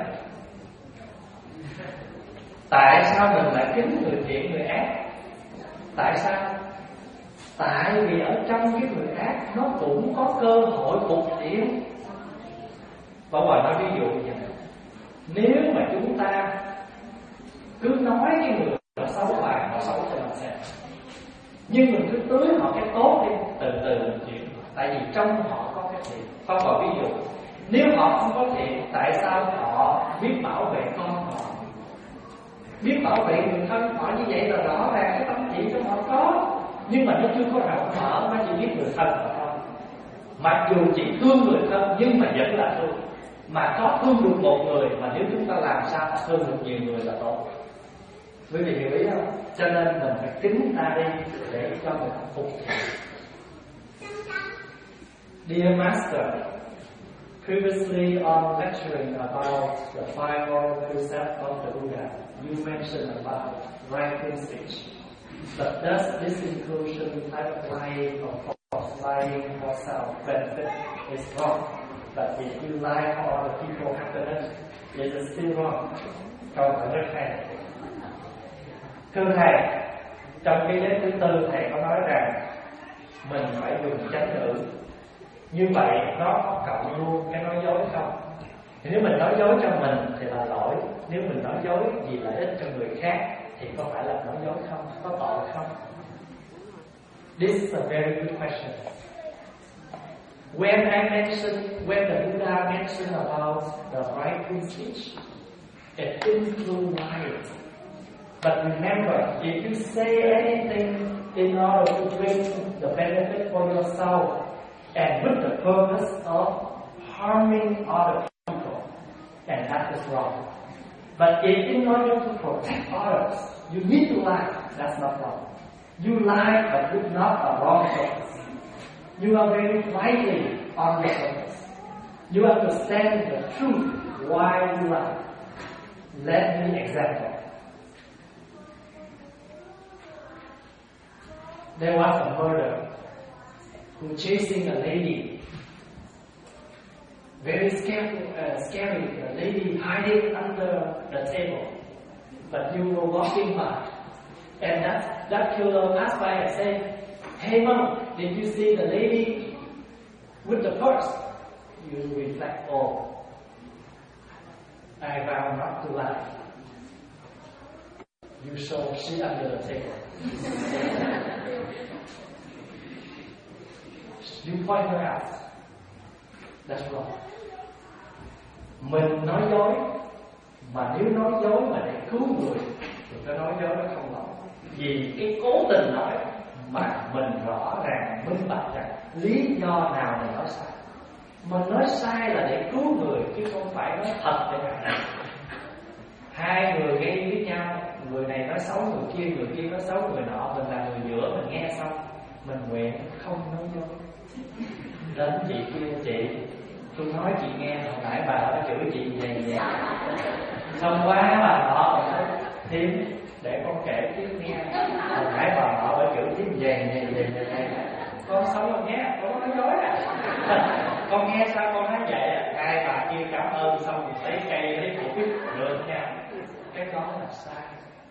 Tại sao mình lại kính người thiện người ác? Tại sao? Tại vì ở trong cái người ác nó cũng có cơ hội phục thiện. Bảo Hòa nói ví dụ như vậy: nếu mà chúng ta cứ nói cái người nó xấu hoài, nó xấu cho mình xem, nhưng mình cứ tưới họ cái tốt đi, từ từ mình chịu. Tại vì trong họ có cái thiện. Có một ví dụ: nếu họ không có thiện, tại sao họ biết bảo vệ con họ, biết bảo vệ người thân họ? Như vậy là rõ ràng cái tâm thiện trong họ có, nhưng mà nó chưa có rộng mở, nó chỉ biết người thân họ thôi. Mặc dù chỉ thương người thân nhưng mà vẫn là thương. Mà có thương được một người, mà nếu chúng ta làm sao thương được nhiều người là tốt. Quý vị hiểu ý không? Cho nên mình phải kính ta đi để cho mình phục thiện. Dear Master, previously on lecturing about the five moral precepts of the Buddha, you mentioned about right in speech. But does this inclusion type of lying, of course, lying for self-benefit is wrong? But if you lie for other people happiness, it is still wrong. Câu hỏi rất hay. Thưa Thầy, trong cái giới thứ tư Thầy có nói rằng mình phải dùng chánh ngữ. Như vậy nó có cộng luôn cái nói dối không? Thì nếu mình nói dối cho mình thì là lỗi. Nếu mình nói dối vì lợi ích cho người khác thì có phải là nói dối không? Có tội không? This is a very good question. When I mentioned, when the Buddha mentioned about the right in speech, it includes lying. But remember, if you say anything in order to bring the benefit for yourself and with the purpose of harming other people, and that is wrong. But if in order to protect others, you need to lie, that's not wrong. You lie, but with not a wrong purpose. You are very rightly on the purpose. You understand the truth why you lie. Let me example. There was a murderer who chasing a lady. Very scary, uh, scary. The lady hiding under the table. But you were walking by, and that that killer passed by and said, "Hey mom, did you see the lady with the purse?" You reflect, "Oh, I vow not to lie." You show she under the table. You point her out. That's wrong. Mình nói dối, mà nếu nói dối mà để cứu người thì cái nói dối nó không lỗi. Vì cái cố tình nói mà mình rõ ràng minh bạch rằng lý do nào mình nói sai. Mình nói sai là để cứu người chứ không phải nói thật để hại người. Hai người gây với nhau, người này nói xấu người kia, người kia nói xấu người nọ, mình là người giữa, mình nghe xong mình nguyện không nói dối. Đến chị kia, chị tôi nói chị nghe hồi nãy bà đã chửi chị vậy vậy, xong quá bà nọ còn nói thêm để con kể tiếp nghe, hồi nãy bà nọ đã chửi tiếp về về về về về con xấu rồi nhé, con nói dối à. Con nghe sao con nói vậy à? Hai bà kia cảm ơn xong rồi lấy cây lấy củi được nha. Cái đó là sai.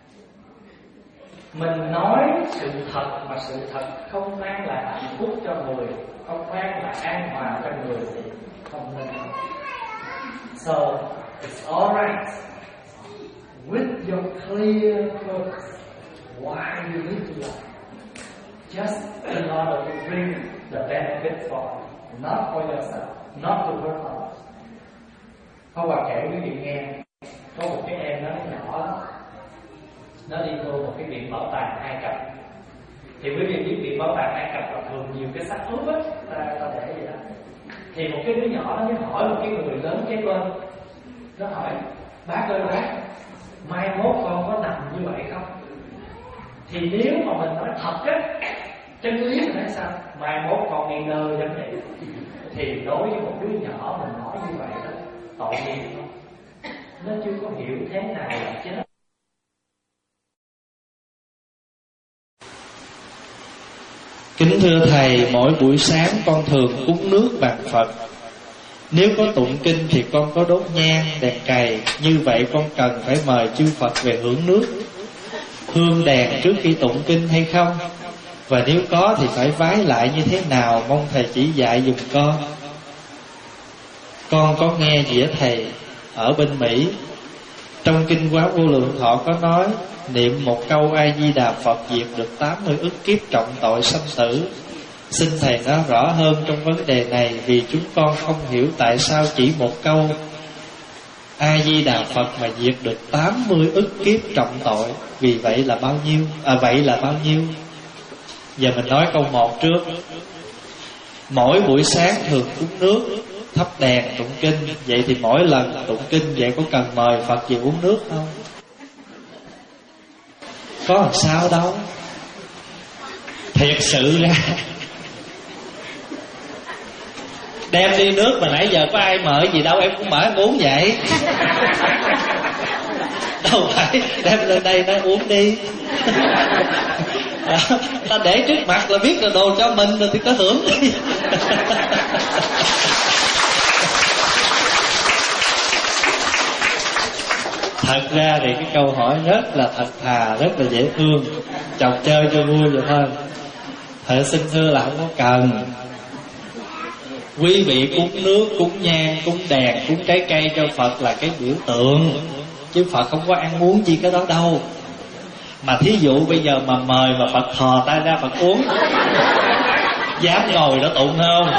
Mình nói sự thật mà sự thật không mang lại hạnh phúc cho người, không mang lại an hòa cho người thì không nên. So it's alright with your clear purpose why you need to lie, just in order to bring the benefit for you, not for yourself, not to hurt others. Có bà kể quý vị nghe, có một cái em nó nhỏ lắm, nó đi vô một cái viện bảo tàng Ai Cập. Thì quý vị biết viện bảo tàng Ai Cập là thường nhiều cái xác ướp á, ta, ta để vậy đó. Thì một cái đứa nhỏ nó mới hỏi một cái người lớn kế bên, nó hỏi bác ơi bác, mai mốt con có nằm như vậy không? Thì nếu mà mình nói thật á, chân lý mình nói sao? Mai mốt con nghi ngờ giống vậy. Thì đối với một đứa nhỏ mình nói như vậy đó, tội nghiệp không? Nó chưa có hiểu thế nào là chết. Kính thưa Thầy, mỗi buổi sáng con thường cúng nước bàn Phật. Nếu có tụng kinh thì con có đốt nhang, đèn cày. Như vậy con cần phải mời chư Phật về hưởng nước, hương đèn trước khi tụng kinh hay không? Và nếu có thì phải vái lại như thế nào? Mong Thầy chỉ dạy dùm con. Con có nghe dĩa Thầy ở bên Mỹ, trong kinh Quán Vô Lượng Thọ có nói niệm một câu A Di Đà Phật diệt được tám mươi ức kiếp trọng tội sanh tử. Xin Thầy nói rõ hơn trong vấn đề này, vì chúng con không hiểu tại sao chỉ một câu A Di Đà Phật mà diệt được tám mươi ức kiếp trọng tội. Vì vậy là bao nhiêu? À vậy là bao nhiêu? Giờ mình nói câu một trước. Mỗi buổi sáng thường cúng nước, thắp đèn, tụng kinh. Vậy thì mỗi lần tụng kinh vậy có cần mời Phật về uống nước không? Có làm sao đâu. Thiệt sự ra đem đi nước mà nãy giờ có ai mời gì đâu, em cũng mở em uống vậy. Đâu phải đem lên đây nói uống đi. Ta để trước mặt là biết là đồ cho mình rồi thì có hưởng đi. Thật ra thì cái câu hỏi rất là thật thà, rất là dễ thương, chọc chơi cho vui vậy thôi. Thật xin thưa là không có cần. Quý vị cúng nước, cúng nhang, cúng đèn, cúng trái cây cho Phật là cái biểu tượng, chứ Phật không có ăn uống gì cái đó đâu. Mà thí dụ bây giờ mà mời mà Phật thò tay ra Phật uống, dám ngồi đó tụng không?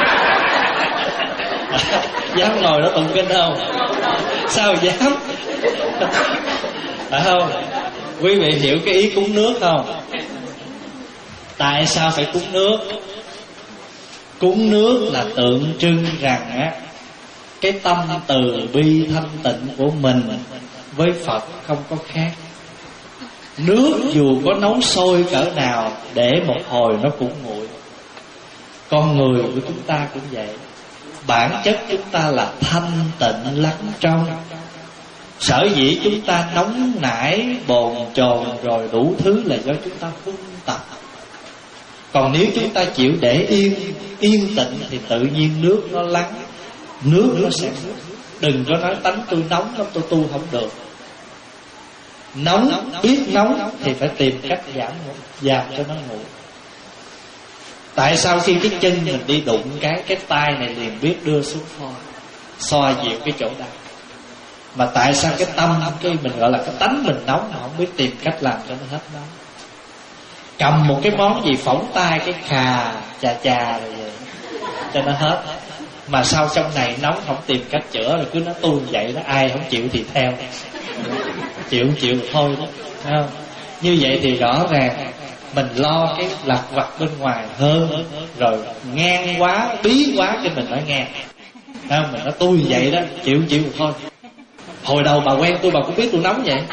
Dám ngồi đó tụng kinh không? Sao dám? Phải không? Quý vị hiểu cái ý cúng nước không? Tại sao phải cúng nước? Cúng nước là tượng trưng rằng á, cái tâm từ bi thanh tịnh của mình với Phật không có khác. Nước dù có nấu sôi cỡ nào, để một hồi nó cũng nguội. Con người của chúng ta cũng vậy. Bản chất chúng ta là thanh tịnh lắng trong. Sở dĩ chúng ta nóng nảy, bồn chồn rồi đủ thứ là do chúng ta phân tập. Còn nếu chúng ta chịu để yên, yên tĩnh thì tự nhiên nước nó lắng, nước nó sẽ. Đừng có nói tánh tôi nóng lắm, tôi tu không được. Nóng, biết nóng thì phải tìm cách giảm giảm cho nó nguội. Tại sao khi cái chân mình đi đụng cái Cái tay này liền biết đưa xuống kho, xoa dịu cái chỗ đau. Mà tại sao cái tâm, cái mình gọi là cái tánh mình nóng, mà không biết tìm cách làm cho nó hết nóng. Cầm một cái món gì phỏng tay cái khà chà chà rồi vậy cho nó hết. Mà sao trong này nóng không tìm cách chữa, rồi cứ nó tuôn vậy đó, ai không chịu thì theo, chịu chịu thôi đó, thấy không? Như vậy thì rõ ràng mình lo cái lặt vặt bên ngoài hơn, rồi ngang quá, bí quá cho mình nói nghe, thấy không? Mình nói tôi vậy đó, chịu chịu thôi. Hồi đầu bà quen tôi bà cũng biết tôi nóng vậy.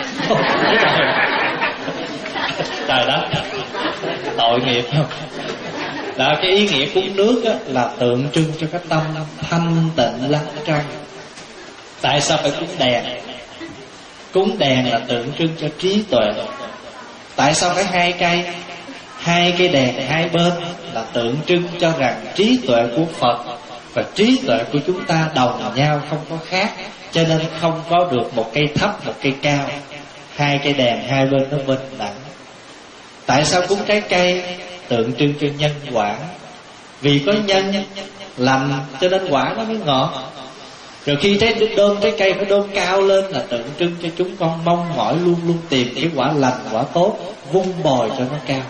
Trời đất, tội nghiệp không? Đó, cái ý nghĩa cúng nước á, là tượng trưng cho cái tâm thanh tịnh lắng trăng. Tại sao phải cúng đèn? Cúng đèn là tượng trưng cho trí tuệ. Tại sao phải hai cây? Hai cây đèn hai bên là tượng trưng cho rằng trí tuệ của Phật và trí tuệ của chúng ta đồng nhau, không có khác. Cho nên không có được một cây thấp một cây cao, hai cây đèn hai bên nó bình đẳng. Tại sao cúng trái cây? Tượng trưng cho nhân quả. Vì có nhân lành cho nên quả nó mới ngọt. Rồi khi trái đơm trái cây phải đơm cao lên là tượng trưng cho chúng con mong mỏi luôn luôn tìm cái quả lành, quả tốt, vun bồi cho nó cao.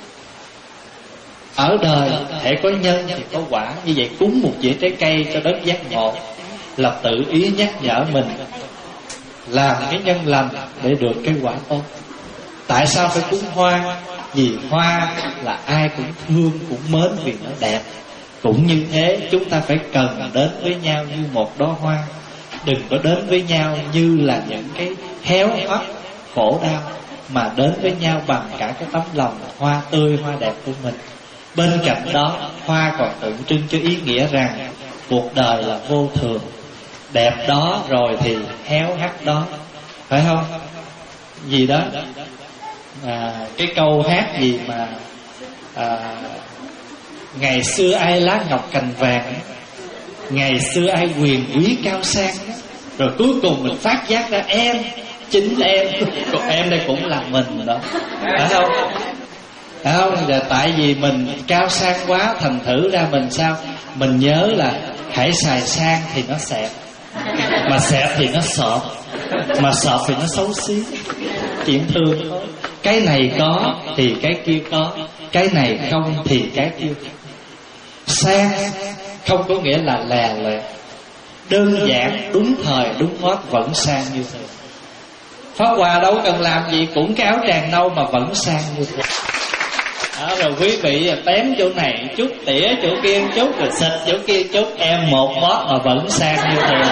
Ở đời thể có nhân thì có quả. Như vậy cúng một dĩa trái cây cho đất giác ngộ là tự ý nhắc nhở mình làm cái nhân lành để được cái quả tốt. Tại sao phải cúng hoa? Vì hoa là ai cũng thương, cũng mến vì nó đẹp. Cũng như thế, chúng ta phải cần đến với nhau như một đóa hoa. Đừng có đến với nhau như là những cái héo hắt khổ đau, mà đến với nhau bằng cả cái tấm lòng hoa tươi, hoa đẹp của mình. Bên cạnh đó, hoa còn tượng trưng cho ý nghĩa rằng cuộc đời là vô thường. Đẹp đó rồi thì héo hắt đó, phải không? Gì đó à, cái câu hát gì mà à, ngày xưa ai lá ngọc cành vàng, ngày xưa ai quyền quý cao sang, rồi cuối cùng mình phát giác ra em, chính em, còn em đây cũng là mình đó, phải không? Phải không? Và tại vì mình cao sang quá, thành thử ra mình sao? Mình nhớ là hãy xài sang thì nó xẹp, mà xẹp thì nó sọp, mà sọp thì nó xấu xí. Chuyện thường thôi. Cái này có thì cái kia có, cái này không thì cái kia không. Sang không có nghĩa là lè loẹt, đơn giản, đúng thời, đúng mốt vẫn sang như thế. Pháp Hòa đâu cần làm gì, cũng cái áo tràng nâu mà vẫn sang như thế. Đó, rồi quý vị tém chỗ này chút, tỉa chỗ kia chút, rồi xịt chỗ kia chút, em một mót mà vẫn sang như thế.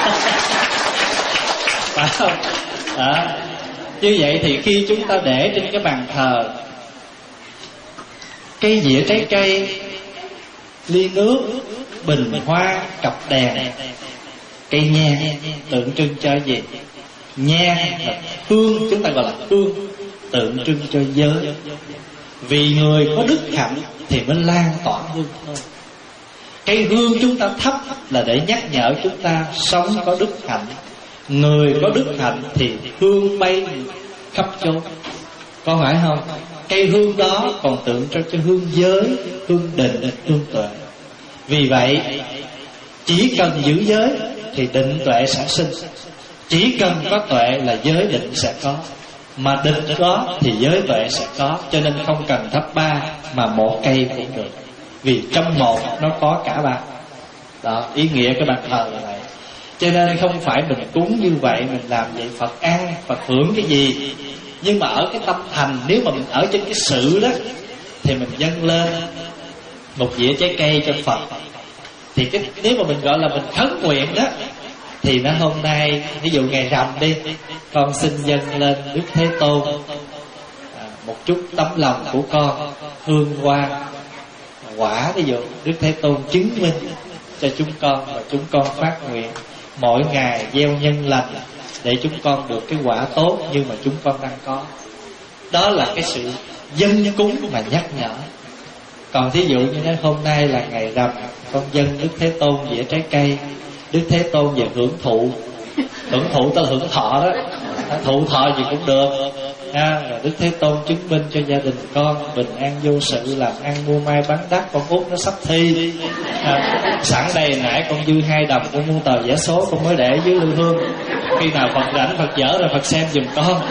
Phải không? Đó. Như vậy thì khi chúng ta để trên cái bàn thờ cây dĩa trái cây, ly nước, bình hoa, cặp đèn, cây nhang, tượng trưng cho gì? Nhang là hương, chúng ta gọi là hương, tượng trưng cho giới. Vì người có đức hạnh thì mới lan tỏa hương thôi. Cây hương chúng ta thắp là để nhắc nhở chúng ta sống có đức hạnh. Người có đức hạnh thì hương bay khắp chốn, có phải không? Cây hương đó còn tượng trưng cho hương giới, hương định, hương tuệ. Vì vậy chỉ cần giữ giới thì định tuệ sẽ sinh. Chỉ cần có tuệ là giới định sẽ có, mà định có thì giới tuệ sẽ có. Cho nên không cần thắp ba mà một cây cũng được, vì trong một nó có cả ba. Đó, ý nghĩa cái bàn thờ là vậy. Cho nên không phải mình cúng như vậy, mình làm vậy Phật ăn, Phật hưởng cái gì. Nhưng mà ở cái tâm thành, nếu mà mình ở trên cái sự đó, thì mình dâng lên một dĩa trái cây cho Phật. Thì cái, nếu mà mình gọi là mình khấn nguyện đó, thì nó hôm nay, ví dụ ngày rằm đi, con xin dâng lên Đức Thế Tôn à, một chút tấm lòng của con, hương hoa, quả, ví dụ Đức Thế Tôn chứng minh cho chúng con, và chúng con phát nguyện mỗi ngày gieo nhân lành để chúng con được cái quả tốt như mà chúng con đang có. Đó là cái sự dâng cúng mà nhắc nhở. Còn thí dụ như nói hôm nay là ngày rằm, con dâng Đức Thế Tôn dĩa trái cây, Đức Thế Tôn về hưởng thụ. Hưởng thụ tức là hưởng thọ đó, thụ thọ gì cũng được à, rồi Đức Thế Tôn chứng minh cho gia đình con bình an vô sự, làm ăn mua may bán đắt, con út nó sắp thi à, sẵn đây nãy con dư hai đồng, con mua tờ vé số con mới để dưới lưu hương, khi nào Phật rảnh Phật dở rồi Phật xem giùm con.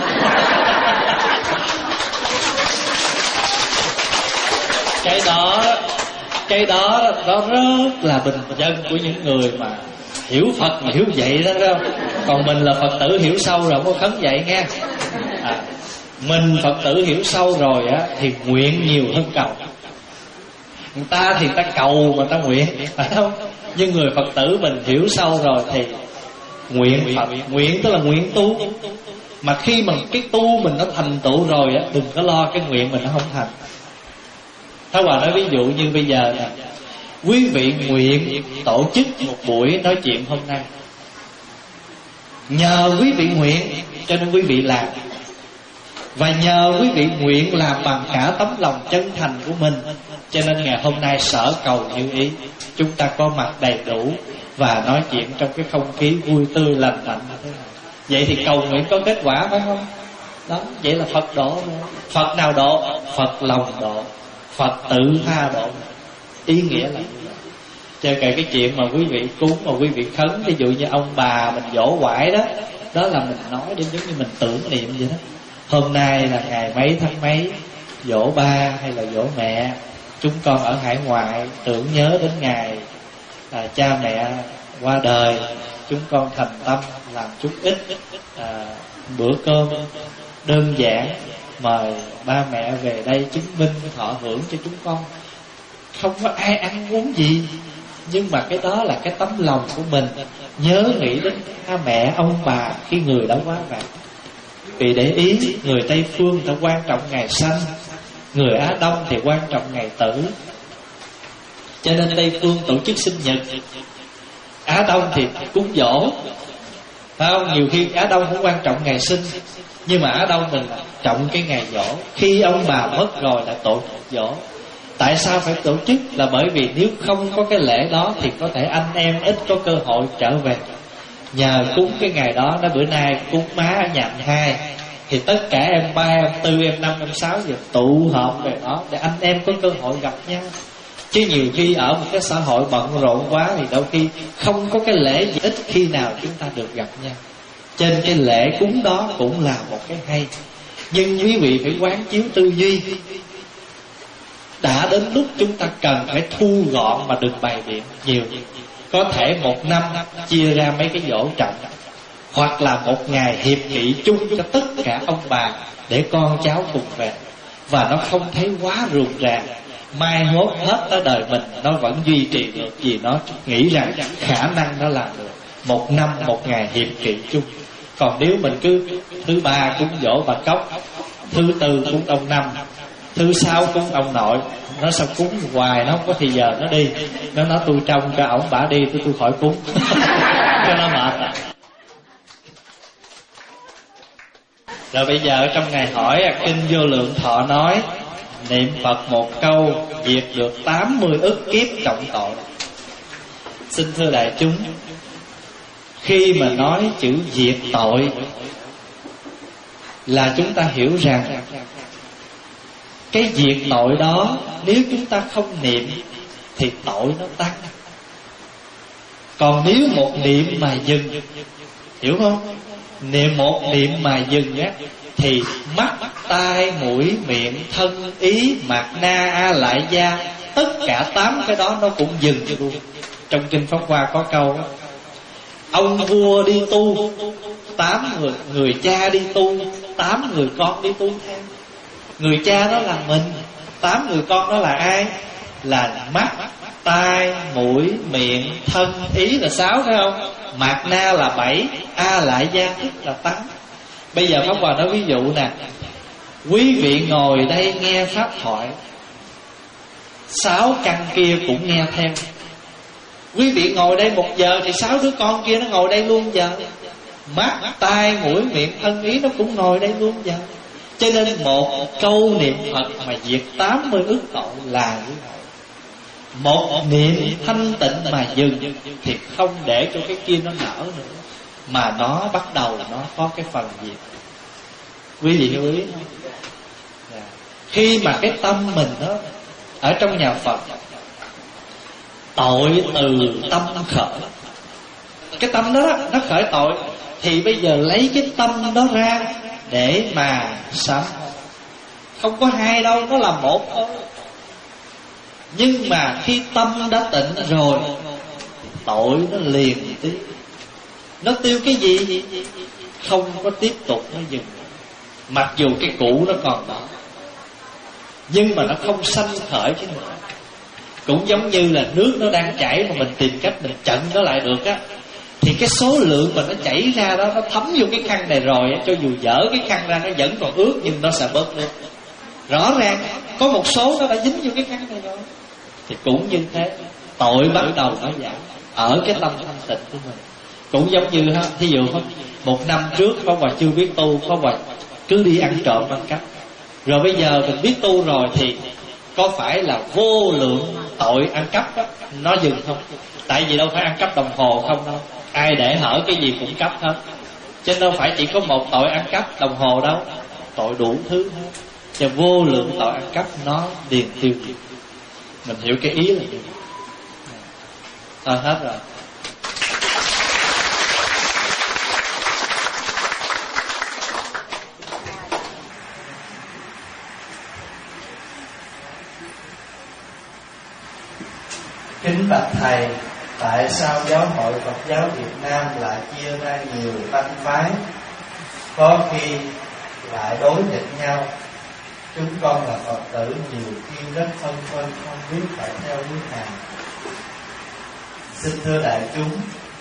Cái đó Cái đó nó rất là bình dân của những người mà hiểu Phật mà hiểu vậy đó, thấy không? Còn mình là Phật tử hiểu sâu rồi, không có khấn vậy nha. À, mình Phật tử hiểu sâu rồi á thì nguyện nhiều hơn cầu. Người ta thì ta cầu mà ta nguyện, phải không? Nhưng người Phật tử mình hiểu sâu rồi thì nguyện Phật, nguyện tức là nguyện tu. Mà khi mà cái tu mình nó thành tựu rồi á, đừng có lo cái nguyện mình nó không thành. Thái Hòa nói ví dụ như bây giờ nè, quý vị nguyện tổ chức một buổi nói chuyện hôm nay, nhờ quý vị nguyện cho nên quý vị làm. Và nhờ quý vị nguyện làm bằng cả tấm lòng chân thành của mình, cho nên ngày hôm nay sở cầu như ý, chúng ta có mặt đầy đủ và nói chuyện trong cái không khí vui tươi lành mạnh như thế này. Vậy thì cầu nguyện có kết quả phải không? Đó, vậy là Phật độ rồi. Phật nào độ? Phật lòng độ, Phật tự tha độ. Ý nghĩa là như vậy. Cho kể cái chuyện mà quý vị cúng mà quý vị khấn, ví dụ như ông bà mình dỗ quải đó, đó là mình nói đến giống như mình tưởng niệm vậy đó. Hôm nay là ngày mấy tháng mấy, dỗ ba hay là dỗ mẹ, chúng con ở hải ngoại tưởng nhớ đến ngày à, cha mẹ qua đời, chúng con thành tâm làm chút ít à, bữa cơm đơn giản, mời ba mẹ về đây chứng minh thọ hưởng cho chúng con. Không có ai ăn uống gì, nhưng mà cái đó là cái tấm lòng của mình nhớ nghĩ đến cha mẹ ông bà khi người đã quá vãng. Vì để ý, người Tây Phương ta quan trọng ngày sanh, người Á Đông thì quan trọng ngày tử. Cho nên Tây Phương tổ chức sinh nhật, Á Đông thì cúng dỗ, phải không? Nhiều khi Á Đông cũng quan trọng ngày sinh, nhưng mà Á Đông mình trọng cái ngày dỗ. Khi ông bà mất rồi là tổ chức dỗ. Tại sao phải tổ chức? Là bởi vì nếu không có cái lễ đó thì có thể anh em ít có cơ hội trở về. Nhờ cúng cái ngày đó, nó bữa nay cúng má ở nhà anh hai, thì tất cả em ba, em tư, em năm, em sáu giờ tụ họp về đó để anh em có cơ hội gặp nhau. Chứ nhiều khi ở một cái xã hội bận rộn quá thì đôi khi không có cái lễ gì, ít khi nào chúng ta được gặp nhau. Trên cái lễ cúng đó cũng là một cái hay. Nhưng quý vị phải quán chiếu tư duy, đã đến lúc chúng ta cần phải thu gọn mà đừng bày biện nhiều. Có thể một năm chia ra mấy cái dỗ trọng, hoặc là một ngày hiệp nghị chung cho tất cả ông bà để con cháu cùng về, và nó không thấy quá rườm rà. Mai mốt hết tới đời mình nó vẫn duy trì được, vì nó nghĩ rằng khả năng nó làm được. Một năm một ngày hiệp nghị chung. Còn nếu mình cứ thứ ba cúng dỗ bà Cốc, thứ tư cúng ông Năm, thứ sáu cúng ông nội, nó sao cúng hoài nó không có thì giờ nó đi. Nó nói tôi trông cho ổng bả đi, tôi tôi khỏi cúng cho nó mệt. Rồi bây giờ trong ngày hỏi, Kinh Vô Lượng Thọ nói niệm Phật một câu diệt được tám mươi ức kiếp trọng tội. Xin thưa đại chúng, khi mà nói chữ diệt tội là chúng ta hiểu rằng cái diệt tội đó nếu chúng ta không niệm thì tội nó tăng. Còn nếu một niệm mà dừng, hiểu không? Niệm một niệm mà dừng á, thì mắt, tai, mũi, miệng, thân, ý, mạt na, a lại gia, tất cả tám cái đó nó cũng dừng luôn. Trong Kinh Pháp Hoa có câu đó, ông vua đi tu, tám người, người cha đi tu, tám người con đi tu theo. Người cha đó là mình, tám người con đó là ai? Là mắt, tai, mũi, miệng, thân, ý là sáu, phải không? Mạt na là bảy, a lại gia tức là tám. Bây giờ Pháp Hòa nói ví dụ nè, quý vị ngồi đây nghe pháp thoại, sáu căn kia cũng nghe theo. Quý vị ngồi đây một giờ thì sáu đứa con kia nó ngồi đây luôn giờ. Mắt, tai, mũi, miệng, thân, ý nó cũng ngồi đây luôn giờ. Cho nên một câu niệm Phật mà diệt tám mươi ức tội là như vậy. Một niệm thanh tịnh mà dừng thì không để cho cái kia nó nở nữa, mà nó bắt đầu nó có cái phần diệt. Quý vị lưu ý không? Yeah. Khi mà cái tâm mình đó ở trong nhà Phật, tội từ tâm khởi. Cái tâm đó nó khởi tội, thì bây giờ lấy cái tâm đó ra để mà sám. Không có hai đâu, nó là một thôi. Nhưng mà khi tâm đã tịnh rồi, tội nó liền tí. Nó tiêu cái gì? Không có tiếp tục, nó dừng. Mặc dù cái cũ nó còn đó, nhưng mà nó không sanh khởi cái nữa. Cũng giống như là nước nó đang chảy mà mình tìm cách mình chặn nó lại được á, thì cái số lượng mà nó chảy ra đó, nó thấm vô cái khăn này rồi, cho dù dở cái khăn ra nó vẫn còn ướt, nhưng nó sẽ bớt nước. Rõ ràng có một số nó đã dính vô cái khăn này rồi. Thì cũng như thế, tội bắt đầu nó giảm ở cái tâm thanh tịnh của mình. Cũng giống như ha, thí dụ một năm trước Pháp Hòa chưa biết tu, Pháp Hòa cứ đi ăn trộm ăn cắp. Rồi bây giờ mình biết tu rồi thì có phải là vô lượng tội ăn cắp đó, nó dừng không? Tại vì đâu phải ăn cắp đồng hồ không đâu, ai để hở cái gì cũng cắp hết. Cho nên đâu phải chỉ có một tội ăn cắp đồng hồ đâu, tội đủ thứ hết. Cho vô lượng tội ăn cắp nó liền tiêu diệt. Mình hiểu cái ý là gì? Thôi hết rồi. Kính bạch Thầy, tại sao giáo hội Phật giáo Việt Nam lại chia ra nhiều tánh phái, có khi lại đối nghịch nhau? Chúng con là Phật tử nhiều khi rất phân vân, không biết phải theo hướng nào. Xin thưa đại chúng,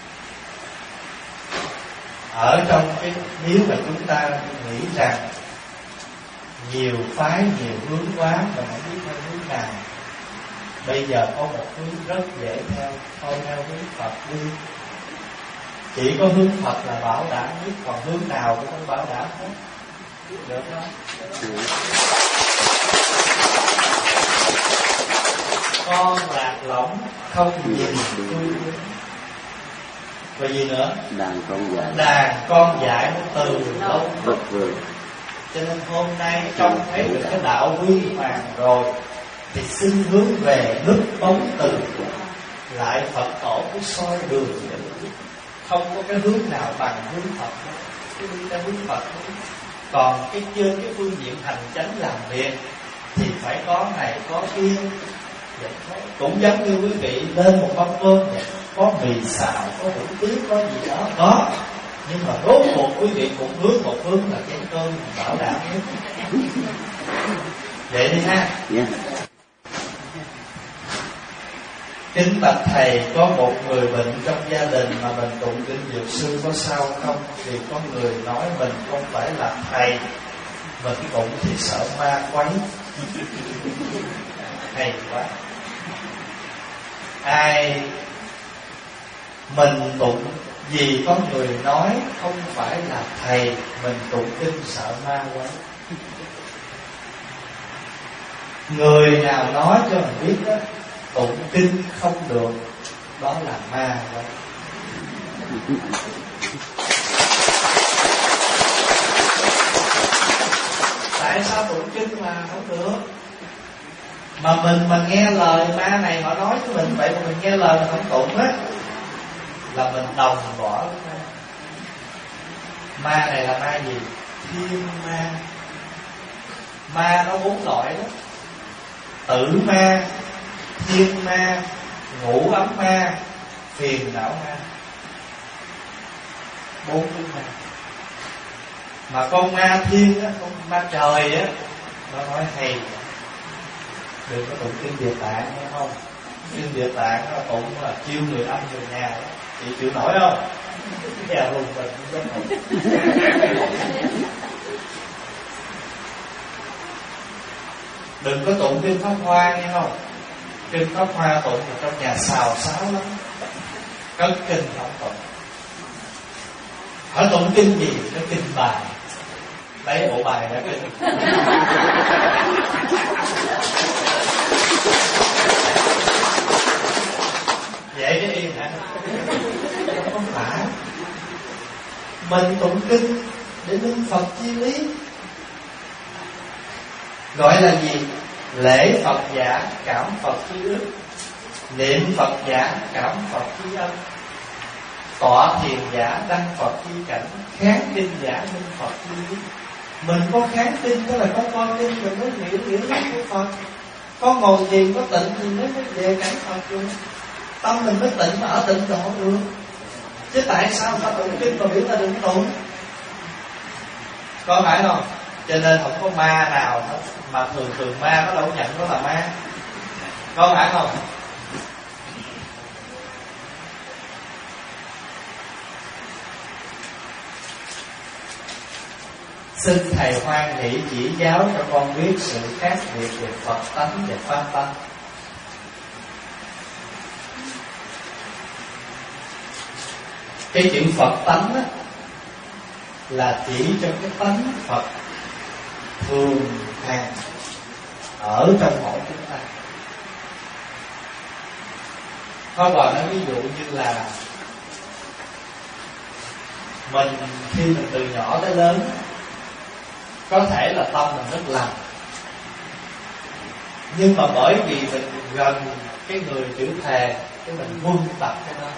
ở trong cái nếu mà chúng ta nghĩ rằng nhiều phái, nhiều hướng quá mà không biết theo hướng nào, bây giờ có một hướng rất dễ theo, thôi theo hướng Phật đi. Chỉ có hướng Phật là bảo đảm nhất, còn hướng nào cũng không bảo đảm hết. Được không? Con lạc lõng không nhìn tôi. Và gì nữa? Đàn con dạy. Đàn con dạy nó từ lâu. Bất vời. Cho nên hôm nay trong thấy được cái đạo huy hoàng rồi, thì xin hướng về nước bóng từ, lại Phật tổ cứ soi đường. Không có cái hướng nào bằng hướng Phật, cứ đi theo hướng Phật. Còn cái trên cái phương diện hành chánh làm việc thì phải có này có kia. Cũng giống như quý vị lên một mâm cơm vậy, có mì xào, có hủ tiếu, có gì đó có, nhưng mà rốt cuộc quý vị cũng hướng một hướng là cái cơm bảo đảm nhất. Vậy đi ha. Yeah. Kính bạch Thầy, có một người bệnh trong gia đình mà mình tụng kinh Dược Sư có sao không? Vì có người nói mình không phải là thầy, mình tụng thì sợ ma quấy. Hay quá. Ai mình tụng vì có người nói không phải là thầy, mình tụng kinh sợ ma quấy. Người nào nói cho mình biết đó, tụng kinh không được, đó là ma quấy. Tại sao tụng kinh mà không được? Mà mình mình nghe lời ma này họ nói với mình vậy mà mình nghe lời mình không tụng á, là mình đồng bỏ với ma. Ma này là ma gì? Thiên ma. Ma nó bốn loại đó: tử ma, thiên ma, ngũ ấm ma, phiền não ma. Bốn cái ma. Mà con ma thiên á, con ma trời á, nó nói hay: đừng có tụng kinh Địa Tạng nghe không? Kinh Địa Tạng nó tụng là chiêu người âm người nhà đó. Chị chịu nổi không? Nhà hùng mình rất hùng. Đừng có tụng kinh Pháp Hoa nghe không? Kinh Pháp Hoa tụng ở trong nhà xào xáo lắm, cất kinh không tụng. Hỏi tụng kinh gì? Nó kinh bài. Lấy bộ bài ra kinh. Vậy chứ yên hả? Không phải. Mình tụng kinh để nâng Phật chi lý. Gọi là gì? Lễ Phật giả cảm Phật chi đức, niệm Phật giả cảm Phật chi ân, tọa thiền giả đăng Phật chi cảnh, kháng kinh giả minh Phật chi lý. Mình có kháng kinh, tức là có coi kinh, mình mới hiểu nghĩa lắm của Phật. Con ngồi thiền có tịnh thì mới mới về cảnh Phật được. Tâm mình mới tịnh mà ở tịnh độ được. Chứ tại sao ta tụng kinh mà biểu ta đừng tụng? Có phải không? Cho nên không có ma nào hết. Mà thường thường ma nó đâu nhận nó là ma. Có phải không? Xin Thầy hoan hỷ chỉ giáo cho con biết sự khác biệt về Phật tánh và Pháp tánh. Cái chữ Phật tánh á, là chỉ cho cái tánh Phật thường hàng ở trong mỗi chúng ta. Có bà nói ví dụ như là mình khi mình từ nhỏ tới lớn, có thể là tâm mình rất lành, nhưng mà bởi vì mình gần cái người chữ thề, cái mình quân tập cái đó.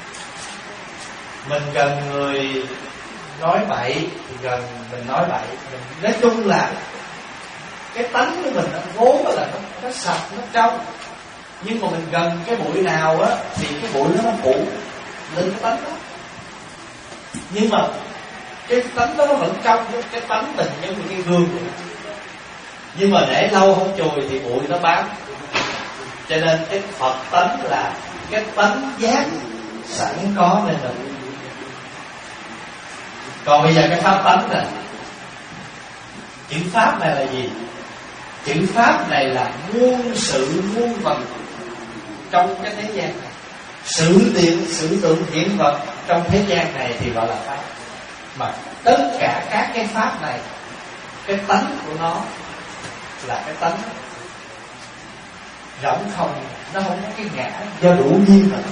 Mình gần người nói bậy thì gần mình nói bậy. Mình nói chung là cái tánh của mình nó vốn là nó, nó sạch, nó trong. Nhưng mà mình gần cái bụi nào á thì cái bụi nó nó phủ lên cái tánh đó. Nhưng mà cái tánh đó nó vẫn trong, cái tánh mình như cái gương vậy. Nhưng mà để lâu không chùi thì bụi nó bám. Cho nên cái Phật tánh là cái tánh giác sẵn có nên là. Còn bây giờ cái Pháp tánh này, chữ Pháp này là gì? Chữ Pháp này là muôn sự muôn vật trong cái thế gian này. Sự tiện, sự tượng hiện vật trong thế gian này thì gọi là Pháp. Mà tất cả các cái Pháp này, cái tánh của nó là cái tánh rỗng không, nó không có cái ngã, do đủ nhiên mà.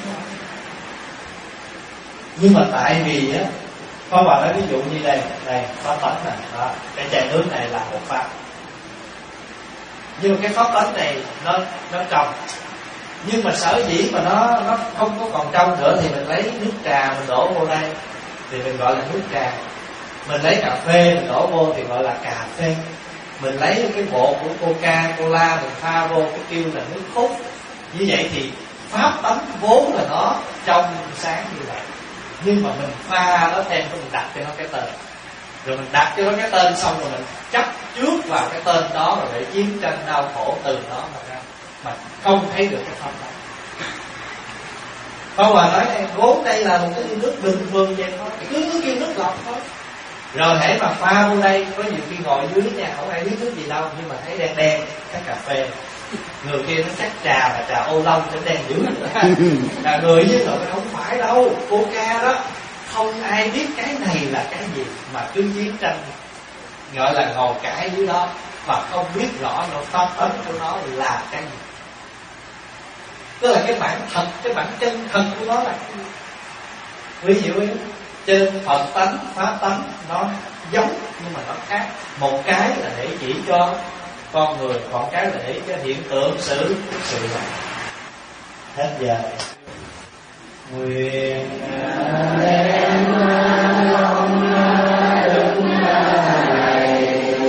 Nhưng mà tại vì á, có bà nói ví dụ như đây, đây Pháp tánh này, đó, cái chai nước này là một Pháp. Nhưng mà cái Pháp tánh này nó nó trong. Nhưng mà sở dĩ mà nó nó không có còn trong nữa thì mình lấy nước trà mình đổ vô đây thì mình gọi là nước trà. Mình lấy cà phê mình đổ vô thì gọi là cà phê. Mình lấy cái bột của Coca Cola mình pha vô cái kêu là nước cốt. Như vậy thì Pháp tánh vốn là nó trong sáng như vậy. Nhưng mà mình pha nó thêm, mình đặt cho nó cái tên. Rồi mình đặt cho nó cái tên xong rồi mình chấp trước vào cái tên đó, rồi để chiến tranh đau khổ từ đó mà ra, mà không thấy được cái Pháp tánh. Không mà nói vốn đây là một cái nước bình thường vậy thôi, cứ cứ kêu nước lọc thôi. Rồi hãy mà pha vô đây, có nhiều khi ngồi dưới nhà không ai biết nước gì đâu, nhưng mà thấy đen đen cái cà phê. Người kia nó chắc trà là trà ô long, nó đen dữ là người với người không phải đâu. Coca đó không ai biết cái này là cái gì, mà cứ chiến tranh gọi là ngồi cãi dưới đó mà không biết rõ nó Pháp tánh của nó là cái gì. Tức là cái bản thật, cái bản chân thật của nó là cái gì. Quý vị hiểu không? Trên Phật tánh, Pháp tánh nó giống nhưng mà nó khác. Một cái là để chỉ cho con người, còn cái là để cho hiện tượng sự sự vật. Hết giờ. Nguyện đem lòng đức này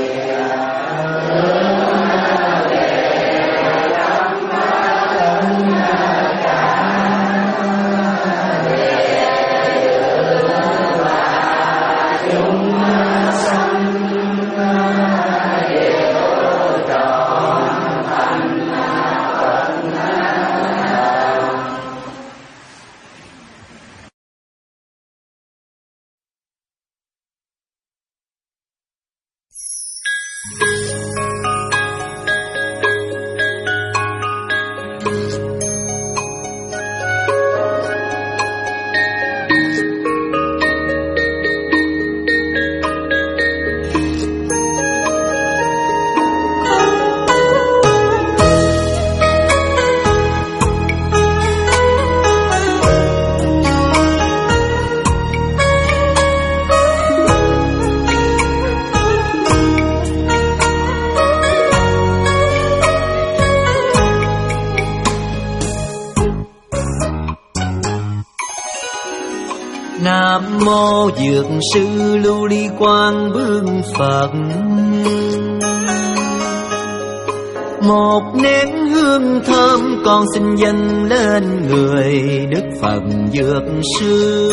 Nam mô Dược sư Lưu Ly Quang Vương Phật. một nén hương thơm con xin dâng lên người Đức Phật Dược Sư.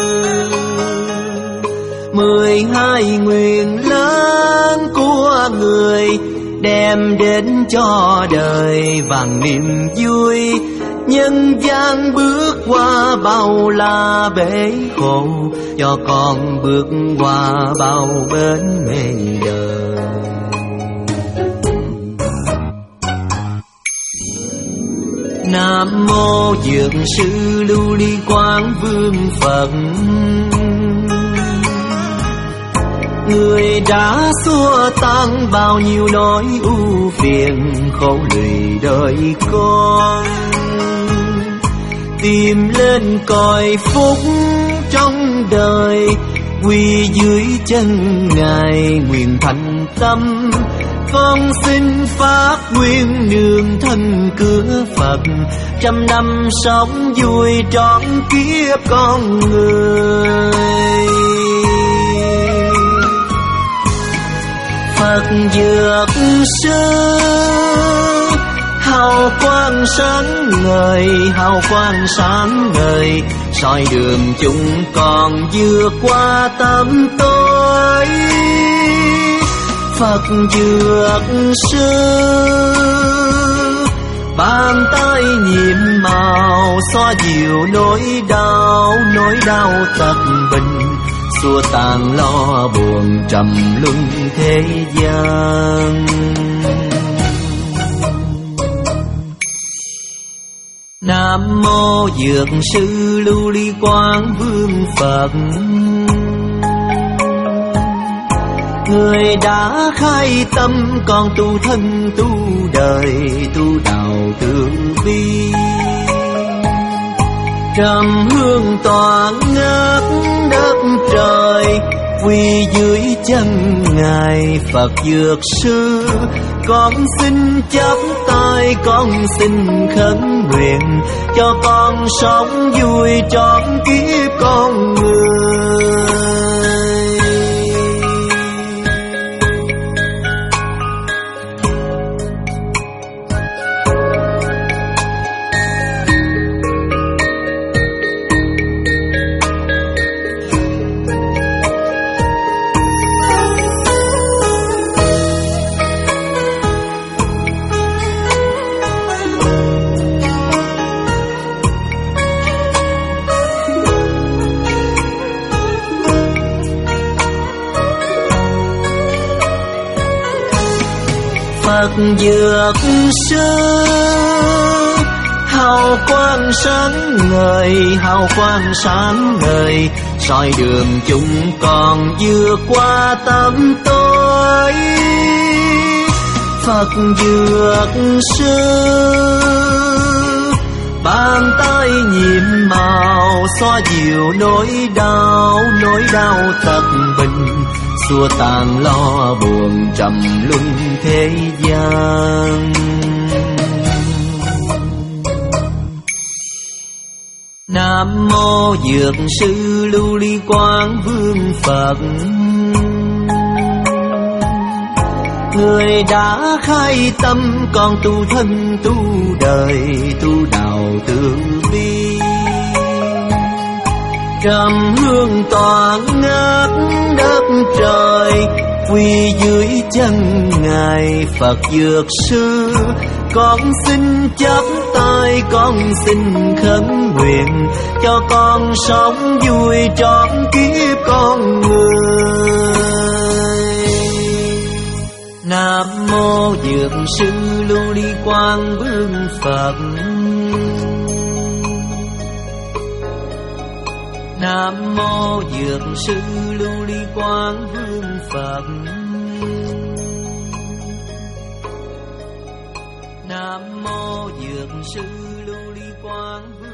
Mười hai nguyện lớn của người đem đến cho đời vàng niềm vui. Nhân gian bước qua bao la bể khổ, cho con bước qua bao bến mê đời. Nam mô Dược Sư Lưu Ly Quán Vương Phật. Người đã xua tan bao nhiêu nỗi ưu phiền khổ lụy đời con, tìm lên cõi phúc trong đời, quy dưới chân Ngài nguyện thành tâm. Con xin phát nguyện nương thân cửa Phật, trăm năm sống vui trọn kiếp con người. Phật Dược Sư hào quang sáng ngời, hào quang sáng ngời, soi đường chúng con vượt qua tâm tối. Phật Dược Sư bàn tay nhiệm màu, xoa dịu nỗi đau, nỗi đau tật bình, xua tan lo buồn trầm luân thế gian. Nam mô Dược Sư Lưu Ly Quán Vương Phật. Người đã khai tâm con tu thân tu đời, tu đạo từ bi. Trầm hương tỏa ngát đất trời, quy dưới chân Ngài Phật Dược Sư. Con xin chắp tay, con xin khấn nguyện, cho con sống vui trọn kiếp con người. Phật Dược Sư hào quang sáng ngời, hào quang sáng ngời, soi đường chúng con vượt qua tâm tối. Phật Dược Sư bàn tay nhiệm màu, xoa dịu nỗi đau, nỗi đau tật bình, xua tan lo buồn trầm luân thế gian. Nam mô Dược Sư Lưu Ly Quán Vương Phật. Người đã khai tâm con tu thân tu đời, tu đạo từ bi. Trầm hương tỏa ngát đất trời, quy dưới chân Ngài Phật Dược Sư. Con xin chắp tay, con xin khấn nguyện, cho con sống vui trọn kiếp con người. Nam mô Dược Sư Lưu Ly Quán Vương Phật. Nam mô Dược Sư Lưu Ly Quán Vương Phật. Nam mô Dược Sư Lưu Ly Quán Vương